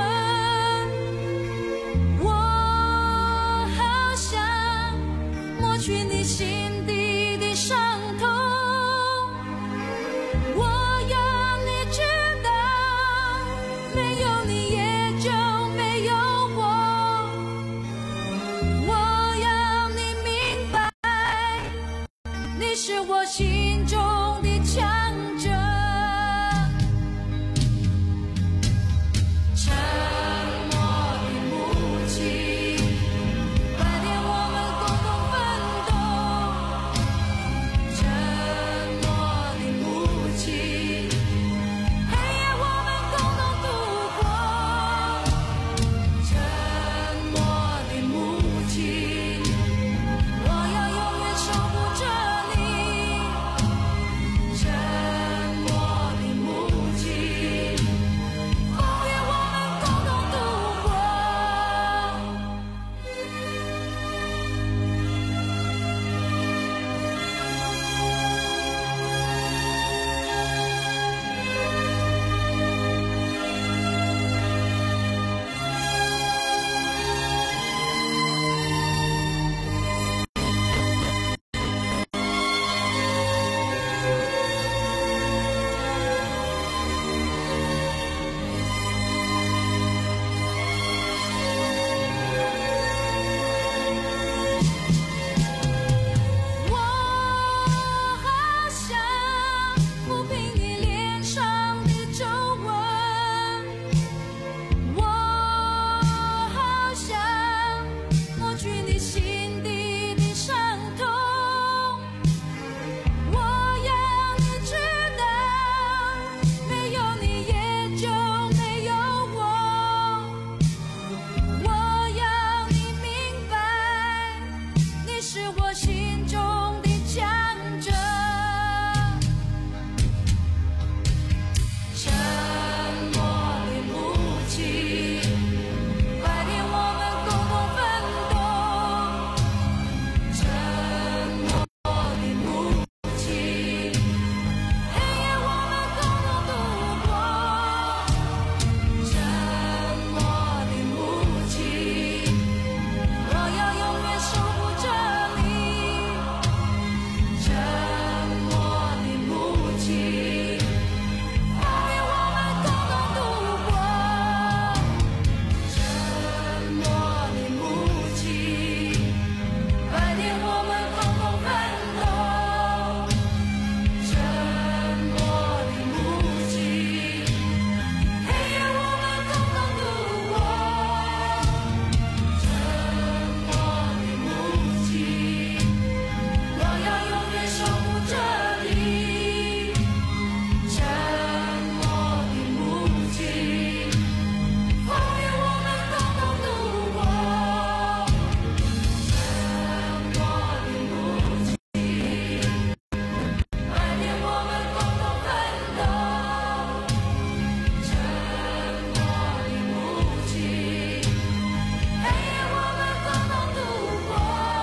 我好想抹去你心底的伤痛，我要你知道，没有你也就没有我，我要你明白，你是我心中的强者。沉默的母亲，白天我们共同奋斗，沉默的母亲，黑夜我们共同度过，沉默的母亲，我要永远守护着你，沉默的母亲，风雨我们共同度过。我好想抚平你脸上的皱纹，我好想抹去你心底的伤痛，我要你知道，没有你也就没有我，我要你明白，你是我心中的强者。沉默的母亲，白天我们共同奋斗，沉默的母亲，黑夜我们共同度过，沉默的母亲，我要永远守护着你，沉默的母亲，风雨我们共同度过，沉默的母亲，白天我们共同奋斗，沉默的母亲，黑夜我们共同度过，沉默的母亲，我要永远守护着你，沉默的母亲，风雨我们共同度过，沉默的母亲，白天我们共同奋斗，沉默的母亲，黑夜我们共同度过。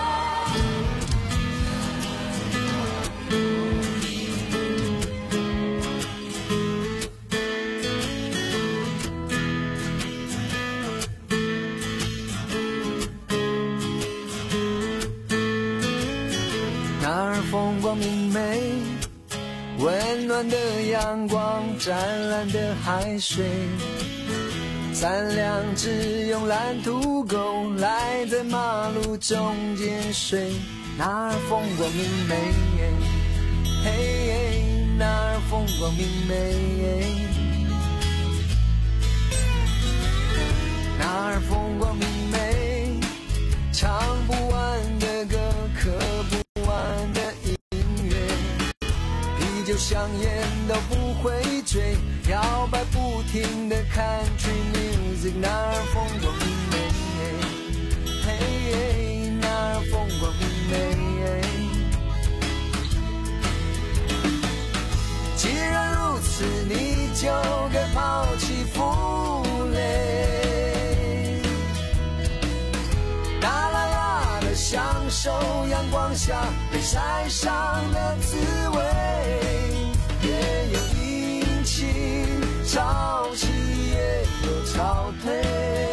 那儿风光明媚，温暖的阳光，湛蓝的海水，三两只用蓝土狗赖在马路中间睡。那儿风光明媚，嘿，那儿风光明媚，那儿风光明媚，唱不完的歌。 香烟都不会醉，摇摆不停的 Country Music， 哪儿风光明媚，嘿，哪儿风光明媚。既然如此，你就该抛弃负累，大啦啦的享受阳光下被晒伤的滋味，也有阴晴潮起，也有潮退，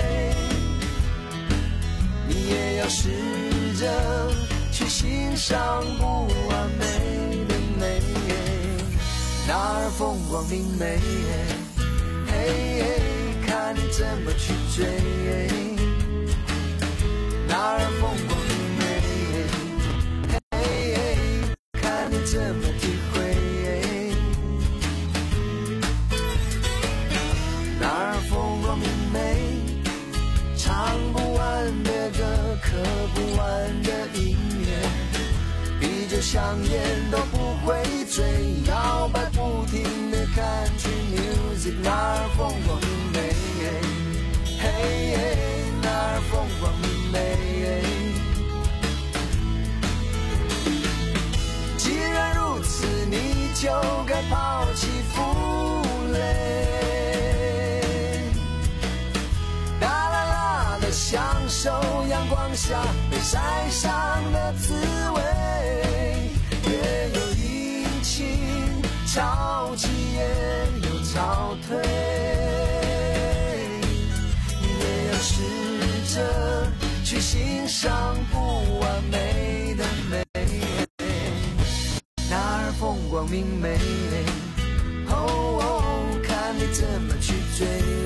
你也要试着去欣赏不完美的美，哪儿风光明媚，嘿嘿，看你怎么去追，哪儿风光明媚，嘿嘿，看你怎么体会，哪儿风光明媚，唱不完的歌，刻不完的音乐，啤酒香烟都不会醉，摇摆不停的 Country Music， 哪儿风光明媚，嘿嘿，哪儿风光明媚。既然如此，你就该抛弃负累，大啦啦的享受阳光下被晒伤的滋味，也有阴晴潮起，也有潮退，你也要试着去欣赏不完美的美，哪儿风光明媚，哦哦，看你怎么去追，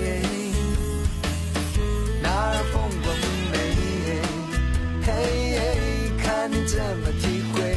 哪儿风光明媚，嘿嘿，看你怎么体会。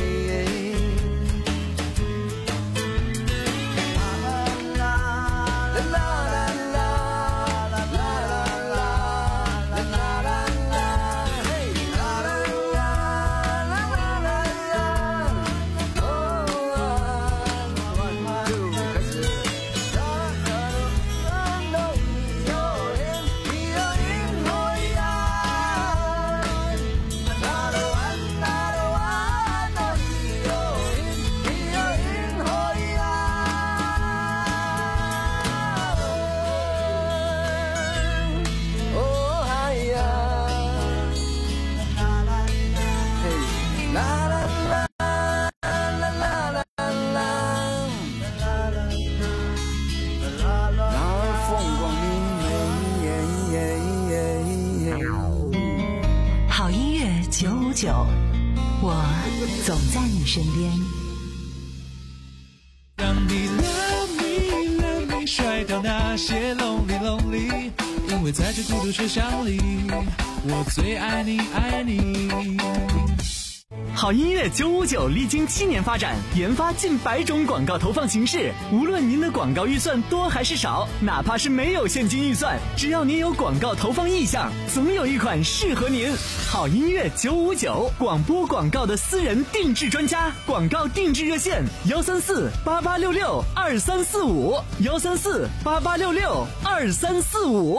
九，我总在你身边。 让你 love me love me 甩掉那些 lonely lonely， 因为在这孤独车厢里，我最爱你爱你。 好音乐九五九历经七年发展，研发近百种广告投放形式。无论您的广告预算多还是少，哪怕是没有现金预算，只要您有广告投放意向，总有一款适合您。好音乐九五九，广播广告的私人定制专家，广告定制热线：幺三四八八六六二三四五，幺三四八八六六二三四五。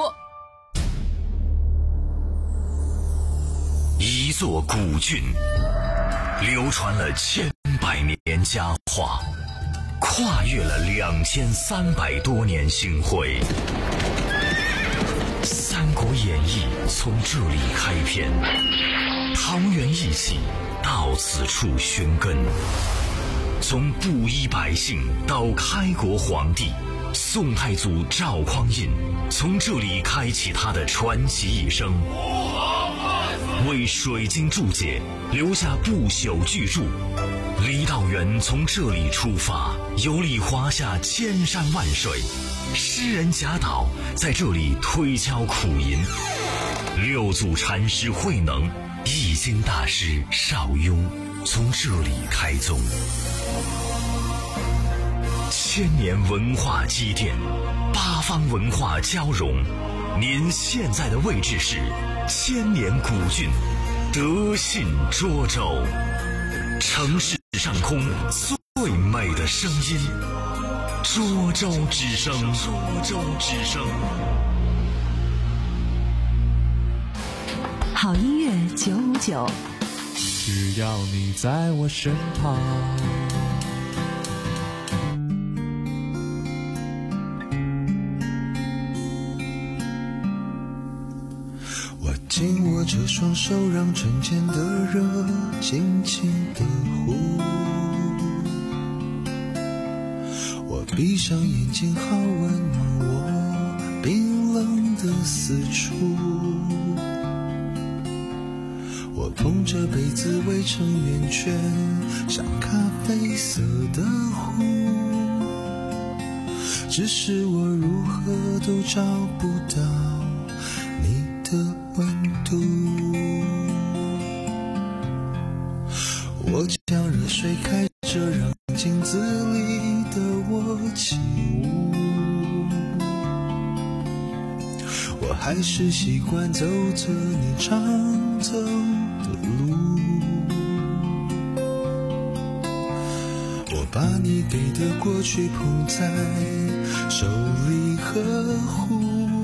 一座古郡，流传了千百年佳话，跨越了两千三百多年星辉。《三国演义》从这里开篇，桃园义气到此处寻根。从布衣百姓到开国皇帝，宋太祖赵匡胤从这里开启他的传奇一生。为水晶注解留下不朽巨著，李道元从这里出发，游历华夏千山万水，诗人贾岛在这里推敲苦吟，六祖禅师慧能、易经大师邵雍从这里开宗。千年文化积淀，八方文化交融，您现在的位置是千年古郡德信涿州，城市上空最美的声音，涿州之声。涿州之声。 好音乐九五九， 只要你在我身旁。 我紧握着双手，让唇间的热轻轻地呼。我闭上眼睛，好温暖我冰冷的四处。我捧着杯子围成圆圈，像咖啡色的湖。只是我如何都找不到你的温度。我将热水开着，让镜子里的我起舞。我还是习惯走着你常走的路。我把你给的过去捧在手里呵护。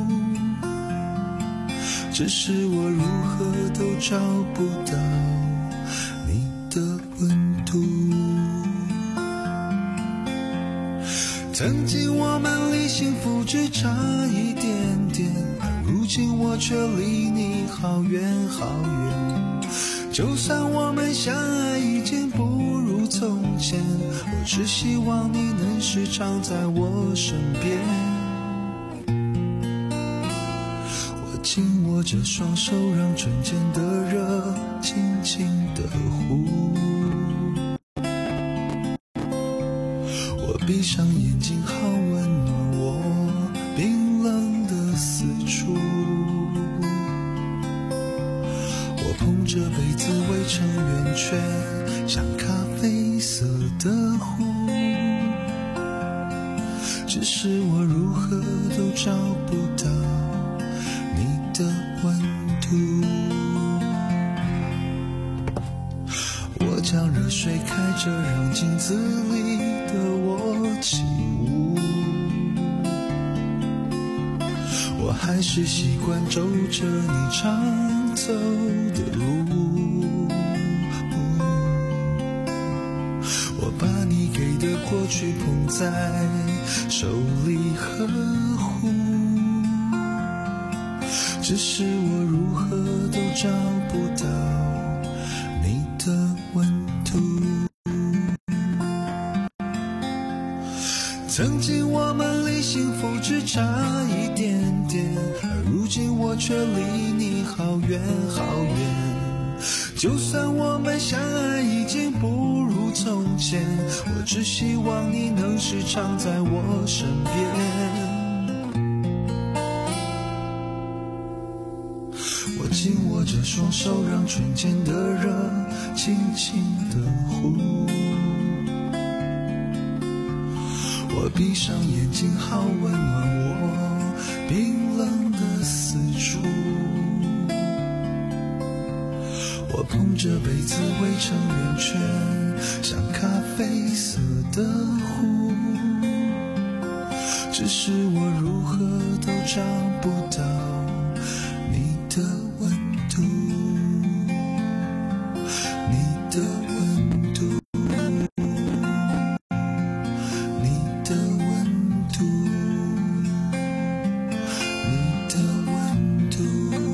只是我如何都找不到你的温度。曾经我们离幸福只差一点点，如今我却离你好远好远。就算我们相爱已经不如从前，我只希望你能时常在我身边。紧握着双手，让唇间的热轻轻地呼。我闭上眼睛，好温暖我冰冷的四处。我捧着杯子围成圆圈，像咖啡色的湖。只是我如何都找不到的温度。我将热水开着，让镜子里的我起舞。我还是习惯走着你常走的路。我把你给的过去捧在手里呵护。只是我如何都找不到你的温度。曾经我们离幸福只差一点点，而如今我却离你好远好远。就算我们相爱已经不如从前，我只希望你能时常在我身边。紧握着双手，让唇间的热轻轻地呼。我闭上眼睛，好温暖我冰冷的四处。我捧着杯子围成圆圈，像咖啡色的湖。只是我如何都找不到你的温度，你的温度，你的温度，你的温度。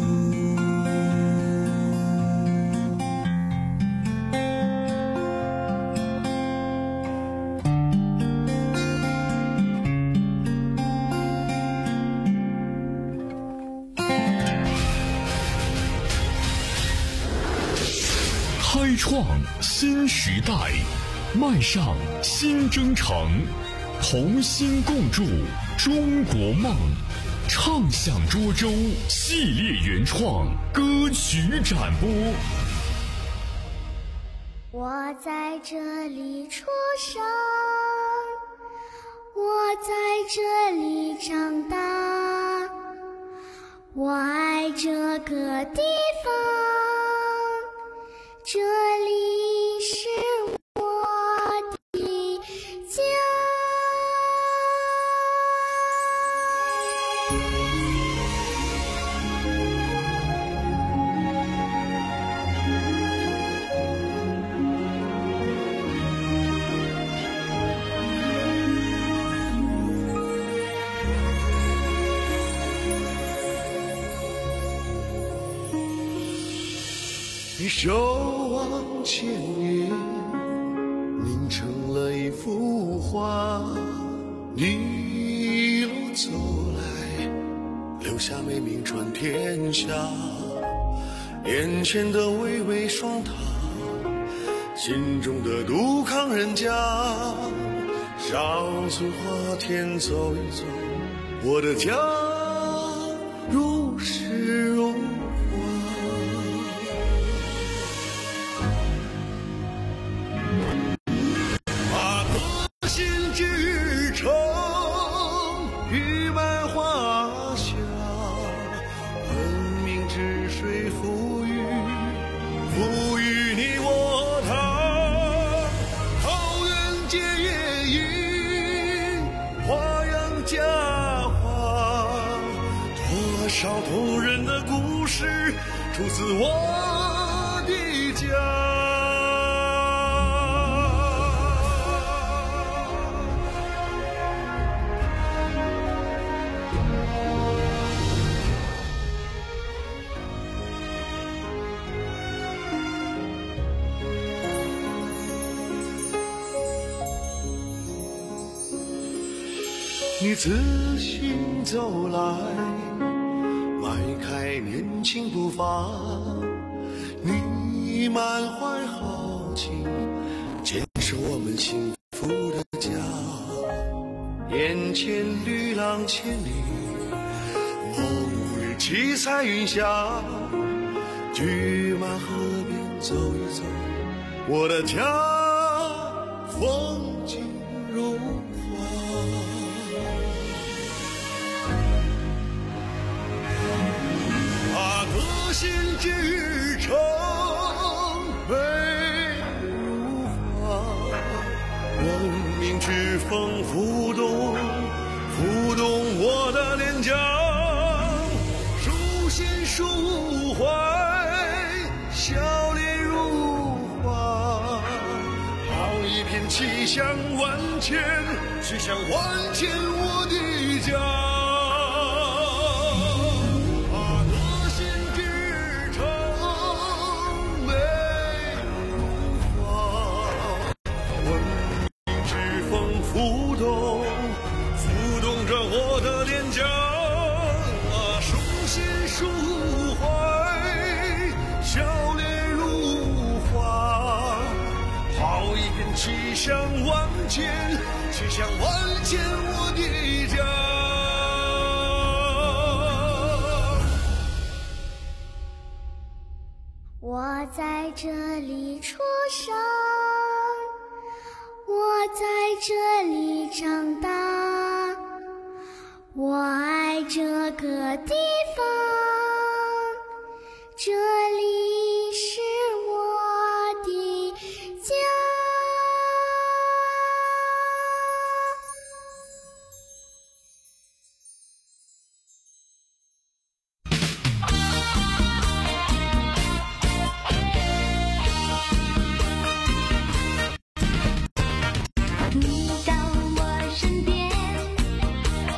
开创新时代，迈上新征程，同心共筑中国梦。畅享涿州系列原创歌曲展播。 我在这里出生，我在这里长大，我爱这个地方，这里是我的手往前沿，凝成了一幅画。你一路走来，留下美名传天下。眼前的巍巍双塔，心中的杜康人家。上村花田走一走，我的家如诗如少动人的故事出自我的家。你自行走来，迈开年轻步伐，你满怀豪情，坚守我们幸福的家。眼前绿浪千里，梦日七彩云下，举马河边走一走，我的家风景如德行至诚，美如画，文明之风浮动，浮动我的脸颊，书信抒怀，笑脸如花，好一片气象万千，气象万千我的家。浮动，浮动着我的脸颊，啊，书信抒怀，笑脸如花，好一片气象万千，气象万千我的家。 我在这里出生，我在这里长大，我爱这个地方，这里是我的家。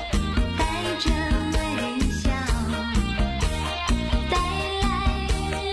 带来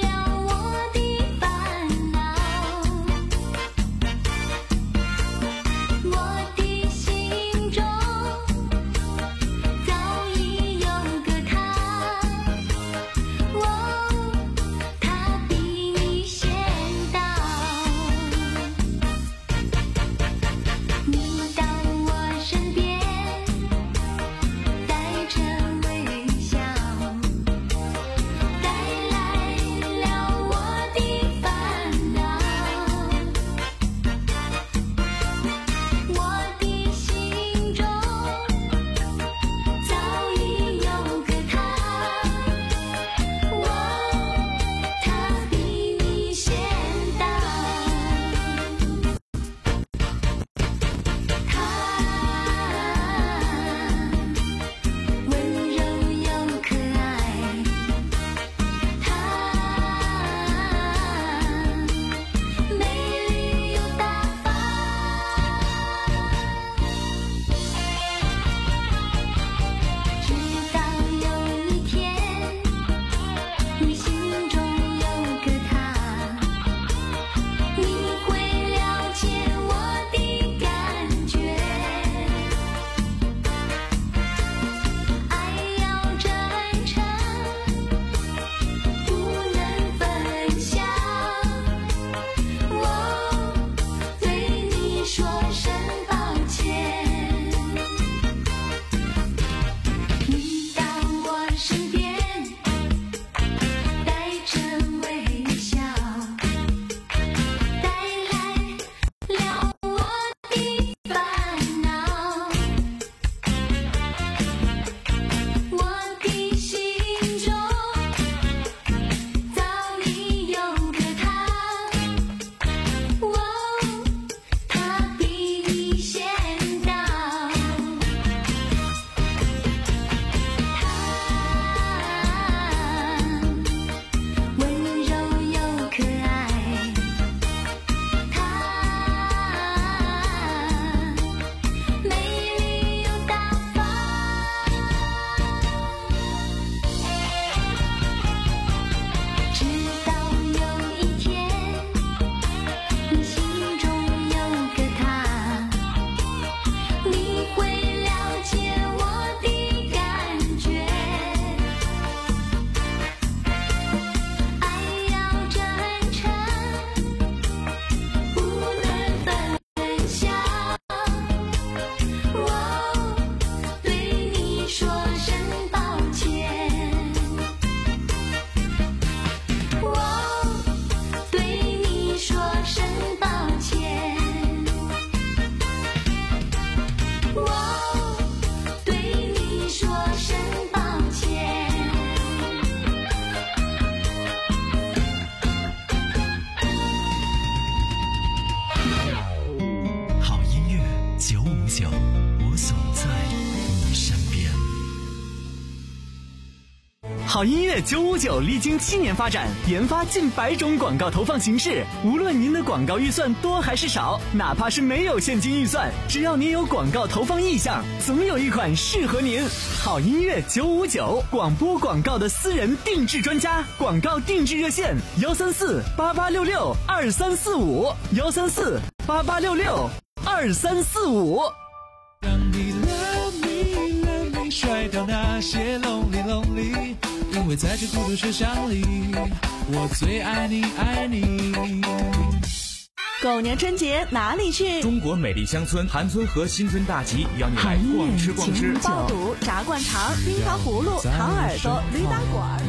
好音乐九五九历经七年发展，研发近百种广告投放形式。无论您的广告预算多还是少，哪怕是没有现金预算，只要您有广告投放意向，总有一款适合您。好音乐九五九，广播广告的私人定制专家，广告定制热线：幺三四八八六六二三四五，幺三四八八六六二三四五。 让你 love me love me 甩掉那些 lonely lonely， 因为在这孤独车厢里，我最爱你爱你。 狗年春节哪里去？ 中国美丽乡村韩村和新村大集邀你来逛吃逛吃， 爆肚、炸灌肠、冰糖葫芦、糖耳朵、驴打滚。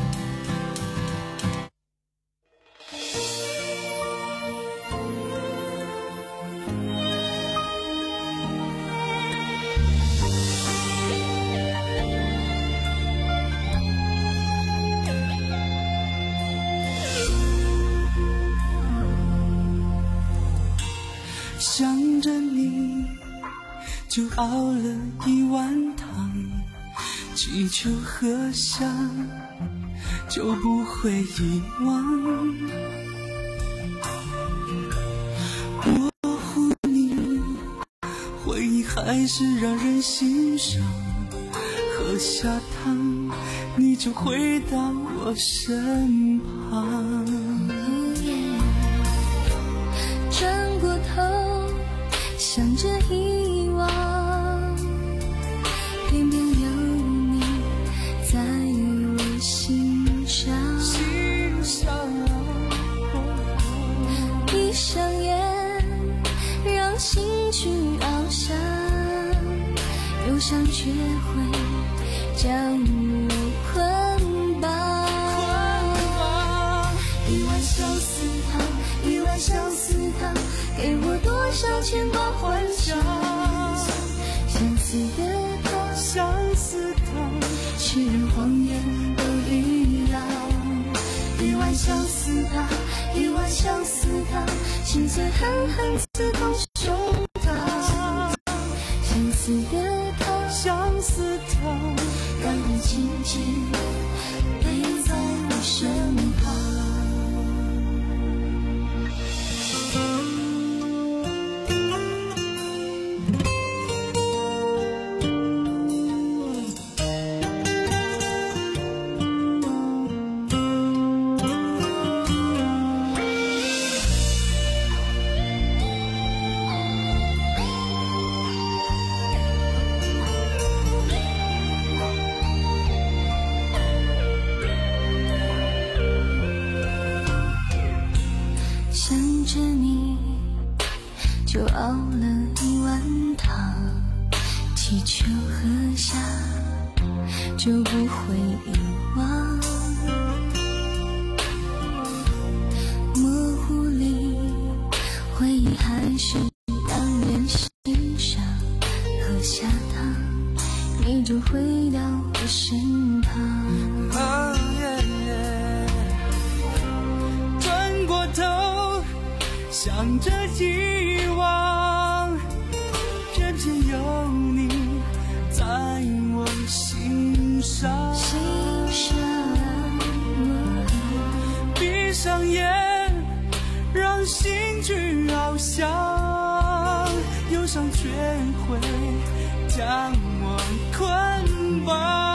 想着你就熬了一碗汤，祈求喝下就不会遗忘。模糊你回忆还是让人心伤，喝下汤你就回到我身旁。 转过头想着遗忘，偏偏有你在我心上。闭上眼让心去翱翔，忧伤却会将我捆绑。一碗相思汤，一碗相思汤，给我多少牵挂幻想。相思的汤，相思汤，是人谎言都一样。一碗相思汤，一碗相思汤，心碎狠狠刺痛胸膛。相思的汤，相思汤，让你紧紧陪在我身旁。想着你就熬了一碗汤，祈求喝下就不会遗忘。模糊里回忆还是让人心伤，喝下汤你就回到我身旁。 啊耶耶，转过头想着遗忘，偏偏有你在我心上。 心上， 闭上眼让心去翱翔，忧伤却会将我捆绑。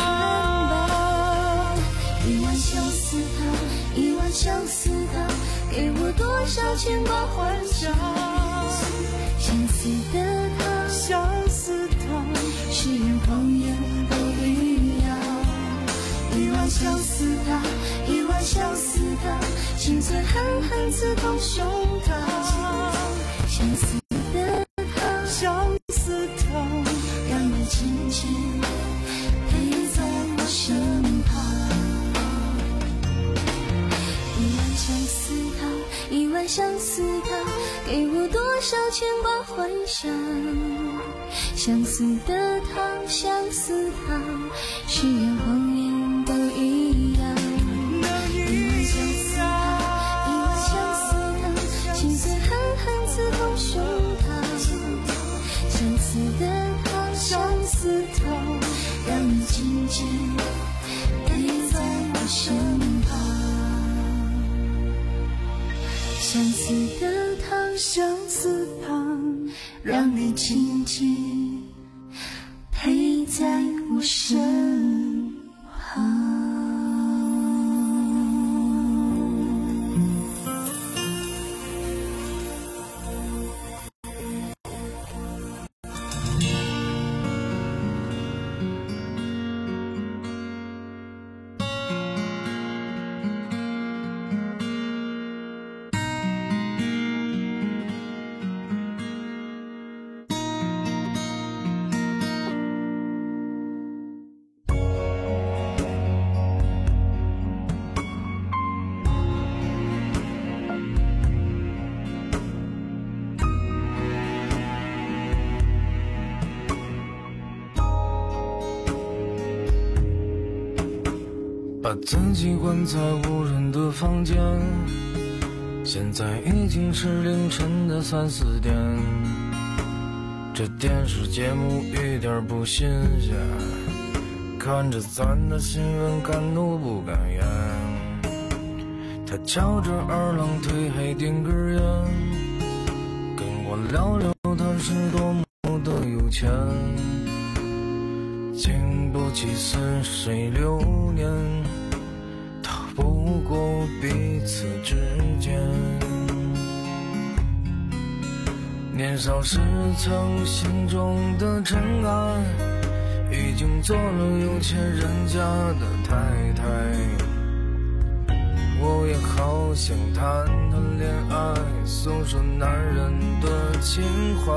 一碗相思汤，一碗相思汤，给我多少牵挂幻想。相思的汤， 相思汤， 是人谎言都一样。一碗相思汤，一碗相思汤，心碎狠狠刺痛胸膛。相思的汤， 相思汤， 让你紧紧陪在我身旁。一碗相思汤，一碗相思汤，给我多少牵挂幻想。相思的汤，相思汤，誓言谎言都一样。一碗相思汤，一碗相思汤，心碎狠狠刺痛胸膛。相思的汤，相思汤，让你紧紧陪在你的糖，相思旁，让你静静陪在我身旁。 把自己关在无人的房间，现在已经是凌晨的三四点。这电视节目一点不新鲜，看着咱的新闻敢怒不敢言。他翘着二郎腿还点根烟，跟我聊聊他是多么的有钱。经不起似水流年，逃不过彼此之间。年少时曾心中的尘埃，已经做了有钱人家的太太。我也好想谈谈恋爱，诉说男人的情怀。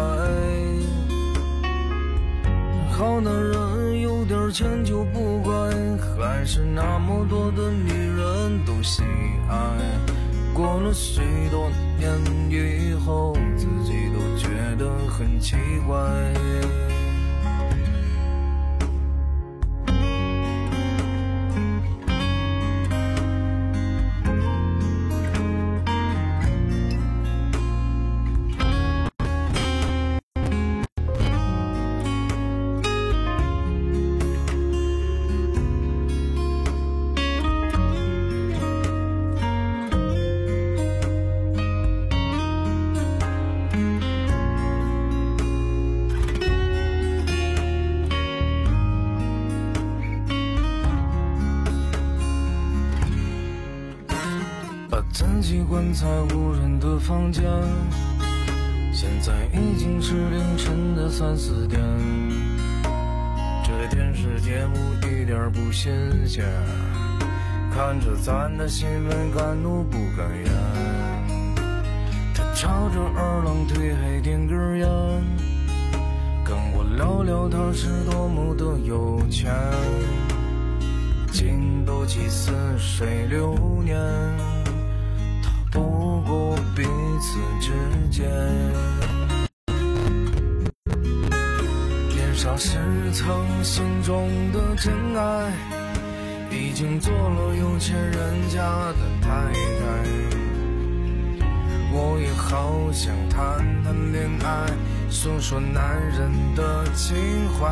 好男人有点钱就不乖，还是那么多的女人都喜爱。过了许多年以后，自己都觉得很奇怪。自己关在无人的房间，现在已经是凌晨的三四点。这电视节目一点不新鲜，看着咱的新闻敢怒不敢言。他翘着二郎腿还点根烟，跟我聊聊他是多么的有钱。经不起似水流年，不过彼此之间。年少时曾心中的真爱，已经做了有钱人家的太太。我也好想谈谈恋爱，诉说男人的情怀。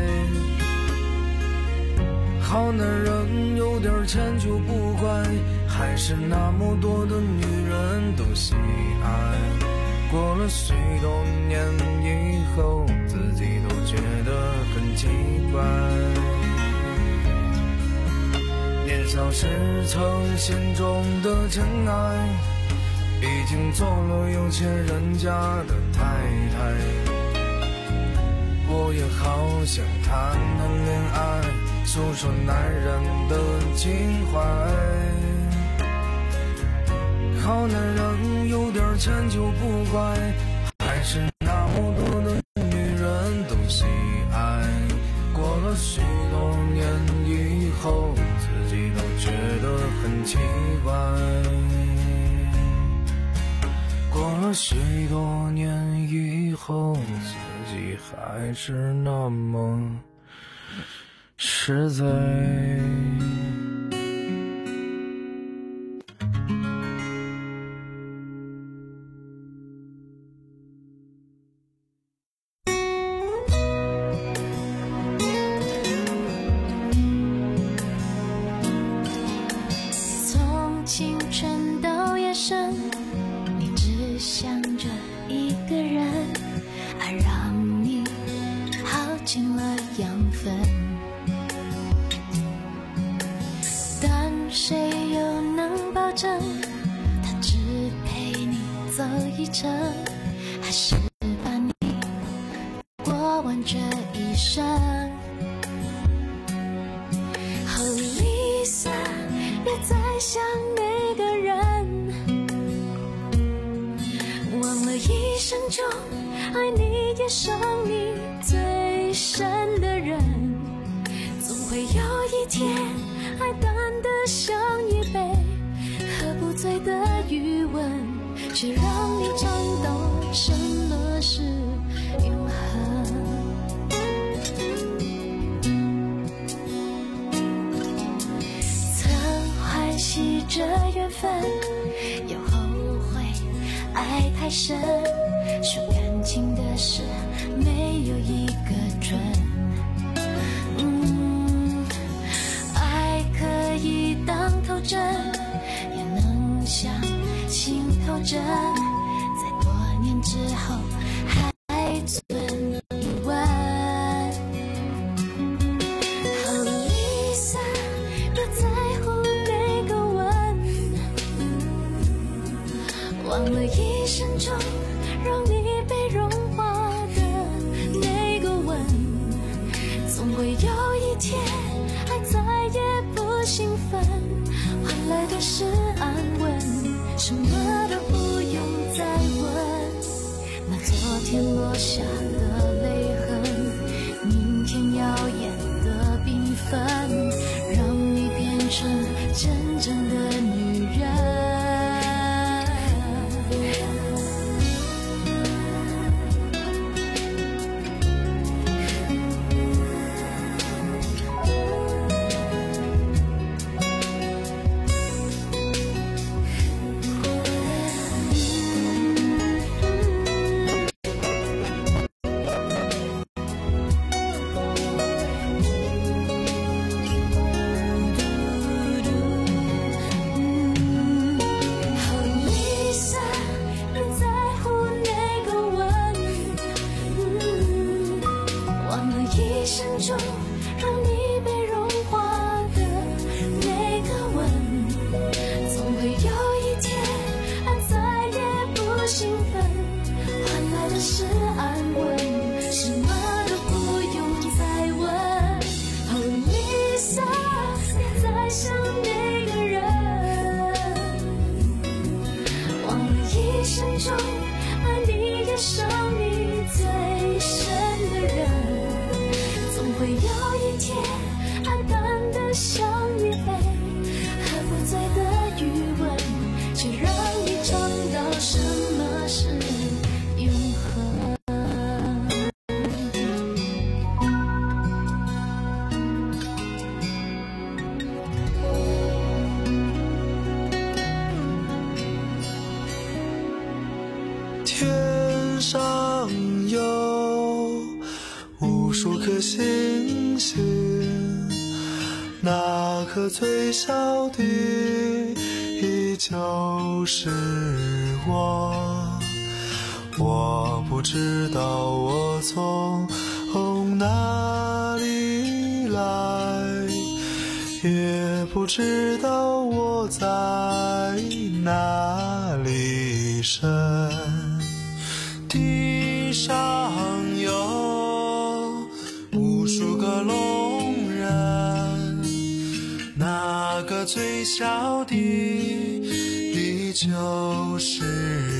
好男人有点钱就不乖，还是那么多的女人都喜爱。过了许多年以后，自己都觉得很奇怪。年少时曾心中的真爱，已经做了有钱人家的太太。我也好想谈谈恋爱，诉说男人的情怀。好男人有点钱就不乖，还是那么多的女人都喜爱。过了许多年以后，自己都觉得很奇怪。过了许多年以后，自己还是那么实在。 从清晨到夜深，你只想着一个人，爱让你耗尽了养分，但谁又能保证他只陪你走一程，还是把你过完这一生。哦 Lisa， 别再想那个人，忘了一生中爱你也伤你最深的人，总会有一天爱淡得像一杯喝不醉的余温，却让你尝到什么是永恒。曾欢喜这缘分，又后悔爱太深，说感情的事没有一个准。嗯，爱可以当头针，也能像心头针，在多年之后还存疑问。哦 Lisa， 别在乎那个吻，忘了一生中让你被融化的那个吻，总会有一天爱再也不兴奋，换来的是安稳，什么都不用再问。那昨天落下的泪痕，明天耀眼的缤纷，让你变成真正的女人。一生中让你被融化的那个吻，总会有一天爱再也不兴奋，换来的是安稳，什么都不用再问。哦 Lisa， 别再想那个人，忘了一生中爱你也伤你最深的人，会有一天爱淡得像一杯喝不醉的余温，却让你尝到什么是永恒。 天上有无数颗星星，那颗最小的依旧是我。我不知道我从哪里来，也不知道我在哪里生。地上有无数个聋人，那个最小的依旧是